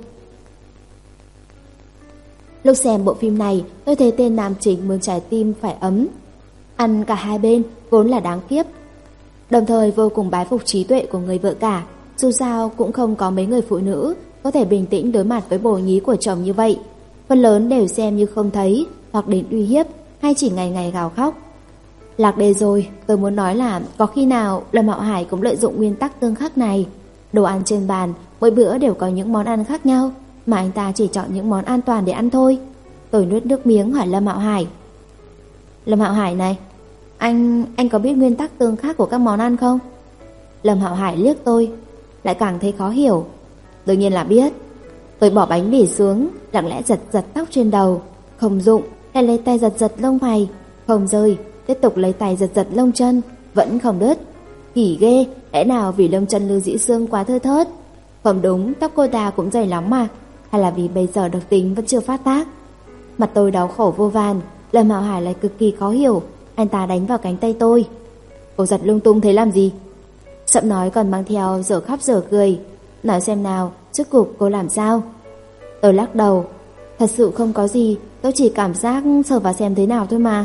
A: Lúc xem bộ phim này, tôi thấy tên nam chính muốn trái tim phải ấm. Ăn cả hai bên vốn là đáng kiếp, đồng thời vô cùng bái phục trí tuệ của người vợ cả. Dù sao cũng không có mấy người phụ nữ có thể bình tĩnh đối mặt với bồ nhí của chồng như vậy. Phần lớn đều xem như không thấy, hoặc đến uy hiếp, hay chỉ ngày ngày gào khóc. Lạc đề rồi, tôi muốn nói là có khi nào Lâm Hạo Hải cũng lợi dụng nguyên tắc tương khắc này. Đồ ăn trên bàn, mỗi bữa đều có những món ăn khác nhau, mà anh ta chỉ chọn những món an toàn để ăn thôi. Tôi nuốt nước miếng hỏi Lâm Hạo Hải. Lâm Hạo Hải này, anh anh có biết nguyên tắc tương khắc của các món ăn không? Lâm Hạo Hải liếc tôi, lại càng thấy khó hiểu. Đương nhiên là biết. Tôi bỏ bánh mì xuống, lặng lẽ giật giật tóc trên đầu, không dụng, lại lấy tay giật giật lông mày, không rơi, tiếp tục lấy tay giật giật lông chân, vẫn không đứt. Kỳ ghê, lẽ nào vì lông chân Lưu Dĩ Sương quá thưa thớt? Không đúng, tóc cô ta cũng dày lắm mà, hay là vì bây giờ độc tính vẫn chưa phát tác? Mặt tôi đau khổ vô vàn. Lâm Hạo Hải lại cực kỳ khó hiểu. Anh ta đánh vào cánh tay tôi. Cô giật lung tung thế làm gì? Giọng nói còn mang theo dở khóc dở cười. Nói xem nào, trước cục cô làm sao? Tôi lắc đầu. Thật sự không có gì, tôi chỉ cảm giác sờ vào xem thế nào thôi mà.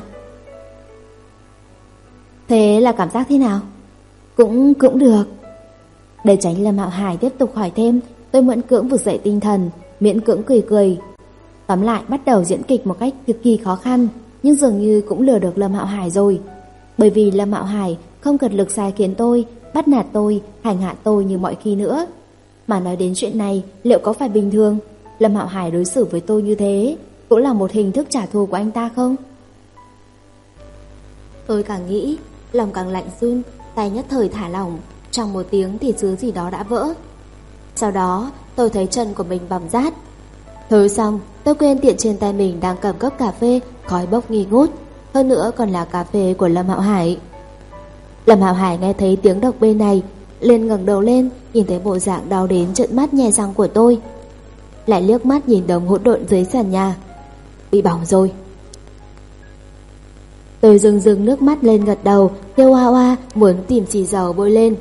A: Thế là cảm giác thế nào? Cũng cũng được. Để tránh Lâm Hạo Hải tiếp tục hỏi thêm, tôi miễn cưỡng vực dậy tinh thần, miễn cưỡng cười cười. Tóm lại bắt đầu diễn kịch một cách cực kỳ khó khăn, nhưng dường như cũng lừa được Lâm Hạo Hải rồi. Bởi vì Lâm Hạo Hải không cật lực sai khiến tôi, bắt nạt tôi, hành hạ tôi như mọi khi nữa. Mà nói đến chuyện này, liệu có phải bình thường? Lâm Hạo Hải đối xử với tôi như thế cũng là một hình thức trả thù của anh ta không? Tôi càng nghĩ, lòng càng lạnh run, tay nhất thời thả lỏng. Trong một tiếng thì thứ gì đó đã vỡ. Sau đó tôi thấy chân của mình bầm rát. Thử xong, tôi quên tiện trên tay mình đang cầm cốc cà phê, khói bốc nghi ngút. Hơn nữa còn là cà phê của Lâm Hạo Hải. Lâm Hạo Hải nghe thấy tiếng độc bên này, liền ngẩng đầu lên, nhìn thấy bộ dạng đau đến trợn mắt nhe răng của tôi. Lại liếc mắt nhìn đống hỗn độn dưới sàn nhà. Bị bỏng rồi. Tôi rưng rưng nước mắt lên gật đầu, kêu oa oa muốn tìm xì dầu bôi lên.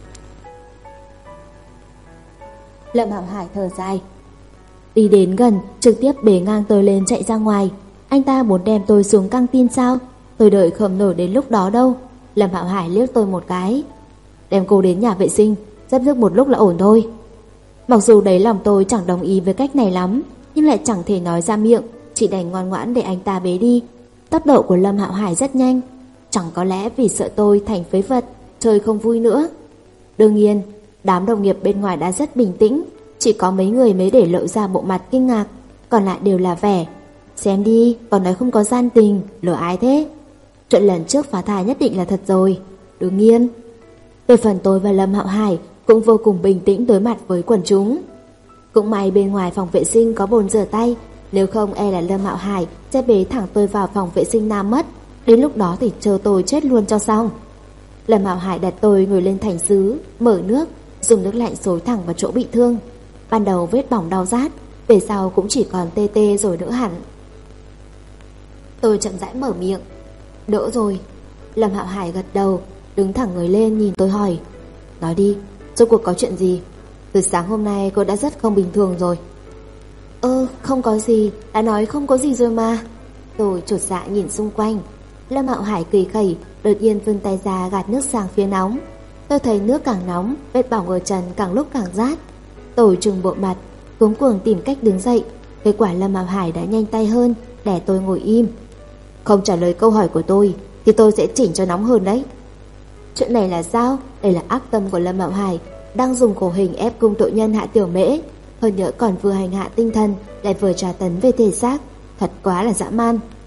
A: Lâm Hạo Hải thở dài, đi đến gần, trực tiếp bế ngang tôi lên chạy ra ngoài. Anh ta muốn đem tôi xuống căng tin sao? Tôi đợi không nổi đến lúc đó đâu. Lâm Hạo Hải liếc tôi một cái. Đem cô đến nhà vệ sinh, dấp rước một lúc là ổn thôi. Mặc dù đấy lòng tôi chẳng đồng ý với cách này lắm, nhưng lại chẳng thể nói ra miệng, chỉ đành ngoan ngoãn để anh ta bế đi. Tốc độ của Lâm Hạo Hải rất nhanh, chẳng có lẽ vì sợ tôi thành phế vật, chơi không vui nữa. Đương nhiên, đám đồng nghiệp bên ngoài đã rất bình tĩnh, chỉ có mấy người mới để lộ ra bộ mặt kinh ngạc, còn lại đều là vẻ. Xem đi, còn nói không có gian tình, lừa ai thế? Chuyện lần trước phá thai nhất định là thật rồi. Đương nhiên. Về phần tôi và Lâm Hạo Hải cũng vô cùng bình tĩnh đối mặt với quần chúng. Cũng may bên ngoài phòng vệ sinh có bồn rửa tay, nếu không e là Lâm Hạo Hải sẽ bế thẳng tôi vào phòng vệ sinh nam mất. Đến lúc đó thì chờ tôi chết luôn cho xong. Lâm Hạo Hải đặt tôi ngồi lên thành sứ, mở nước, dùng nước lạnh xối thẳng vào chỗ bị thương. Ban đầu vết bỏng đau rát, về sau cũng chỉ còn tê tê rồi đỡ hẳn. Tôi chậm rãi mở miệng. Đỡ rồi. Lâm Hạo Hải gật đầu, đứng thẳng người lên nhìn tôi hỏi. Nói đi, rốt cuộc có chuyện gì? Từ sáng hôm nay cô đã rất không bình thường rồi. Ơ, không có gì, đã nói không có gì rồi mà. Tôi chột dạ nhìn xung quanh. Lâm Hạo Hải cười khẩy, đột nhiên vươn tay ra gạt nước sang phía nóng. Tôi thấy nước càng nóng, vết bỏng ở chân càng lúc càng rát. Tôi trừng bộ mặt, cuống cuồng tìm cách đứng dậy. Kết quả Lâm Hạo Hải đã nhanh tay hơn, để tôi ngồi im. Không trả lời câu hỏi của tôi thì tôi sẽ chỉnh cho nóng hơn đấy. Chuyện này là sao? Đây là ác tâm của Lâm Hạo Hải, đang dùng khổ hình ép cung tội nhân Hạ Tiểu Mễ, hơn nữa còn vừa hành hạ tinh thần lại vừa tra tấn về thể xác, thật quá là dã man.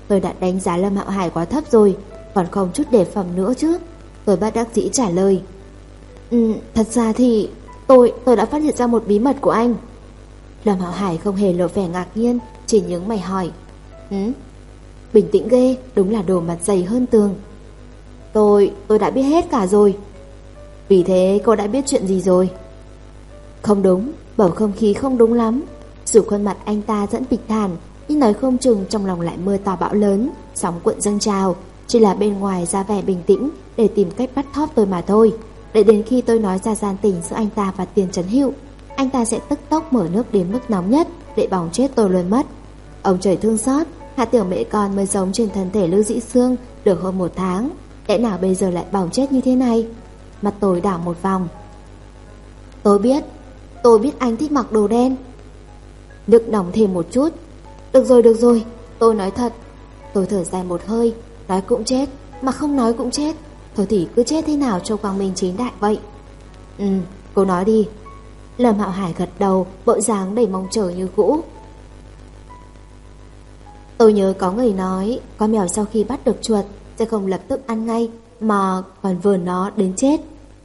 A: Tôi đã đánh giá Lâm Hạo Hải quá thấp rồi, còn không chút đề phòng nữa chứ. Tôi bất đắc dĩ trả lời. Ừ, thật ra thì tôi tôi đã phát hiện ra một bí mật của anh. Lâm Hạo Hải không hề lộ vẻ ngạc nhiên, chỉ nhướng mày hỏi. Hứ? Bình tĩnh ghê, đúng là đồ mặt dày hơn tường. Tôi, tôi đã biết hết cả rồi. Vì thế cô đã biết chuyện gì rồi? Không đúng, bầu không khí không đúng lắm. Dù khuôn mặt anh ta vẫn bình thản, nhưng nói không chừng trong lòng lại mưa to bão lớn, sóng cuộn dâng trào. Chỉ là bên ngoài ra vẻ bình tĩnh để tìm cách bắt thóp tôi mà thôi. Để đến khi tôi nói ra gian tình giữa anh ta và Tiền Trấn Hữu, anh ta sẽ tức tốc mở nước đến mức nóng nhất để bỏng chết tôi luôn mất. Ông trời thương xót, Hạ Tiểu Mễ con mới giống trên thân thể Lư Dĩ Sương được hơn một tháng, lẽ nào bây giờ lại bỏng chết như thế này? Mặt tôi đảo một vòng. Tôi biết, tôi biết anh thích mặc đồ đen. Nước nóng thêm một chút. Được rồi, được rồi, tôi nói thật. Tôi thở dài một hơi, nói cũng chết, mà không nói cũng chết. Thôi thì cứ chết thế nào cho quang minh chính đại vậy. Ừ, cô nói đi. Lâm Hạo Hải gật đầu, bộ dáng đầy mong chờ như cũ. Tôi nhớ có người nói con mèo sau khi bắt được chuột sẽ không lập tức ăn ngay, mà còn vờn nó đến chết.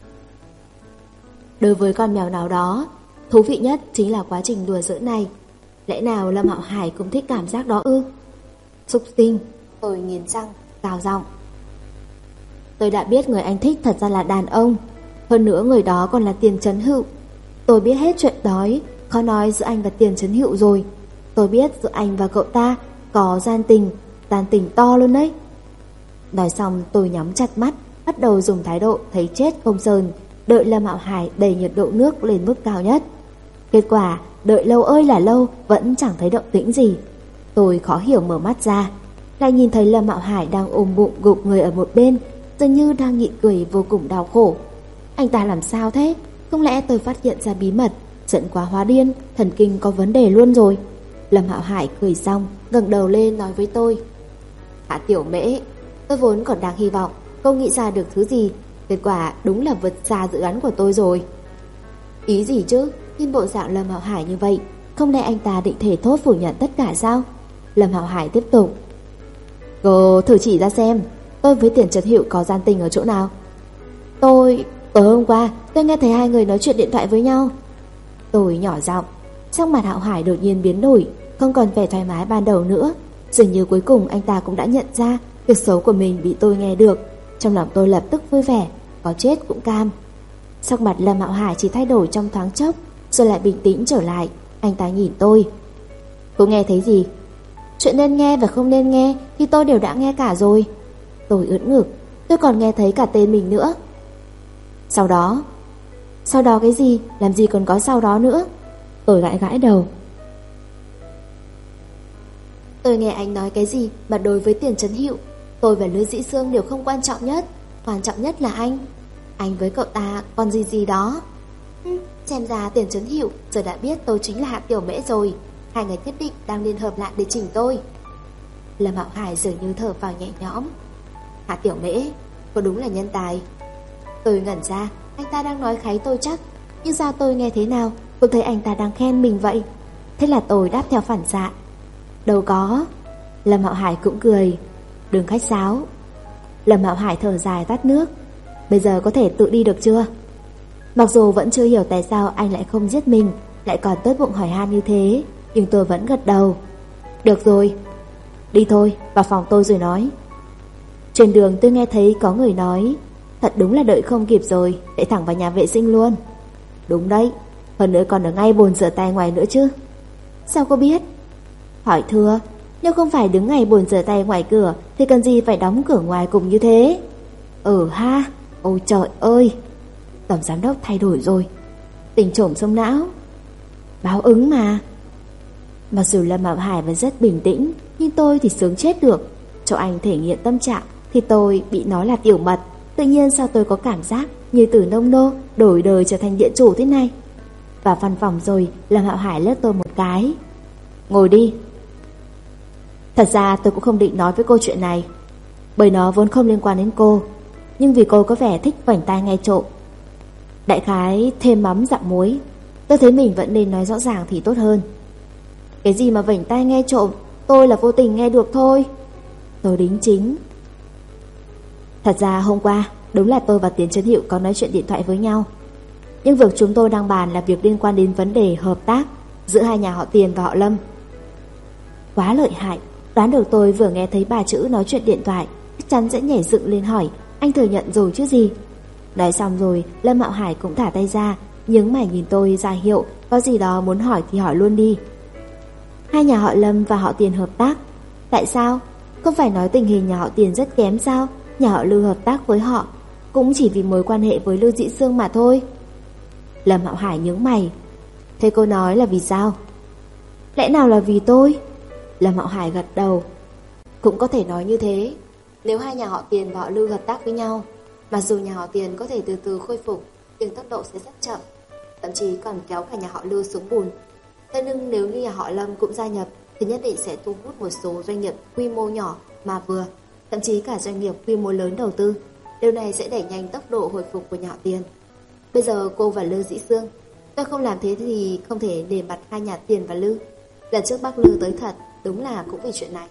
A: Đối với con mèo nào đó, thú vị nhất chính là quá trình đùa giỡn này. Lẽ nào Lâm Hạo Hải cũng thích cảm giác đó ư? Súc sinh, tôi nghiến răng, gào giọng. Tôi đã biết người anh thích thật ra là đàn ông. Hơn nữa người đó còn là Tiền Trấn Hữu. Tôi biết hết chuyện đó, khó nói giữa anh và Tiền Trấn Hữu rồi. Tôi biết giữa anh và cậu ta có gian tình, gian tình to luôn đấy. Nói xong tôi nhắm chặt mắt, bắt đầu dùng thái độ thấy chết không sờn, đợi Lâm Hạo Hải đẩy nhiệt độ nước lên mức cao nhất. Kết quả đợi lâu ơi là lâu vẫn chẳng thấy động tĩnh gì. Tôi khó hiểu mở mắt ra, lại nhìn thấy Lâm Hạo Hải đang ôm bụng gục người ở một bên, dường như đang nhịn cười vô cùng đau khổ. Anh ta làm sao thế? Không lẽ tôi phát hiện ra bí mật, giận quá hóa điên, thần kinh có vấn đề luôn rồi? Lâm Hạo Hải cười xong, ngẩng đầu lên nói với tôi. Hạ Tiểu Mễ, tôi vốn còn đang hy vọng cô nghĩ ra được thứ gì, kết quả đúng là vượt xa dự đoán của tôi rồi. Ý gì chứ? Nhìn bộ dạng Lâm Hạo Hải như vậy, không lẽ anh ta định thể thốt phủ nhận tất cả sao? Lâm Hạo Hải tiếp tục. Cô thử chỉ ra xem, tôi với Tiền Trấn Hữu có gian tình ở chỗ nào? Tôi... Tối hôm qua tôi nghe thấy hai người nói chuyện điện thoại với nhau. Tôi nhỏ giọng. Sắc mặt Hạo Hải đột nhiên biến đổi, không còn vẻ thoải mái ban đầu nữa. Dường như cuối cùng anh ta cũng đã nhận ra việc xấu của mình bị tôi nghe được. Trong lòng tôi lập tức vui vẻ, có chết cũng cam. Sắc mặt Lâm Hạo Hải chỉ thay đổi trong thoáng chốc, rồi lại bình tĩnh trở lại. Anh ta nhìn tôi. Cô nghe thấy gì? Chuyện nên nghe và không nên nghe thì tôi đều đã nghe cả rồi. Tôi ưỡn ngực. Tôi còn nghe thấy cả tên mình nữa. Sau đó? Sau đó cái gì? Làm gì còn có sau đó nữa? Tôi gãi gãi đầu. Tôi nghe anh nói cái gì mà đối với Tiền Trấn Hữu, tôi và Lư Dĩ Sương đều không quan trọng nhất. Quan trọng nhất là anh. Anh với cậu ta còn gì gì đó. Hừm, xem ra Tiền Trấn Hữu giờ đã biết tôi chính là Hạ Tiểu Mễ rồi. Hai người nhất định đang liên hợp lại để chỉnh tôi. Lâm Hạo Hải dường như thở vào nhẹ nhõm. Hạ Tiểu Mễ, cô đúng là nhân tài. Tôi ngẩn ra, anh ta đang nói kháy tôi chắc, nhưng sao tôi nghe thế nào cũng thấy anh ta đang khen mình vậy. Thế là tôi đáp theo phản xạ. Đâu có. Lâm Hạo Hải cũng cười. Đừng khách sáo. Lâm Hạo Hải thở dài tắt nước. Bây giờ có thể tự đi được chưa? Mặc dù vẫn chưa hiểu tại sao anh lại không giết mình, lại còn tốt bụng hỏi han như thế, nhưng tôi vẫn gật đầu. Được rồi. Đi thôi, vào phòng tôi rồi nói. Trên đường tôi nghe thấy có người nói, thật đúng là đợi không kịp rồi, chạy thẳng vào nhà vệ sinh luôn. Đúng đấy, hơn nữa còn ở ngay bồn rửa tay ngoài nữa chứ. Sao cô biết? Hỏi thưa, nếu không phải đứng ngay bồn rửa tay ngoài cửa thì cần gì phải đóng cửa ngoài cùng như thế? Ừ ha, ôi trời ơi. Tổng giám đốc thay đổi rồi. Tình trổm sông não. Báo ứng mà. Mặc dù Lâm Hạo Hải vẫn rất bình tĩnh, nhưng tôi thì sướng chết được. Cho anh thể nghiệm tâm trạng thì tôi bị nói là tiểu mật. Tự nhiên sao tôi có cảm giác như từ nông nô đổi đời trở thành địa chủ thế này. Vào văn phòng rồi, Lâm Hạo Hải lướt tôi một cái. Ngồi đi. Thật ra tôi cũng không định nói với cô chuyện này, bởi nó vốn không liên quan đến cô. Nhưng vì cô có vẻ thích vảnh tai nghe trộm, đại khái thêm mắm dặm muối, tôi thấy mình vẫn nên nói rõ ràng thì tốt hơn. Cái gì mà vảnh tai nghe trộm, tôi là vô tình nghe được thôi. Tôi đính chính. Thật ra hôm qua đúng là tôi và Tiến Trấn Hiệu có nói chuyện điện thoại với nhau. Nhưng việc chúng tôi đang bàn là việc liên quan đến vấn đề hợp tác giữa hai nhà họ Tiền và họ Lâm. Quá lợi hại, đoán được tôi vừa nghe thấy ba chữ nói chuyện điện thoại chắc chắn sẽ nhảy dựng lên hỏi anh thừa nhận rồi chứ gì. Nói xong rồi Lâm Hạo Hải cũng thả tay ra, nhướng mày nhìn tôi ra hiệu có gì đó muốn hỏi thì hỏi luôn đi. Hai nhà họ Lâm và họ Tiền hợp tác. Tại sao? Không phải nói tình hình nhà họ Tiền rất kém sao? Nhà họ Lư hợp tác với họ cũng chỉ vì mối quan hệ với Lư Dĩ Sương mà thôi. Lâm Hạo Hải nhướng mày. Thế cô nói là vì sao? Lẽ nào là vì tôi? Lâm Hạo Hải gật đầu. Cũng có thể nói như thế. Nếu hai nhà họ Tiền và họ Lư hợp tác với nhau, mặc dù nhà họ Tiền có thể từ từ khôi phục, nhưng tốc độ sẽ rất chậm, thậm chí còn kéo cả nhà họ Lư xuống bùn. Thế nhưng nếu như nhà họ Lâm cũng gia nhập thì nhất định sẽ thu hút một số doanh nghiệp quy mô nhỏ mà vừa, thậm chí cả doanh nghiệp quy mô lớn đầu tư. Điều này sẽ đẩy nhanh tốc độ hồi phục của nhà họ Tiền. Bây giờ cô và Lư Dĩ Sương, tôi không làm thế thì không thể để mặt hai nhà Tiền và Lư. Lần trước bác Lư tới thật, đúng là cũng vì chuyện này.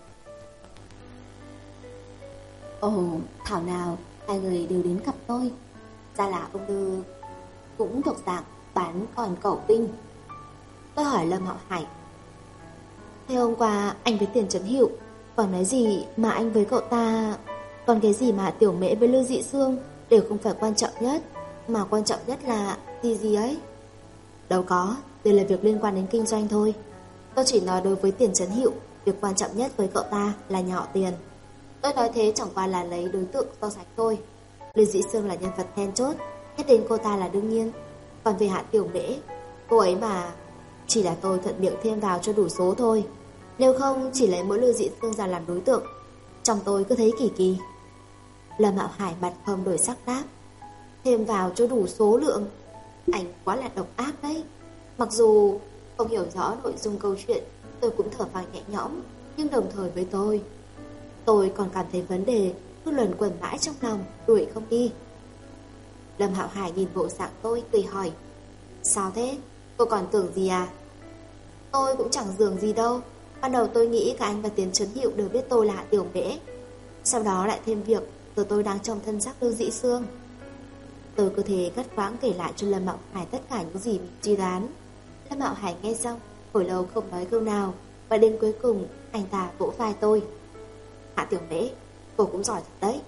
A: Ồ, thảo nào hai người đều đến gặp tôi. Ra là ông Lư cũng thuộc dạng bán còn cẩu tinh. Tôi hỏi Lâm Hạo Hải. Thế hôm qua anh với Tiền Trấn Hiệu còn nói gì mà anh với cậu ta, còn cái gì mà Tiểu Mễ với Lư Dị Sương đều không phải quan trọng nhất, mà quan trọng nhất là gì gì ấy? Đâu có, đây là việc liên quan đến kinh doanh thôi. Tôi chỉ nói đối với Tiền Trấn Hiệu, việc quan trọng nhất với cậu ta là nhà họ Tiền. Tôi nói thế chẳng qua là lấy đối tượng so sánh thôi. Lư Dĩ Sương là nhân vật then chốt, nhất đến cô ta là đương nhiên. Còn về Hạ Tiểu Mễ, cô ấy mà chỉ là tôi thuận miệng thêm vào cho đủ số thôi. Nếu không chỉ lấy mỗi Lư Dĩ Sương ra làm đối tượng, trong tôi cứ thấy kỳ kỳ. Lâm Hạo Hải mặt không đổi sắc đáp. Thêm vào cho đủ số lượng? Anh quá là độc ác đấy. Mặc dù không hiểu rõ nội dung câu chuyện, tôi cũng thở phào nhẹ nhõm, nhưng đồng thời với tôi, tôi còn cảm thấy vấn đề cứ luẩn quẩn mãi trong lòng, đuổi không đi. Lâm Hạo Hải nhìn bộ dạng tôi cười hỏi. Sao thế? Cô còn tưởng gì à? Tôi cũng chẳng dường gì đâu. Ban đầu tôi nghĩ cả anh và Tiến Trấn Hiệu đều biết tôi là Hạ Tiểu Mễ. Sau đó lại thêm việc giờ tôi đang trong thân xác Lư Dĩ Sương. Tôi cứ thế gắt quãng kể lại cho Lâm Hạo Hải tất cả những gì mình suy đoán. Lâm Hạo Hải nghe xong hồi lâu không nói câu nào, và đến cuối cùng anh ta vỗ vai tôi. Hạ Tiểu Mễ, cô cũng giỏi thật đấy.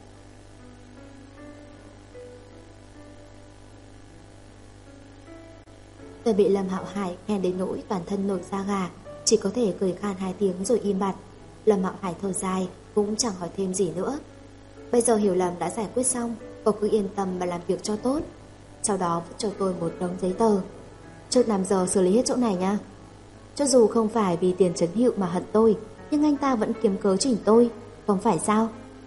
A: Tôi bị Lâm Hạo Hải khen đến nỗi toàn thân nổi da gà, chỉ có thể cười khan hai tiếng rồi im bặt. Lâm Hạo Hải thở dài, cũng chẳng hỏi thêm gì nữa. Bây giờ hiểu lầm đã giải quyết xong, cô cứ yên tâm mà làm việc cho tốt. Sau đó vứt cho tôi một đống giấy tờ. Trước năm giờ xử lý hết chỗ này nha. Cho dù không phải vì Tiền Trấn Hiệu mà hận tôi, nhưng anh ta vẫn kiếm cớ chỉnh tôi, không phải sao?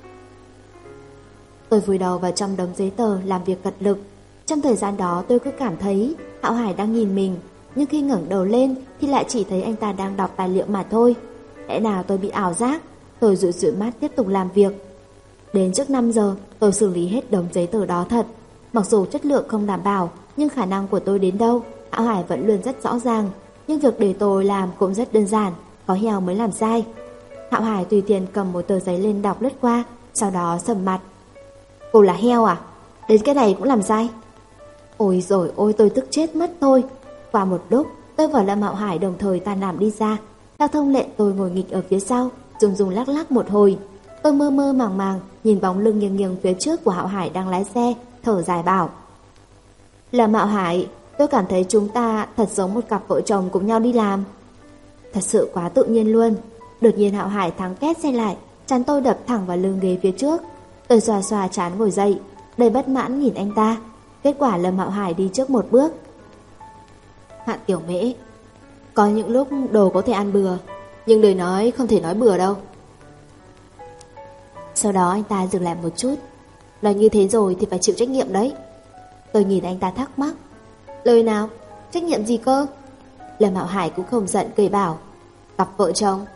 A: Tôi vùi đầu vào trong đống giấy tờ làm việc cật lực. Trong thời gian đó tôi cứ cảm thấy Hạo Hải đang nhìn mình, nhưng khi ngẩng đầu lên thì lại chỉ thấy anh ta đang đọc tài liệu mà thôi. Lẽ nào tôi bị ảo giác? Tôi dụi dụi mắt tiếp tục làm việc. Đến trước năm giờ tôi xử lý hết đống giấy tờ đó thật. Mặc dù chất lượng không đảm bảo, nhưng khả năng của tôi đến đâu Hạo Hải vẫn luôn rất rõ ràng. Nhưng việc để tôi làm cũng rất đơn giản, có heo mới làm sai. Hạo Hải tùy tiện cầm một tờ giấy lên đọc lướt qua, sau đó sầm mặt. Cô là heo à? Đến cái này cũng làm sai? Ôi rồi ôi, tôi tức chết mất thôi. Qua một lúc tôi và Lâm Hạo Hải đồng thời tan làm đi ra. Theo thông lệ tôi ngồi nghịch ở phía sau, rung rung lắc lắc một hồi. Tôi mơ mơ màng màng nhìn bóng lưng nghiêng nghiêng phía trước của Hạo Hải đang lái xe, thở dài bảo. Lâm Hạo Hải, tôi cảm thấy chúng ta thật giống một cặp vợ chồng cùng nhau đi làm. Thật sự quá tự nhiên luôn. Đột nhiên Hạo Hải thắng két xe lại, chắn tôi đập thẳng vào lưng ghế phía trước. Tôi xoa xoa trán ngồi dậy, đầy bất mãn nhìn anh ta. Kết quả Lâm Hạo Hải đi trước một bước. Hạ Tiểu Mễ, có những lúc đồ có thể ăn bừa, nhưng lời nói không thể nói bừa đâu. Sau đó anh ta dừng lại một chút. Nói như thế rồi thì phải chịu trách nhiệm đấy. Tôi nhìn anh ta thắc mắc. Lời nào? Trách nhiệm gì cơ? Lâm Hạo Hải cũng không giận, cười bảo. Cặp vợ chồng.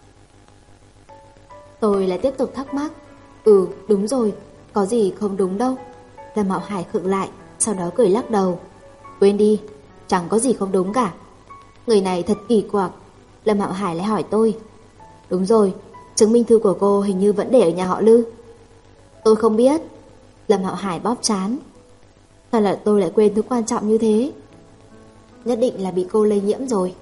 A: Tôi lại tiếp tục thắc mắc. Ừ, đúng rồi, có gì không đúng đâu. Lâm Hạo Hải khựng lại, sau đó cười lắc đầu. Quên đi, chẳng có gì không đúng cả. Người này thật kỳ quặc. Lâm Hạo Hải lại hỏi tôi. Đúng rồi, Chứng minh thư của cô hình như vẫn để ở nhà họ Lư. Tôi không biết. Lâm Hạo Hải bóp trán. Sao lại tôi lại quên thứ quan trọng như thế? Nhất định là bị cô lây nhiễm rồi.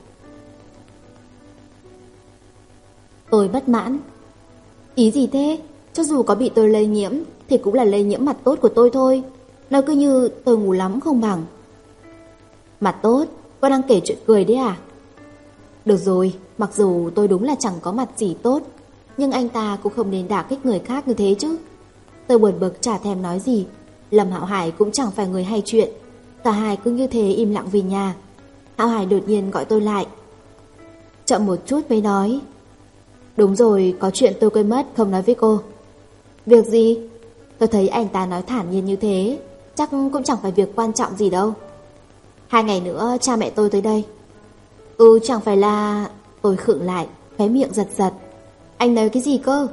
A: Tôi bất mãn. Ý gì thế? Cho dù có bị tôi lây nhiễm thì cũng là lây nhiễm mặt tốt của tôi thôi. Nó cứ như tôi ngủ lắm không bằng. Mặt tốt? Cô đang kể chuyện cười đấy à? Được rồi, mặc dù tôi đúng là chẳng có mặt gì tốt, nhưng anh ta cũng không nên đả kích người khác như thế chứ. Tôi buồn bực chả thèm nói gì. Lâm Hạo Hải cũng chẳng phải người hay chuyện. Cả hai cứ như thế im lặng về nhà. Hạo Hải đột nhiên gọi tôi lại. Chậm một chút mới nói. Đúng rồi, có chuyện tôi quên mất không nói với cô. Việc gì? Tôi thấy anh ta nói thản nhiên như thế, chắc cũng chẳng phải việc quan trọng gì đâu. Hai ngày nữa cha mẹ tôi tới đây. Ừ, chẳng phải là... Tôi khựng lại, khóe miệng giật giật. Anh nói cái gì cơ?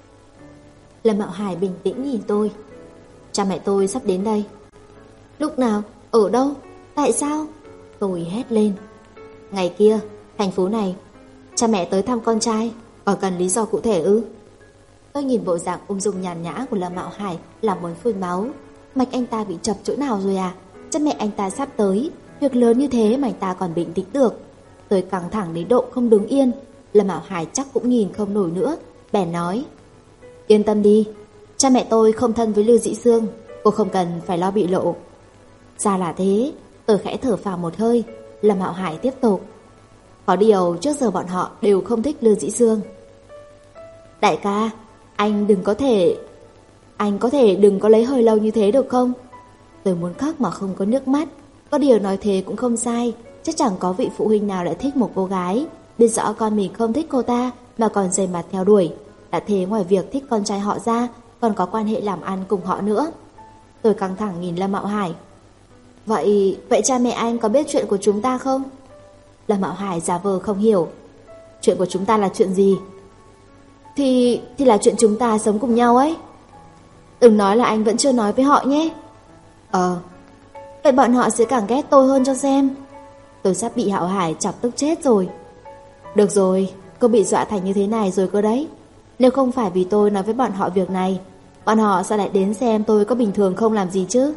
A: Lâm Hạo Hải bình tĩnh nhìn tôi. Cha mẹ tôi sắp đến đây. Lúc nào? Ở đâu? Tại sao? Tôi hét lên. Ngày kia, thành phố này. Cha mẹ tới thăm con trai. Còn cần lý do cụ thể ư? Tôi nhìn bộ dạng ung dung nhàn nhã của Lâm Hạo Hải là muốn phun máu. Mạch anh ta bị chập chỗ nào rồi à? Cha mẹ anh ta sắp tới. Việc lớn như thế mà anh ta còn bình tĩnh được. Tôi căng thẳng đến độ không đứng yên. Lâm Hạo Hải chắc cũng nhìn không nổi nữa, bèn nói. Yên tâm đi, cha mẹ tôi không thân với Lưu Dĩ Sương, cô không cần phải lo bị lộ. Ra là thế. Tôi khẽ thở phào một hơi. Lâm Hạo Hải tiếp tục. Có điều trước giờ bọn họ đều không thích Lưu Dĩ Sương. Đại ca, anh đừng có thể... Anh có thể đừng có lấy hơi lâu như thế được không? Tôi muốn khóc mà không có nước mắt. Có điều nói thế cũng không sai. Chắc chẳng có vị phụ huynh nào lại thích một cô gái biết rõ con mình không thích cô ta mà còn dày mặt theo đuổi. Đã thế ngoài việc thích con trai họ ra, còn có quan hệ làm ăn cùng họ nữa. Tôi căng thẳng nhìn Lâm Hạo Hải. Vậy, vậy cha mẹ anh có biết chuyện của chúng ta không? Lâm Hạo Hải giả vờ không hiểu. Chuyện của chúng ta là chuyện gì? Thì, thì là chuyện chúng ta sống cùng nhau ấy. Đừng nói là anh vẫn chưa nói với họ nhé. Ờ, vậy bọn họ sẽ càng ghét tôi hơn cho xem. Tôi sắp bị Hạo Hải chọc tức chết rồi. Được rồi, cô bị dọa thành như thế này rồi cơ đấy. Nếu không phải vì tôi nói với bọn họ việc này, bọn họ sẽ lại đến xem tôi có bình thường không làm gì chứ.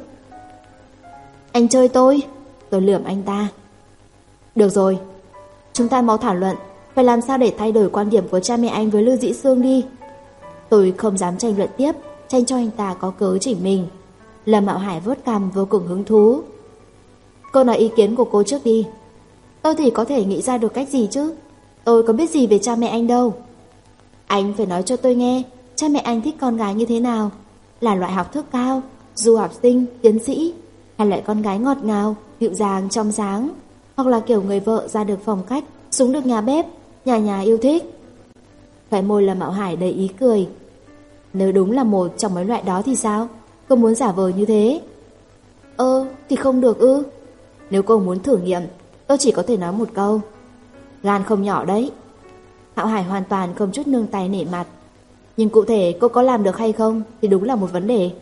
A: Anh chơi tôi. Tôi lườm anh ta. Được rồi, chúng ta mau thảo luận phải làm sao để thay đổi quan điểm của cha mẹ anh với Lưu Dĩ Sương đi. Tôi không dám tranh luận tiếp, tranh cho anh ta có cớ chỉ mình. Lâm Hạo Hải vuốt cằm vô cùng hứng thú. Cô nói ý kiến của cô trước đi. Tôi thì có thể nghĩ ra được cách gì chứ. Tôi có biết gì về cha mẹ anh đâu. Anh phải nói cho tôi nghe, cha mẹ anh thích con gái như thế nào? Là loại học thức cao, du học sinh, tiến sĩ, hay lại con gái ngọt ngào, dịu dàng, trong sáng, hoặc là kiểu người vợ ra được phong cách, xuống được nhà bếp, nhà nhà yêu thích? Khóe môi Lâm Hạo Hải đầy ý cười. Nếu đúng là một trong mấy loại đó thì sao? Cô muốn giả vờ như thế? Ơ, thì không được ư? Nếu cô muốn thử nghiệm, tôi chỉ có thể nói một câu. Gan không nhỏ đấy. Hạo Hải hoàn toàn không chút nương tay nể mặt. Nhưng cụ thể cô có làm được hay không thì đúng là một vấn đề.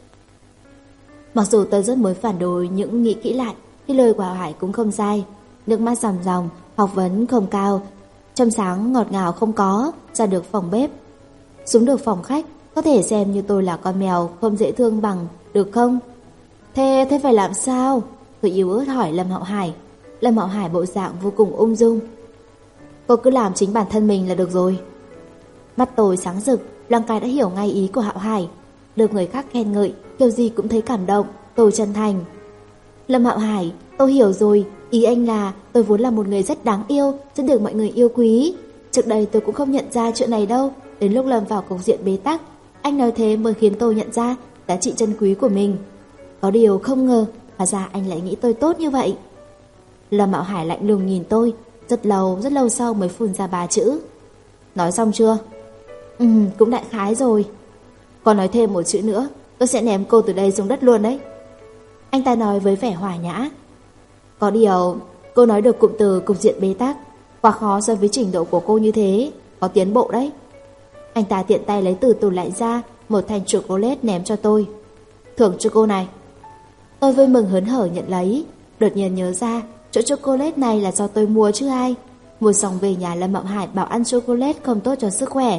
A: Mặc dù tôi rất muốn phản đối, nhưng nghĩ kỹ lại thì lời của Hạo Hải cũng không sai. Nước mắt ròng ròng, học vấn không cao, trong sáng ngọt ngào không có, ra được phòng bếp, xuống được phòng khách, có thể xem như tôi là con mèo không dễ thương bằng, được không? Thế, thế phải làm sao? Tôi yếu ớt hỏi Lâm Hạo Hải. Lâm Hạo Hải bộ dạng vô cùng ung dung. Cô cứ làm chính bản thân mình là được rồi. Mắt tôi sáng rực, loáng cái đã hiểu ngay ý của Hạo Hải. Được người khác khen ngợi, kiểu gì cũng thấy cảm động, tôi chân thành. Lâm Hạo Hải, tôi hiểu rồi, ý anh là tôi vốn là một người rất đáng yêu, rất được mọi người yêu quý. Trước đây tôi cũng không nhận ra chuyện này đâu, đến lúc lâm vào cục diện bế tắc, anh nói thế mới khiến tôi nhận ra giá trị chân quý của mình. Có điều không ngờ, hóa ra anh lại nghĩ tôi tốt như vậy. Lâm Hạo Hải lạnh lùng nhìn tôi, rất lâu, rất lâu sau mới phun ra ba chữ. Nói xong chưa? Ừ, cũng đại khái rồi. Còn nói thêm một chữ nữa, tôi sẽ ném cô từ đây xuống đất luôn đấy. Anh ta nói với vẻ hòa nhã. Có điều, cô nói được cụm từ cục diện bế tắc, quá khó so với trình độ của cô như thế, có tiến bộ đấy. Anh ta tiện tay lấy từ tủ lạnh ra một thanh chocolate ném cho tôi. Thưởng cho cô này. Tôi vui mừng hớn hở nhận lấy, đột nhiên nhớ ra chỗ chocolate này là do tôi mua chứ ai. Mua xong về nhà Lâm Mộng Hải bảo ăn chocolate không tốt cho sức khỏe.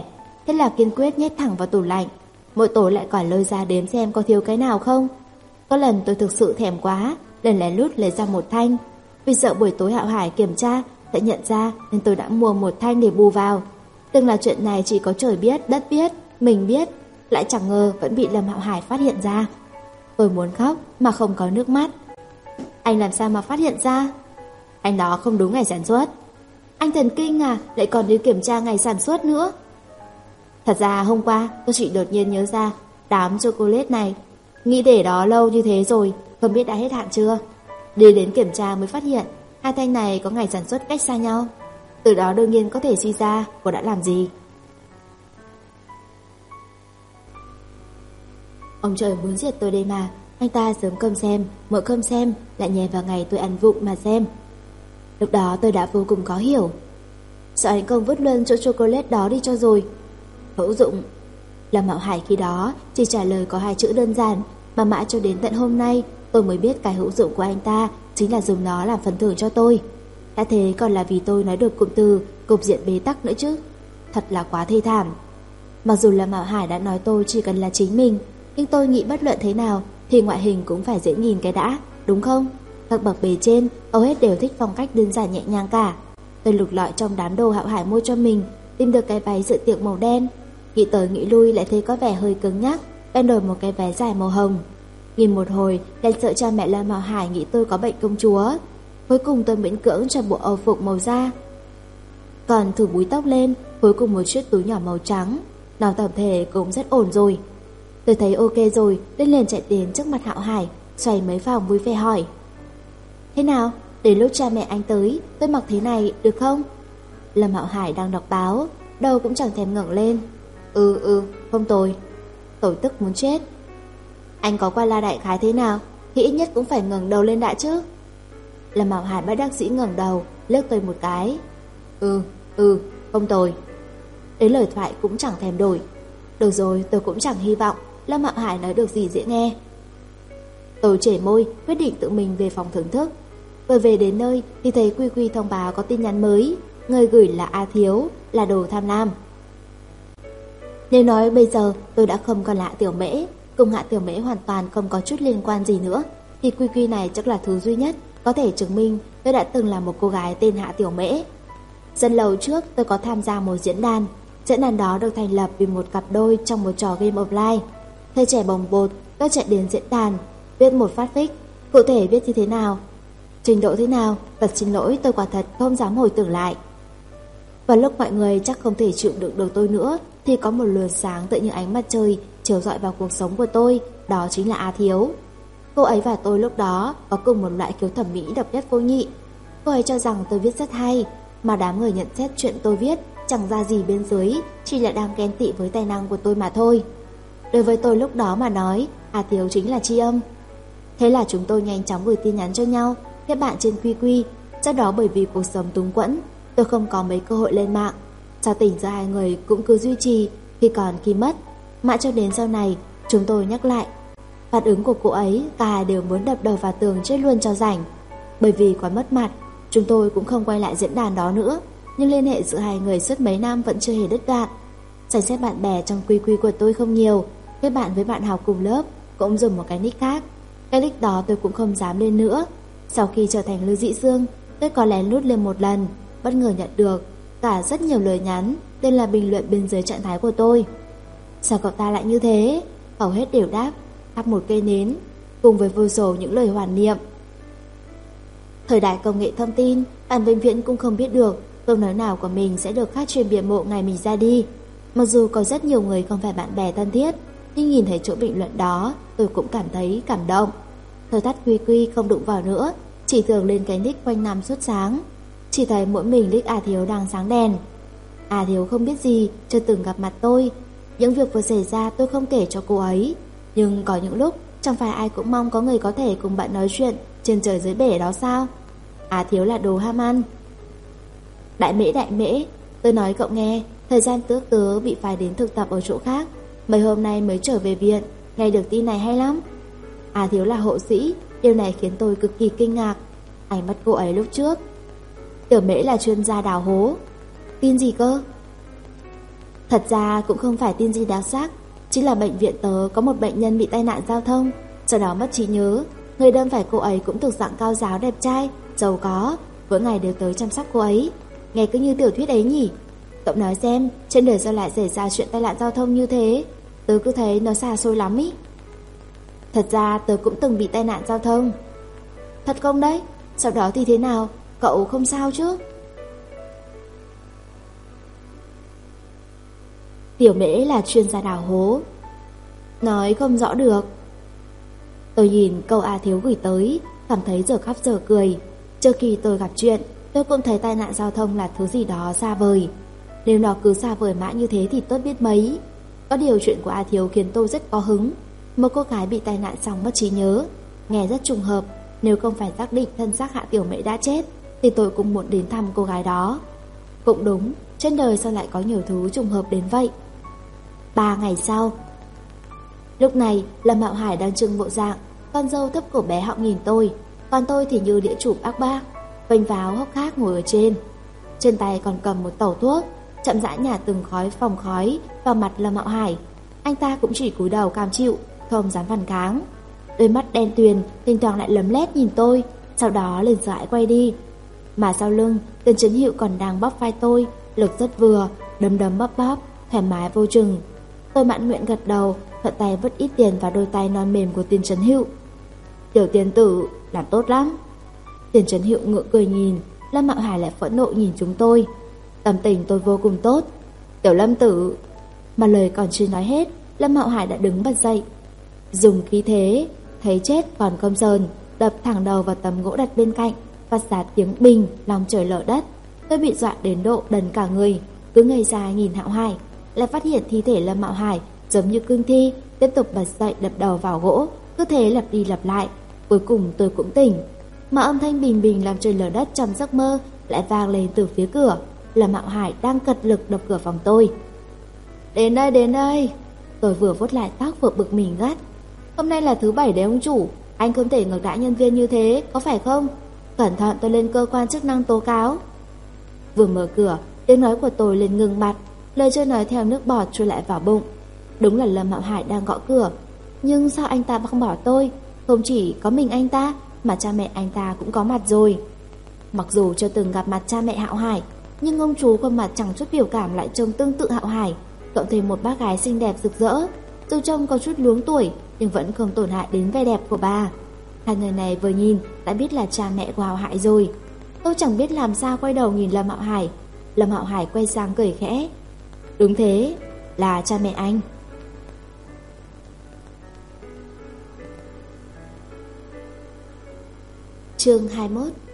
A: thế là kiên quyết nhét thẳng vào tủ lạnh. Mỗi tối lại còn lôi ra đếm xem có thiếu cái nào không. Có lần tôi thực sự thèm quá, lần lén lút lấy ra một thanh. Vì sợ buổi tối Hạo Hải kiểm tra sẽ nhận ra nên tôi đã mua một thanh để bù vào. Từng là chuyện này chỉ có trời biết, đất biết, mình biết, lại chẳng ngờ vẫn bị Lâm Hạo Hải phát hiện ra. Tôi muốn khóc mà không có nước mắt. Anh làm sao mà phát hiện ra? Anh đó không đúng ngày sản xuất. Anh thần kinh à, lại còn đi kiểm tra ngày sản xuất nữa. Thật ra hôm qua tôi chỉ đột nhiên nhớ ra đám chocolate này, nghĩ để đó lâu như thế rồi, không biết đã hết hạn chưa. Đi đến kiểm tra mới phát hiện hai thanh này có ngày sản xuất cách xa nhau. Từ đó đương nhiên có thể suy ra cô đã làm gì. Ông trời muốn diệt tôi đây mà. Anh ta sớm cơm xem, mỗi cơm xem, lại nhè vào ngày tôi ăn vụng mà xem. Lúc đó tôi đã vô cùng khó hiểu. Sợ anh không vứt luôn chỗ chocolate đó đi cho rồi. Hữu dụng. Lâm Hạo Hải khi đó chỉ trả lời có hai chữ đơn giản, mà mãi cho đến tận hôm nay tôi mới biết cái hữu dụng của anh ta chính là dùng nó làm phần thưởng cho tôi. Đã thế còn là vì tôi nói được cụm từ cục diện bế tắc nữa chứ. Thật là quá thê thảm. Mặc dù Lâm Hạo Hải đã nói tôi chỉ cần là chính mình, nhưng tôi nghĩ bất luận thế nào thì ngoại hình cũng phải dễ nhìn cái đã, đúng không? Các bậc bề trên hầu hết đều thích phong cách đơn giản nhẹ nhàng cả. Tôi lục lọi trong đám đồ Hạo Hải mua cho mình, tìm được cái váy dự tiệc màu đen. Nghĩ tới nghĩ lui lại thấy có vẻ hơi cứng nhắc, bèn đổi một cái váy dài màu hồng. Nhìn một hồi lại sợ cha mẹ Lâm Hạo Hải nghĩ tôi có bệnh công chúa. Cuối cùng tôi miễn cưỡng cho bộ âu phục màu da. Còn thử búi tóc lên, cuối cùng một chiếc túi nhỏ màu trắng. Nào tổng thể cũng rất ổn rồi. Tôi thấy ok rồi, nên liền chạy đến trước mặt Hạo Hải, xoay mấy vòng vui vẻ hỏi: Thế nào? Đến lúc cha mẹ anh tới, tôi mặc thế này được không? Lâm Hạo Hải đang đọc báo, đầu cũng chẳng thèm ngẩng lên. Ừ ừ, không tồi. Tôi tức muốn chết. Anh có qua la đại khái thế nào thì ít nhất cũng phải ngẩng đầu lên đã chứ. Lâm Hạo Hải bất đắc dĩ ngẩng đầu, liếc tôi một cái. Ừ, ừ, không tồi. Đến lời thoại cũng chẳng thèm đổi. Được rồi, tôi cũng chẳng hy vọng Lâm Hạo Hải nói được gì dễ nghe. Tôi chảy môi, quyết định tự mình về phòng thưởng thức. Vừa về đến nơi thì thấy Quy Quy thông báo có tin nhắn mới. Người gửi là A Thiếu, là đồ tham lam. Nếu nói bây giờ tôi đã không còn là Tiểu Mễ, cùng Hạ Tiểu Mễ hoàn toàn không có chút liên quan gì nữa, thì Quy Quy này chắc là thứ duy nhất có thể chứng minh tôi đã từng là một cô gái tên Hạ Tiểu Mễ. Rất lâu trước tôi có tham gia một diễn đàn. Diễn đàn đó được thành lập vì một cặp đôi trong một trò Game of Life. Thời trẻ bồng bột, tôi chạy đến diễn đàn, viết một phát fic, cụ thể viết như thế nào, trình độ thế nào, thật xin lỗi tôi quả thật không dám hồi tưởng lại. Và lúc mọi người chắc không thể chịu đựng được tôi nữa, thì có một luồng sáng tự như ánh mặt trời chiếu rọi vào cuộc sống của tôi, đó chính là A Thiếu. Cô ấy và tôi lúc đó có cùng một loại khiếu thẩm mỹ độc nhất vô nhị. Cô ấy cho rằng tôi viết rất hay, mà đám người nhận xét chuyện tôi viết chẳng ra gì bên dưới, chỉ là đang ghen tị với tài năng của tôi mà thôi. Đối với tôi lúc đó mà nói, A Thiếu chính là tri âm. Thế là chúng tôi nhanh chóng gửi tin nhắn cho nhau, kết bạn trên Quy Quy. Sau đó bởi vì cuộc sống túng quẫn, tôi không có mấy cơ hội lên mạng. Giao tình giữa hai người cũng cứ duy trì khi còn khi mất. Mãi cho đến sau này chúng tôi nhắc lại, phản ứng của cô ấy cả hai đều muốn đập đầu vào tường chết luôn cho rảnh. Bởi vì quá mất mặt, chúng tôi cũng không quay lại diễn đàn đó nữa. Nhưng liên hệ giữa hai người suốt mấy năm vẫn chưa hề đứt đoạn. Danh sách bạn bè trong Quy Quy của tôi không nhiều, kết bạn với bạn học cùng lớp cũng dùng một cái nick khác. Cái nick đó tôi cũng không dám lên nữa. Sau khi trở thành Lưu Dị Dương, tôi có lén lút lên một lần, bất ngờ nhận được cả rất nhiều lời nhắn tên là bình luận bên dưới trạng thái của tôi. Sao cậu ta lại như thế? Hầu hết đều đáp thắp một cây nến, cùng với vô số những lời hoài niệm. Thời đại công nghệ thông tin, bạn vĩnh viễn cũng không biết được câu nói nào của mình sẽ được khác truyền bìa mộ ngày mình ra đi. Mặc dù có rất nhiều người không phải bạn bè thân thiết, nhưng nhìn thấy chỗ bình luận đó, tôi cũng cảm thấy cảm động. Tôi tắt Quy Quy không đụng vào nữa, chỉ thường lên cái nick quanh năm suốt sáng. Chỉ thấy mỗi mình nick A Thiếu đang sáng đèn. A Thiếu không biết gì, chưa từng gặp mặt tôi. Những việc vừa xảy ra tôi không kể cho cô ấy. Nhưng có những lúc chẳng phải ai cũng mong có người có thể cùng bạn nói chuyện trên trời dưới bể đó sao? A Thiếu là đồ ham ăn. Đại Mễ đại Mễ, tôi nói cậu nghe, thời gian tước tớ bị phải đến thực tập ở chỗ khác, mấy hôm nay mới trở về viện. Nghe được tin này hay lắm. A Thiếu là hộ sĩ, điều này khiến tôi cực kỳ kinh ngạc. Ánh mắt cô ấy lúc trước. Tiểu Mễ là chuyên gia đào hố. Tin gì cơ? Thật ra cũng không phải tin gì đặc sắc, chỉ là bệnh viện tớ có một bệnh nhân bị tai nạn giao thông, sau đó mất trí nhớ. Người đâm phải cô ấy cũng thuộc dạng cao giáo đẹp trai, giàu có, mỗi ngày đều tới chăm sóc cô ấy. Nghe cứ như tiểu thuyết ấy nhỉ. Cậu nói xem, trên đời sao lại xảy ra chuyện tai nạn giao thông như thế? Tớ cứ thấy nó xa xôi lắm ý. Thật ra tớ cũng từng bị tai nạn giao thông. Thật không đấy? Sau đó thì thế nào? Cậu không sao chứ? Tiểu Mễ là chuyên gia đào hố. Nói không rõ được. Tôi nhìn câu A Thiếu gửi tới, cảm thấy giờ khóc giờ cười. Trước khi tôi gặp chuyện, tôi cũng thấy tai nạn giao thông là thứ gì đó xa vời. Nếu nó cứ xa vời mãi như thế thì tốt biết mấy. Có điều chuyện của A Thiếu khiến tôi rất có hứng. Một cô gái bị tai nạn xong mất trí nhớ, nghe rất trùng hợp. Nếu không phải xác định thân xác Hạ Tiểu Mễ đã chết thì tôi cũng muốn đến thăm cô gái đó. Cũng đúng, trên đời sao lại có nhiều thứ trùng hợp đến vậy. Ba ngày sau, lúc này Lâm Hạo Hải đang trưng bộ dạng, con dâu thấp cổ bé họng nhìn tôi, còn tôi thì như đĩa chụp ác bác, vênh váo hốc hác ngồi ở trên. Trên tay còn cầm một tẩu thuốc, chậm rãi nhả từng khói phòng khói vào mặt Lâm Hạo Hải. Anh ta cũng chỉ cúi đầu cam chịu, không dám phản kháng. Đôi mắt đen tuyền thỉnh thoảng lại lấm lét nhìn tôi, sau đó liền dại quay đi. Mà sau lưng, Tần Chấn Hiệu còn đang bóp vai tôi, lực rất vừa, đấm đấm bóp bóp, thoải mái vô chừng. Tôi mãn nguyện gật đầu, thuận tay vứt ít tiền vào đôi tay non mềm của Tiền Trấn Hiệu. Tiểu tiền tử, làm tốt lắm. Tiền Trấn Hiệu ngượng cười nhìn, Lâm Hạo Hải lại phẫn nộ nhìn chúng tôi. Tâm tình tôi vô cùng tốt. Tiểu Lâm tử. Mà lời còn chưa nói hết, Lâm Hạo Hải đã đứng bật dậy, dùng khí thế thấy chết còn không sờn, đập thẳng đầu vào tấm gỗ đặt bên cạnh, phát ra tiếng bình lòng trời lở đất. Tôi bị dọa đến độ đần cả người, cứ ngây ra nhìn Hạo Hải, lại phát hiện thi thể Lâm Hạo Hải giống như cương thi, tiếp tục bật dậy đập đầu vào gỗ, cứ thế lặp đi lặp lại. Cuối cùng tôi cũng tỉnh, mà âm thanh bình bình làm trời lở đất trong giấc mơ lại vang lên từ phía cửa. Lâm Hạo Hải đang cật lực đập cửa phòng tôi. Đến đây, đến đây. Tôi vừa vuốt lại tóc vừa bực mình gắt. Hôm nay là thứ bảy đấy ông chủ, anh không thể ngược đãi nhân viên như thế, có phải không? Cẩn thận tôi lên cơ quan chức năng tố cáo. Vừa mở cửa, tiếng nói của tôi liền ngừng bặt, lời chưa nói theo nước bọt trôi lại vào bụng. Đúng là Lâm Hạo Hải đang gõ cửa, nhưng sao anh ta băng bỏ tôi? Không chỉ có mình anh ta, mà cha mẹ anh ta cũng có mặt rồi. Mặc dù chưa từng gặp mặt cha mẹ Hạo Hải, nhưng ông chú khuôn mặt chẳng chút biểu cảm lại trông tương tự Hạo Hải, cộng thêm một bác gái xinh đẹp rực rỡ, dù trông có chút luống tuổi nhưng vẫn không tổn hại đến vẻ đẹp của bà. Hai người này vừa nhìn đã biết là cha mẹ của Hạo Hải rồi. Tôi chẳng biết làm sao quay đầu nhìn Lâm Hạo Hải. Lâm Hạo Hải quay sang cười khẽ. Đúng thế, là cha mẹ anh. Chương hai mươi mốt.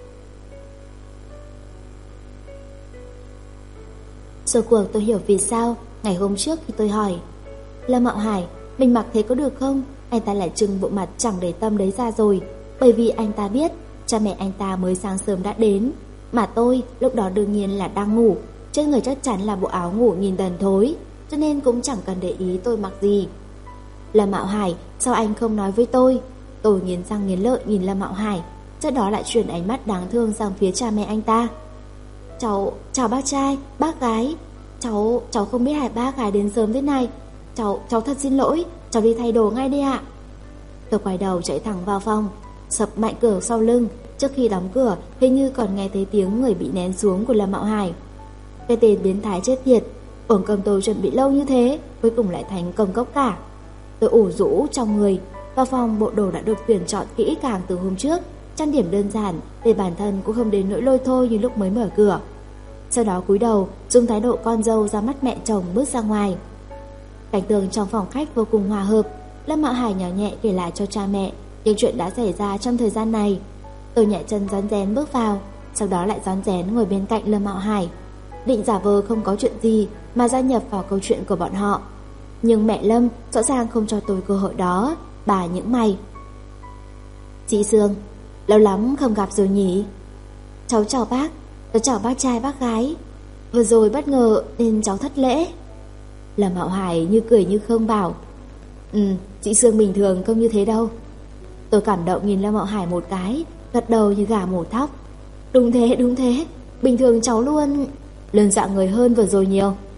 A: Sau cuộc tôi hiểu vì sao ngày hôm trước khi tôi hỏi Lâm Hạo Hải, mình mặc thế có được không? Anh ta lại trưng bộ mặt chẳng để tâm đấy ra rồi. Bởi vì anh ta biết cha mẹ anh ta mới sáng sớm đã đến, mà tôi lúc đó đương nhiên là đang ngủ, trên người chắc chắn là bộ áo ngủ nhìn đần thối, cho nên cũng chẳng cần để ý tôi mặc gì. Lâm Hạo Hải, sao anh không nói với tôi? Tôi nghiến răng nghiến lợi nhìn Lâm Hạo Hải, sau đó lại chuyển ánh mắt đáng thương sang phía cha mẹ anh ta. Cháu, chào bác trai, bác gái. Cháu, cháu không biết hai bác gái đến sớm thế này. Cháu, cháu thật xin lỗi, cháu đi thay đồ ngay đi ạ. Tôi quay đầu chạy thẳng vào phòng, sập mạnh cửa sau lưng. Trước khi đóng cửa, hình như còn nghe thấy tiếng người bị nén xuống của Lâm Hạo Hải. Cái tên biến thái chết tiệt, uổng công tôi chuẩn bị lâu như thế, cuối cùng lại thành công cốc cả. Tôi ủ rũ trong người, vào phòng bộ đồ đã được tuyển chọn kỹ càng từ hôm trước, trang điểm đơn giản để bản thân cũng không đến nỗi lôi thôi như lúc mới mở cửa. Sau đó cúi đầu, dùng thái độ con dâu ra mắt mẹ chồng bước ra ngoài. Cảnh tượng trong phòng khách vô cùng hòa hợp. Lâm Hạo Hải nhỏ nhẹ kể lại cho cha mẹ những chuyện đã xảy ra trong thời gian này. Tôi nhẹ chân rón rén bước vào, sau đó lại rón rén ngồi bên cạnh Lâm Hạo Hải, định giả vờ không có chuyện gì mà gia nhập vào câu chuyện của bọn họ. Nhưng mẹ Lâm rõ ràng không cho tôi cơ hội đó. Bà những mày. Chị Sương, lâu lắm không gặp rồi nhỉ? Cháu chào bác. Cháu chào bác trai bác gái. Vừa rồi bất ngờ nên cháu thất lễ. Lâm Hạo Hải như cười như không bảo. Ừ, chị Sương bình thường không như thế đâu. Tôi cảm động nhìn Lâm Hạo Hải một cái, gật đầu như gà mổ thóc. Đúng thế, đúng thế, bình thường cháu luôn. Lần dạ người hơn vừa rồi nhiều.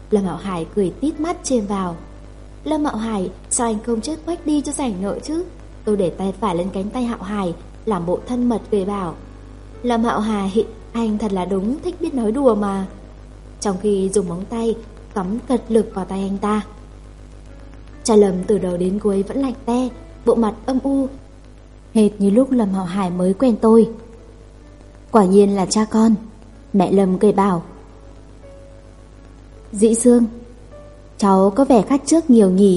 A: Lâm Hạo Hải cười tít mắt chêm vào. Lâm Hạo Hải, sao anh không chết quách đi cho rảnh nợ chứ? Tôi để tay phải lên cánh tay Hạo Hải, làm bộ thân mật cười bảo. Lâm Hạo Hải, anh thật là đúng thích biết nói đùa mà. Trong khi dùng móng tay cắm cật lực vào tay anh ta. Cha Lâm từ đầu đến cuối vẫn lạnh te, bộ mặt âm u, hệt như lúc Lâm Hạo Hải mới quen tôi. Quả nhiên là cha con. Mẹ Lâm cười bảo. Dĩ Sương, cháu có vẻ khác trước nhiều nhỉ?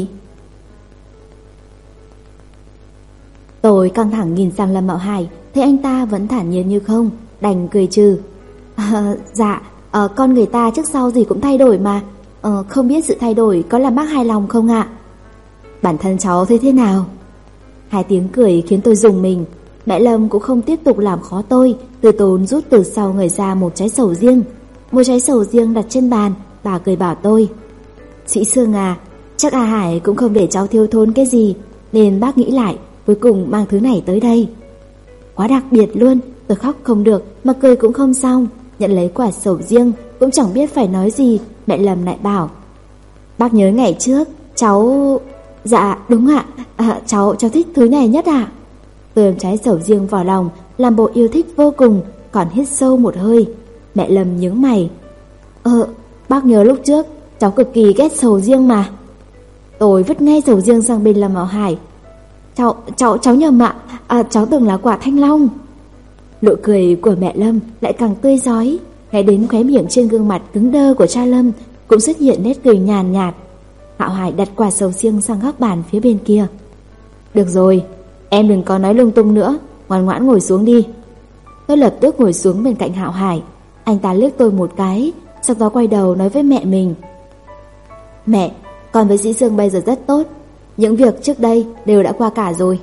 A: Tôi căng thẳng nhìn sang Lâm Hạo Hải, thấy anh ta vẫn thản nhiên như không, đành cười trừ. À, dạ, à, con người ta trước sau gì cũng thay đổi mà. à, Không biết sự thay đổi có làm bác hài lòng không ạ? Bản thân cháu thấy thế nào? Hai tiếng cười khiến tôi rùng mình. Mẹ Lâm cũng không tiếp tục làm khó tôi, từ tốn rút từ sau người ra một trái sầu riêng. Một trái sầu riêng đặt trên bàn. Bà cười bảo tôi. Sĩ Sương à, chắc A Hải cũng không để cháu thiếu thốn cái gì, nên bác nghĩ lại cuối cùng mang thứ này tới đây. Quá đặc biệt luôn. Tôi khóc không được mà cười cũng không xong. Nhận lấy quả sầu riêng cũng chẳng biết phải nói gì. Mẹ Lâm lại bảo. Bác nhớ ngày trước cháu... Dạ đúng ạ. à, Cháu cháu thích thứ này nhất ạ. Tôi ôm trái sầu riêng vào lòng, làm bộ yêu thích vô cùng, còn hít sâu một hơi. Mẹ Lâm nhướng mày. Ờ Bác nhớ lúc trước cháu cực kỳ ghét sầu riêng mà. Tôi vứt ngay sầu riêng sang bên Lâm Hạo Hải. Cháu cháu cháu nhầm ạ. à, Cháu tưởng là quả thanh long. Nụ cười của mẹ Lâm lại càng tươi rói. Ngay đến khóe miệng trên gương mặt cứng đơ của cha Lâm cũng xuất hiện nét cười nhàn nhạt. Hạo Hải đặt quả sầu riêng sang góc bàn phía bên kia. Được rồi, em đừng có nói lung tung nữa, ngoan ngoãn ngồi xuống đi. Tôi lập tức ngồi xuống bên cạnh Hạo Hải. Anh ta liếc tôi một cái, sau đó quay đầu nói với mẹ mình. Mẹ, con với Dĩ Sương bây giờ rất tốt. Những việc trước đây đều đã qua cả rồi.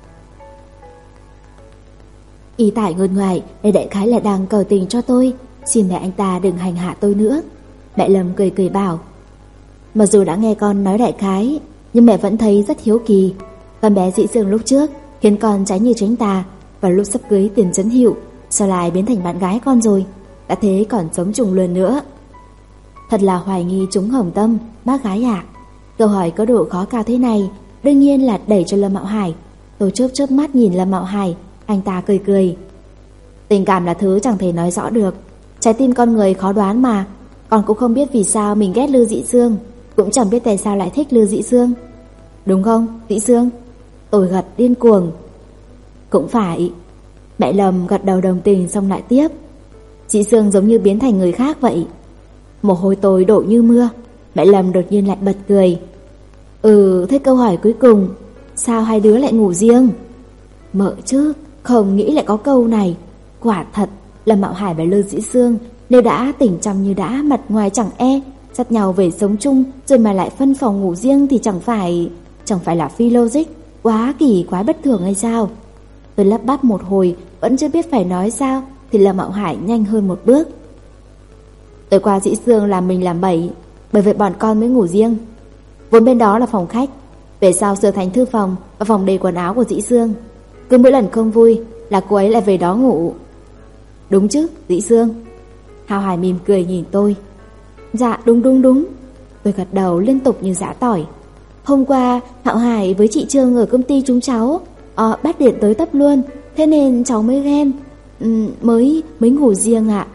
A: Ý tải ngôn ngoại, đây đại khái là đang cầu tình cho tôi. Xin mẹ anh ta đừng hành hạ tôi nữa. Mẹ Lâm cười cười bảo. Mặc dù đã nghe con nói đại khái, nhưng mẹ vẫn thấy rất hiếu kỳ. Con bé Dĩ Sương lúc trước khiến con trái như tránh tà, và lúc sắp cưới Tiền Chấn Hiệu sao lại biến thành bạn gái con rồi? Đã thế còn sống trùng luân nữa. Thật là hoài nghi trúng hồng tâm, bác gái ạ. Câu hỏi có độ khó cao thế này đương nhiên là đẩy cho Lâm Hạo Hải. Tôi chớp chớp mắt nhìn Lâm Hạo Hải. Anh ta cười cười. Tình cảm là thứ chẳng thể nói rõ được. Trái tim con người khó đoán mà. Con cũng không biết vì sao mình ghét Lưu Dĩ Sương, cũng chẳng biết tại sao lại thích Lưu Dĩ Sương. Đúng không, Dĩ Sương? Tôi gật điên cuồng. Cũng phải. Mẹ Lâm gật đầu đồng tình xong lại tiếp. Dĩ Sương giống như biến thành người khác vậy. Mồ hôi tôi đổ như mưa. Mẹ Lâm đột nhiên lại bật cười. Ừ, thế câu hỏi cuối cùng, sao hai đứa lại ngủ riêng? Mợ chứ, không nghĩ lại có câu này. Quả thật, Lâm Hạo Hải và Lưu Dĩ Sương nếu đã tình chăm như đã, mặt ngoài chẳng e, dắt nhau về sống chung rồi mà lại phân phòng ngủ riêng thì chẳng phải Chẳng phải là phi logic, quá kỳ quái bất thường hay sao? Tôi lắp bắp một hồi vẫn chưa biết phải nói sao, thì Lâm Hạo Hải nhanh hơn một bước. Tối qua Dĩ Sương làm mình làm bậy, bởi vậy bọn con mới ngủ riêng. Vốn bên đó là phòng khách, về sau sửa thành thư phòng và phòng để quần áo của Dĩ Sương. Cứ mỗi lần không vui là cô ấy lại về đó ngủ. Đúng chứ, Dĩ Sương? Hạo Hải mỉm cười nhìn tôi. Dạ đúng đúng đúng. Tôi gật đầu liên tục như giã tỏi. Hôm qua Hạo Hải với chị Trương ở công ty chúng cháu à, bắt điện tới tấp luôn, thế nên cháu mới ghen. ừ, Mới mới ngủ riêng ạ.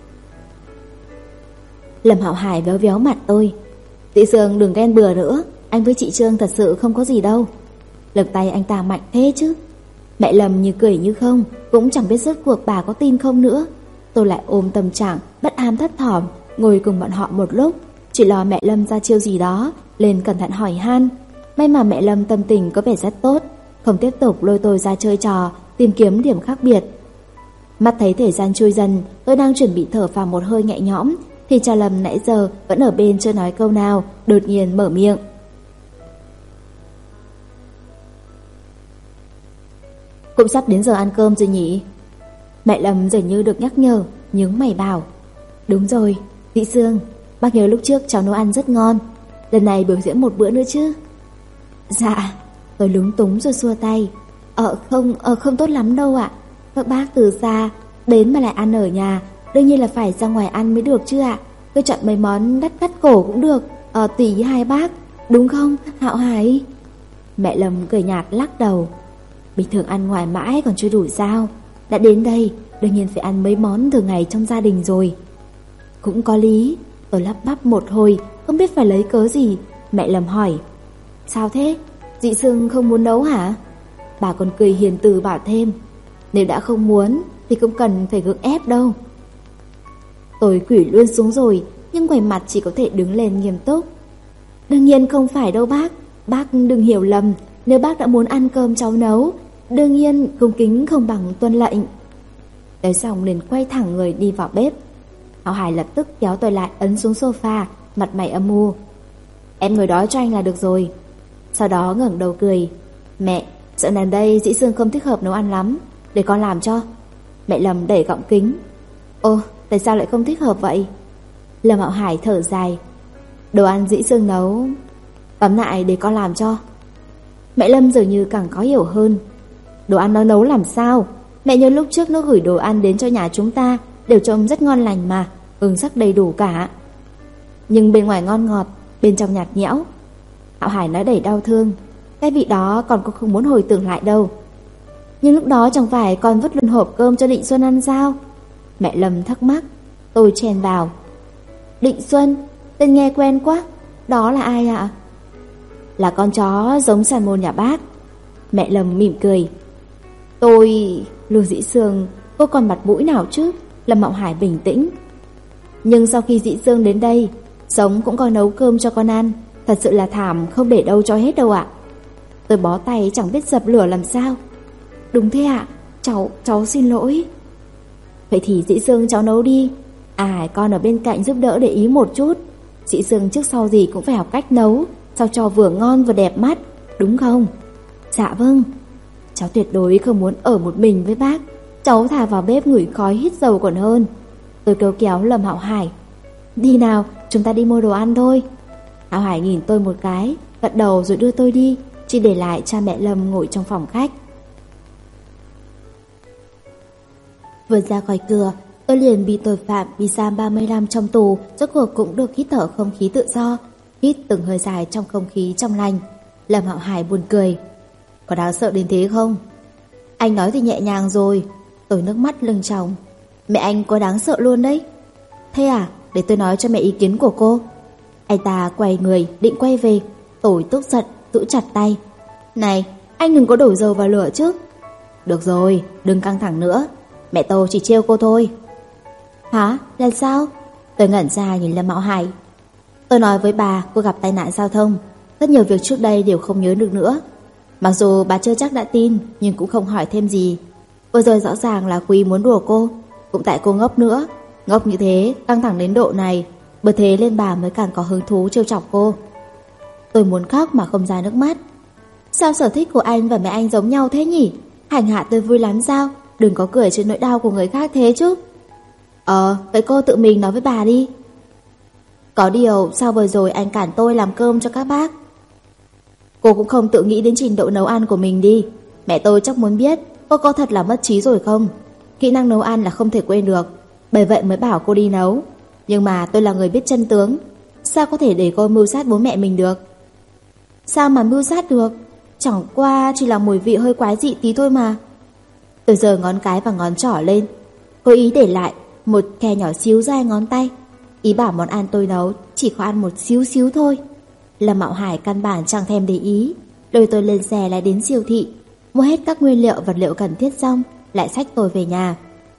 A: Lâm Hạo Hải véo véo mặt tôi. Dĩ Sương đừng ghen bừa nữa, anh với chị Trương thật sự không có gì đâu. Lực tay anh ta mạnh thế chứ. Mẹ Lâm như cười như không, cũng chẳng biết rốt cuộc bà có tin không nữa. Tôi lại ôm tâm trạng bất an thất thỏm, ngồi cùng bọn họ một lúc, chỉ lo mẹ Lâm ra chiêu gì đó, lên cẩn thận hỏi han. May mà mẹ Lâm tâm tình có vẻ rất tốt, không tiếp tục lôi tôi ra chơi trò, tìm kiếm điểm khác biệt. Mắt thấy thời gian trôi dần, tôi đang chuẩn bị thở phào một hơi nhẹ nhõm, thì cha Lâm nãy giờ vẫn ở bên chưa nói câu nào, đột nhiên mở miệng. Cũng sắp đến giờ ăn cơm rồi nhỉ? Mẹ Lâm dường như được nhắc nhở, nhướng mày bảo. Đúng rồi, Dĩ Sương, bác nhớ lúc trước cháu nấu ăn rất ngon, lần này biểu diễn một bữa nữa chứ? Dạ. Tôi lúng túng rồi xua tay. Ờ không, ờ không tốt lắm đâu ạ. Các bác từ xa đến mà lại ăn ở nhà, đương nhiên là phải ra ngoài ăn mới được chứ ạ. tôi chọn mấy món đắt cắt cổ cũng được, ờ, tùy ý hai bác, đúng không, Hạo Hải? Mẹ Lâm cười nhạt lắc đầu. Bình thường ăn ngoài mãi còn chưa đủ sao? Đã đến đây, đương nhiên phải ăn mấy món thường ngày trong gia đình rồi. Cũng có lý, tôi lắp bắp một hồi, không biết phải lấy cớ gì. Mẹ Lâm hỏi, sao thế? Dị Sương không muốn nấu hả? Bà còn cười hiền từ bảo thêm, nếu đã không muốn thì cũng cần phải gượng ép đâu. Tôi quỳ luôn xuống rồi, nhưng ngoài mặt chỉ có thể đứng lên nghiêm túc. Đương nhiên không phải đâu bác, bác đừng hiểu lầm, nếu bác đã muốn ăn cơm cháu nấu, đương nhiên cung kính không bằng tuân lệnh. Nói xong liền quay thẳng người đi vào bếp. Hạo Hải lập tức kéo tôi lại ấn xuống sofa, mặt mày âm u. Em ngồi đó cho anh là được rồi. Sau đó ngẩng đầu cười. Mẹ, dạo này đây Dĩ Sương không thích hợp nấu ăn lắm, để con làm cho. Mẹ Lâm đẩy gọng kính. Ô, tại sao lại không thích hợp vậy? Lâm Hạo Hải thở dài. Đồ ăn Dĩ Sương nấu, tóm lại để con làm cho. Mẹ Lâm dường như càng khó hiểu hơn. Đồ ăn nó nấu làm sao? Mẹ nhớ lúc trước nó gửi đồ ăn đến cho nhà chúng ta, đều trông rất ngon lành mà, hương sắc đầy đủ cả. Nhưng bên ngoài ngon ngọt, bên trong nhạt nhẽo. Hạo Hải nói đầy đau thương. Cái vị đó con cũng không muốn hồi tưởng lại đâu. Nhưng lúc đó chẳng phải con vứt luôn hộp cơm cho Định Xuân ăn sao? Mẹ Lâm thắc mắc. Tôi chen vào. Định Xuân, tên nghe quen quá. Đó là ai ạ? Là con chó giống san môn nhà bác. Mẹ Lâm mỉm cười. Tôi... Lưu Dĩ Sương, cô còn mặt mũi nào chứ? Lâm Hạo Hải bình tĩnh. Nhưng sau khi Dĩ Sương đến đây, sống cũng coi nấu cơm cho con ăn. Thật sự là thảm, không để đâu cho hết đâu ạ. Tôi bó tay chẳng biết dập lửa làm sao. Đúng thế ạ, cháu, cháu xin lỗi. Vậy thì Dĩ Sương cháu nấu đi. À, con ở bên cạnh giúp đỡ để ý một chút. Dĩ Sương trước sau gì cũng phải học cách nấu, sao cho vừa ngon vừa đẹp mắt, đúng không? Dạ vâng. Cháu tuyệt đối không muốn ở một mình với bác. Cháu thà vào bếp ngửi khói hít dầu còn hơn. Tôi kêu kéo Lâm Hạo Hải. Đi nào, chúng ta đi mua đồ ăn thôi. Hạo Hải nhìn tôi một cái, gật đầu rồi đưa tôi đi, chỉ để lại cha mẹ Lâm ngồi trong phòng khách. Vừa ra khỏi cửa, tôi liền bị tội phạm bị giam ba mươi năm trong tù, rốt cuộc cũng được hít thở không khí tự do, hít từng hơi dài trong không khí trong lành. Lâm Hạo Hải buồn cười. Có đáng sợ đến thế không? Anh nói thì nhẹ nhàng rồi. Tôi nước mắt lưng tròng. Mẹ anh có đáng sợ luôn đấy. Thế à, để tôi nói cho mẹ ý kiến của cô. Anh ta quay người định quay về. Tôi tức giận giữ chặt tay. Này, anh đừng có đổ dầu vào lửa chứ. Được rồi, đừng căng thẳng nữa. Mẹ tôi chỉ trêu cô thôi. Hả? Là sao? Tôi ngẩn ra nhìn Lâm Hạo Hải. Tôi nói với bà cô gặp tai nạn giao thông, rất nhiều việc trước đây đều không nhớ được nữa. Mặc dù bà chưa chắc đã tin, nhưng cũng không hỏi thêm gì. Vừa rồi rõ ràng là Quý muốn đùa cô, cũng tại cô ngốc nữa. Ngốc như thế, căng thẳng đến độ này, bởi thế nên bà mới càng có hứng thú trêu chọc cô. Tôi muốn khóc mà không ra nước mắt. Sao sở thích của anh và mẹ anh giống nhau thế nhỉ? Hành hạ tôi vui lắm sao? Đừng có cười trên nỗi đau của người khác thế chứ. Ờ, vậy cô tự mình nói với bà đi. Có điều, sao vừa rồi anh cản tôi làm cơm cho các bác? Cô cũng không tự nghĩ đến trình độ nấu ăn của mình đi. Mẹ tôi chắc muốn biết cô có thật là mất trí rồi không? Kỹ năng nấu ăn là không thể quên được, bởi vậy mới bảo cô đi nấu. Nhưng mà tôi là người biết chân tướng, sao có thể để cô mưu sát bố mẹ mình được? Sao mà mưu sát được? Chẳng qua chỉ là mùi vị hơi quái dị tí thôi mà. Tôi giơ ngón cái và ngón trỏ lên, cố ý để lại một khe nhỏ xíu ra ngón tay, ý bảo món ăn tôi nấu chỉ có ăn một xíu xíu thôi. Lâm Mạo Hải căn bản chẳng thèm để ý, lôi tôi lên xe lại đến siêu thị, mua hết các nguyên liệu vật liệu cần thiết xong, lại xách tôi về nhà.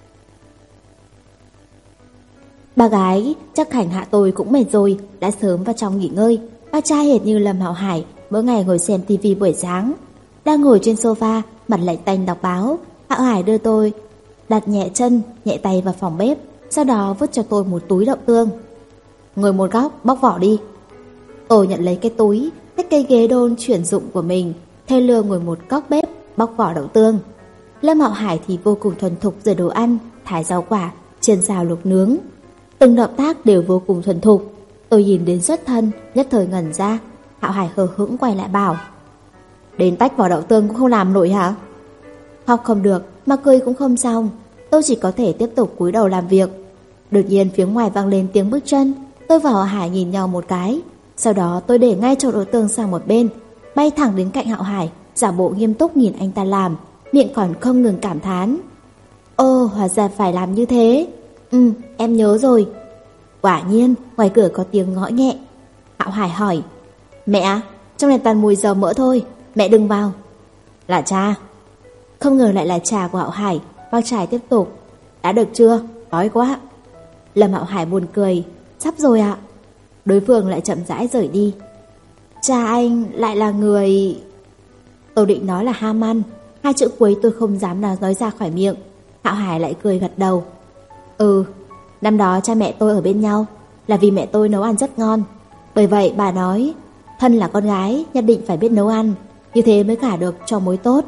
A: Ba gái chắc hành hạ tôi cũng mệt rồi, đã sớm vào trong nghỉ ngơi. Ba trai hệt như Lâm Mạo Hải mỗi ngày ngồi xem tivi buổi sáng. Đang ngồi trên sofa, mặt lạnh tanh đọc báo, Hạo Hải đưa tôi đặt nhẹ chân, nhẹ tay vào phòng bếp, sau đó vứt cho tôi một túi đậu tương. Ngồi một góc, bóc vỏ đi. Tôi nhận lấy cái túi, xách cây ghế đôn chuyển dụng của mình, thay lừa ngồi một góc bếp, bóc vỏ đậu tương. Lâm Hạo Hải thì vô cùng thuần thục rửa đồ ăn, thái rau quả, chiên xào luộc nướng. Từng động tác đều vô cùng thuần thục. Tôi nhìn đến xuất thân, nhất thời ngẩn ra. Hạo Hải hờ hững quay lại bảo: đến tách vỏ đậu tương cũng không làm nổi hả? Học không được, mà cười cũng không xong. Tôi chỉ có thể tiếp tục cúi đầu làm việc. Đột nhiên phía ngoài vang lên tiếng bước chân. Tôi và Hạo Hải nhìn nhau một cái, sau đó tôi để ngay chậu đậu tương sang một bên, bay thẳng đến cạnh Hạo Hải, giả bộ nghiêm túc nhìn anh ta làm, miệng còn không ngừng cảm thán. Ô, hóa ra phải làm như thế. Ừ, em nhớ rồi. Quả nhiên, ngoài cửa có tiếng gõ nhẹ. Hạo Hải hỏi, mẹ, trong này toàn mùi dầu mỡ thôi, mẹ đừng vào. Là cha. Không ngờ lại là cha của Hạo Hải. Bác trai tiếp tục, đã được chưa, đói quá. Lâm Hạo Hải buồn cười, sắp rồi ạ. Đối phương lại chậm rãi rời đi. Cha anh lại là người... Tôi định nói là Haman, hai chữ cuối tôi không dám nào nói ra khỏi miệng. Hạo Hải lại cười gật đầu. Ừ, năm đó cha mẹ tôi ở bên nhau là vì mẹ tôi nấu ăn rất ngon. Bởi vậy bà nói, thân là con gái nhất định phải biết nấu ăn, như thế mới gả được cho mối tốt.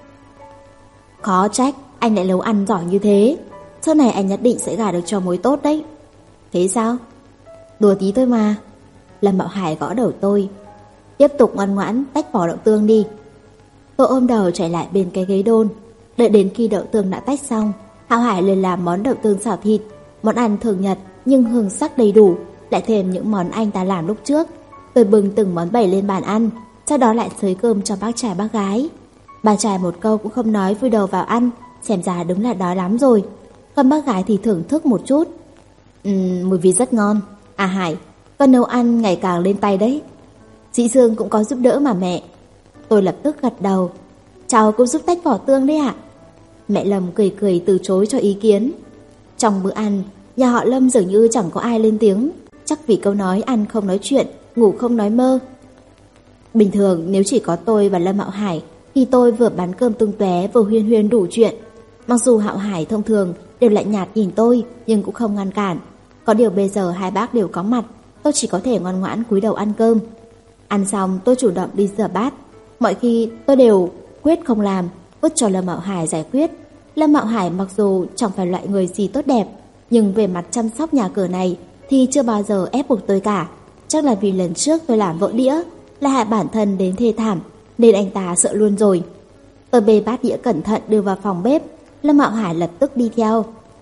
A: Khó trách anh lại nấu ăn giỏi như thế, sau này anh nhất định sẽ gả được cho mối tốt đấy. Thế sao? Đùa tí thôi mà. Lâm Bảo Hải gõ đầu tôi. Tiếp tục ngoan ngoãn tách vỏ đậu tương đi. Tôi ôm đầu chạy lại bên cái ghế đôn. Đợi đến khi đậu tương đã tách xong, Hạo Hải liền làm món đậu tương xào thịt, món ăn thường nhật nhưng hương sắc đầy đủ, lại thêm những món anh ta làm lúc trước. Tôi bưng từng món bày lên bàn ăn, sau đó lại xới cơm cho bác trai bác gái. Bà trai một câu cũng không nói, vùi đầu vào ăn, xem ra đúng là đói lắm rồi. Còn bác gái thì thưởng thức một chút. Ừm, mùi vị rất ngon. À Hải, con nấu ăn ngày càng lên tay đấy. Dĩ Dương cũng có giúp đỡ mà mẹ. Tôi lập tức gật đầu. Cháu cũng giúp tách vỏ tương đấy ạ. Mẹ Lâm cười cười từ chối cho ý kiến. Trong bữa ăn, nhà họ Lâm dường như chẳng có ai lên tiếng, chắc vì câu nói ăn không nói chuyện, ngủ không nói mơ. Bình thường nếu chỉ có tôi và Lâm Hạo Hải thì tôi vừa bắn cơm tung tóe vừa huyên huyên đủ chuyện. Mặc dù Hạo Hải thông thường đều lạnh nhạt nhìn tôi nhưng cũng không ngăn cản. Có điều bây giờ hai bác đều có mặt, tôi chỉ có thể ngoan ngoãn cúi đầu ăn cơm. Ăn xong tôi chủ động đi rửa bát. Mọi khi tôi đều quyết không làm, vứt cho Lâm Hạo Hải giải quyết. Lâm Hạo Hải mặc dù chẳng phải loại người gì tốt đẹp, nhưng về mặt chăm sóc nhà cửa này thì chưa bao giờ ép buộc tôi cả. Chắc là vì lần trước tôi làm vỡ đĩa, là hại bản thân đến thê thảm, nên anh ta sợ luôn rồi. Tôi bê bát đĩa cẩn thận đưa vào phòng bếp. Lâm Hạo Hải lập tức đi theo.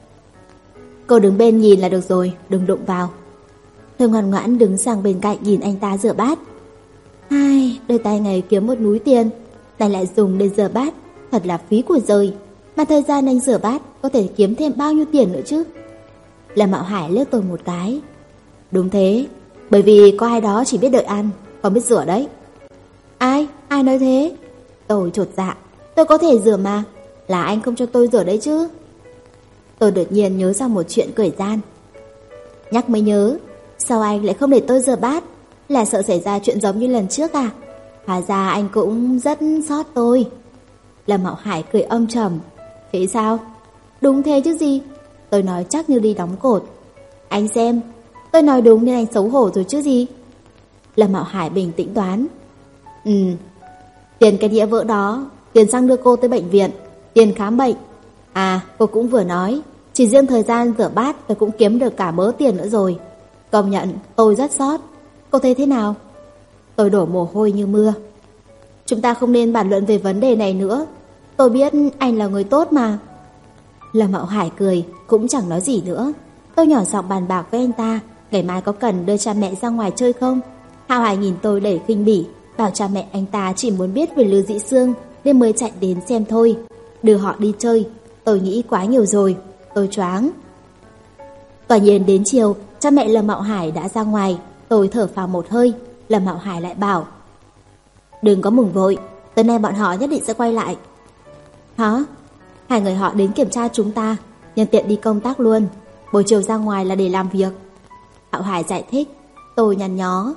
A: Cô đứng bên nhìn là được rồi, đừng đụng vào. Tôi ngoan ngoãn đứng sang bên cạnh nhìn anh ta rửa bát. Ai, đôi tay ngày kiếm một núi tiền, tay lại dùng để rửa bát, thật là phí của rơi. Mà thời gian anh rửa bát có thể kiếm thêm bao nhiêu tiền nữa chứ? Lâm Hạo Hải liếc tôi một cái. Đúng thế, bởi vì có ai đó chỉ biết đợi ăn, không biết rửa đấy. Ai? Ai nói thế? Tôi chột dạ. Tôi có thể rửa mà, là anh không cho tôi rửa đấy chứ. Tôi đột nhiên nhớ ra một chuyện cười gian. Nhắc mới nhớ, sao anh lại không để tôi rửa bát? Là sợ xảy ra chuyện giống như lần trước à? Hóa ra anh cũng rất xót tôi. Lâm Hạo Hải cười âm trầm. Thế sao? Đúng thế chứ gì? Tôi nói chắc như đi đóng cột. Anh xem, tôi nói đúng nên anh xấu hổ rồi chứ gì? Lâm Hạo Hải bình tĩnh đoán. Ừ, tiền cái đĩa vỡ đó, tiền xăng đưa cô tới bệnh viện, tiền khám bệnh. À, cô cũng vừa nói, chỉ riêng thời gian rửa bát tôi cũng kiếm được cả mớ tiền nữa rồi. Công nhận tôi rất xót. Cô thấy thế nào? Tôi đổ mồ hôi như mưa. Chúng ta không nên bàn luận về vấn đề này nữa. Tôi biết anh là người tốt mà. Lâm Hạo Hải cười, cũng chẳng nói gì nữa. Tôi nhỏ giọng bàn bạc với anh ta, ngày mai có cần đưa cha mẹ ra ngoài chơi không? Hạo Hải nhìn tôi đầy khinh bỉ, bảo cha mẹ anh ta chỉ muốn biết về Lưu Dĩ Sương nên mới chạy đến xem thôi. Đưa họ đi chơi, tôi nghĩ quá nhiều rồi. Tôi choáng. Quả nhiên đến chiều, cha mẹ Lâm Hạo Hải đã ra ngoài. Tôi thở phào một hơi. Lâm Hạo Hải lại bảo, đừng có mừng vội, tối nay bọn họ nhất định sẽ quay lại. Hả? Hai người họ đến kiểm tra chúng ta, nhân tiện đi công tác luôn. Buổi chiều ra ngoài là để làm việc. Hạo Hải giải thích. Tôi nhăn nhó.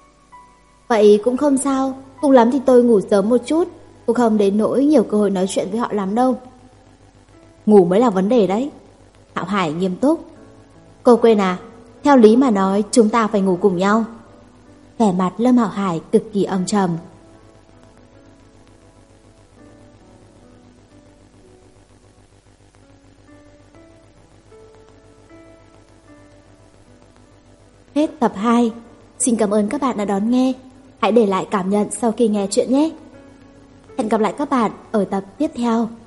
A: Vậy cũng không sao, cùng lắm thì tôi ngủ sớm một chút, cũng không đến nỗi nhiều cơ hội nói chuyện với họ lắm đâu. Ngủ mới là vấn đề đấy. Hạo Hải nghiêm túc. Cô quên à, theo lý mà nói chúng ta phải ngủ cùng nhau. Vẻ mặt Lâm Hạo Hải cực kỳ âm trầm. Hết tập hai. Xin cảm ơn các bạn đã đón nghe. Hãy để lại cảm nhận sau khi nghe chuyện nhé. Hẹn gặp lại các bạn ở tập tiếp theo.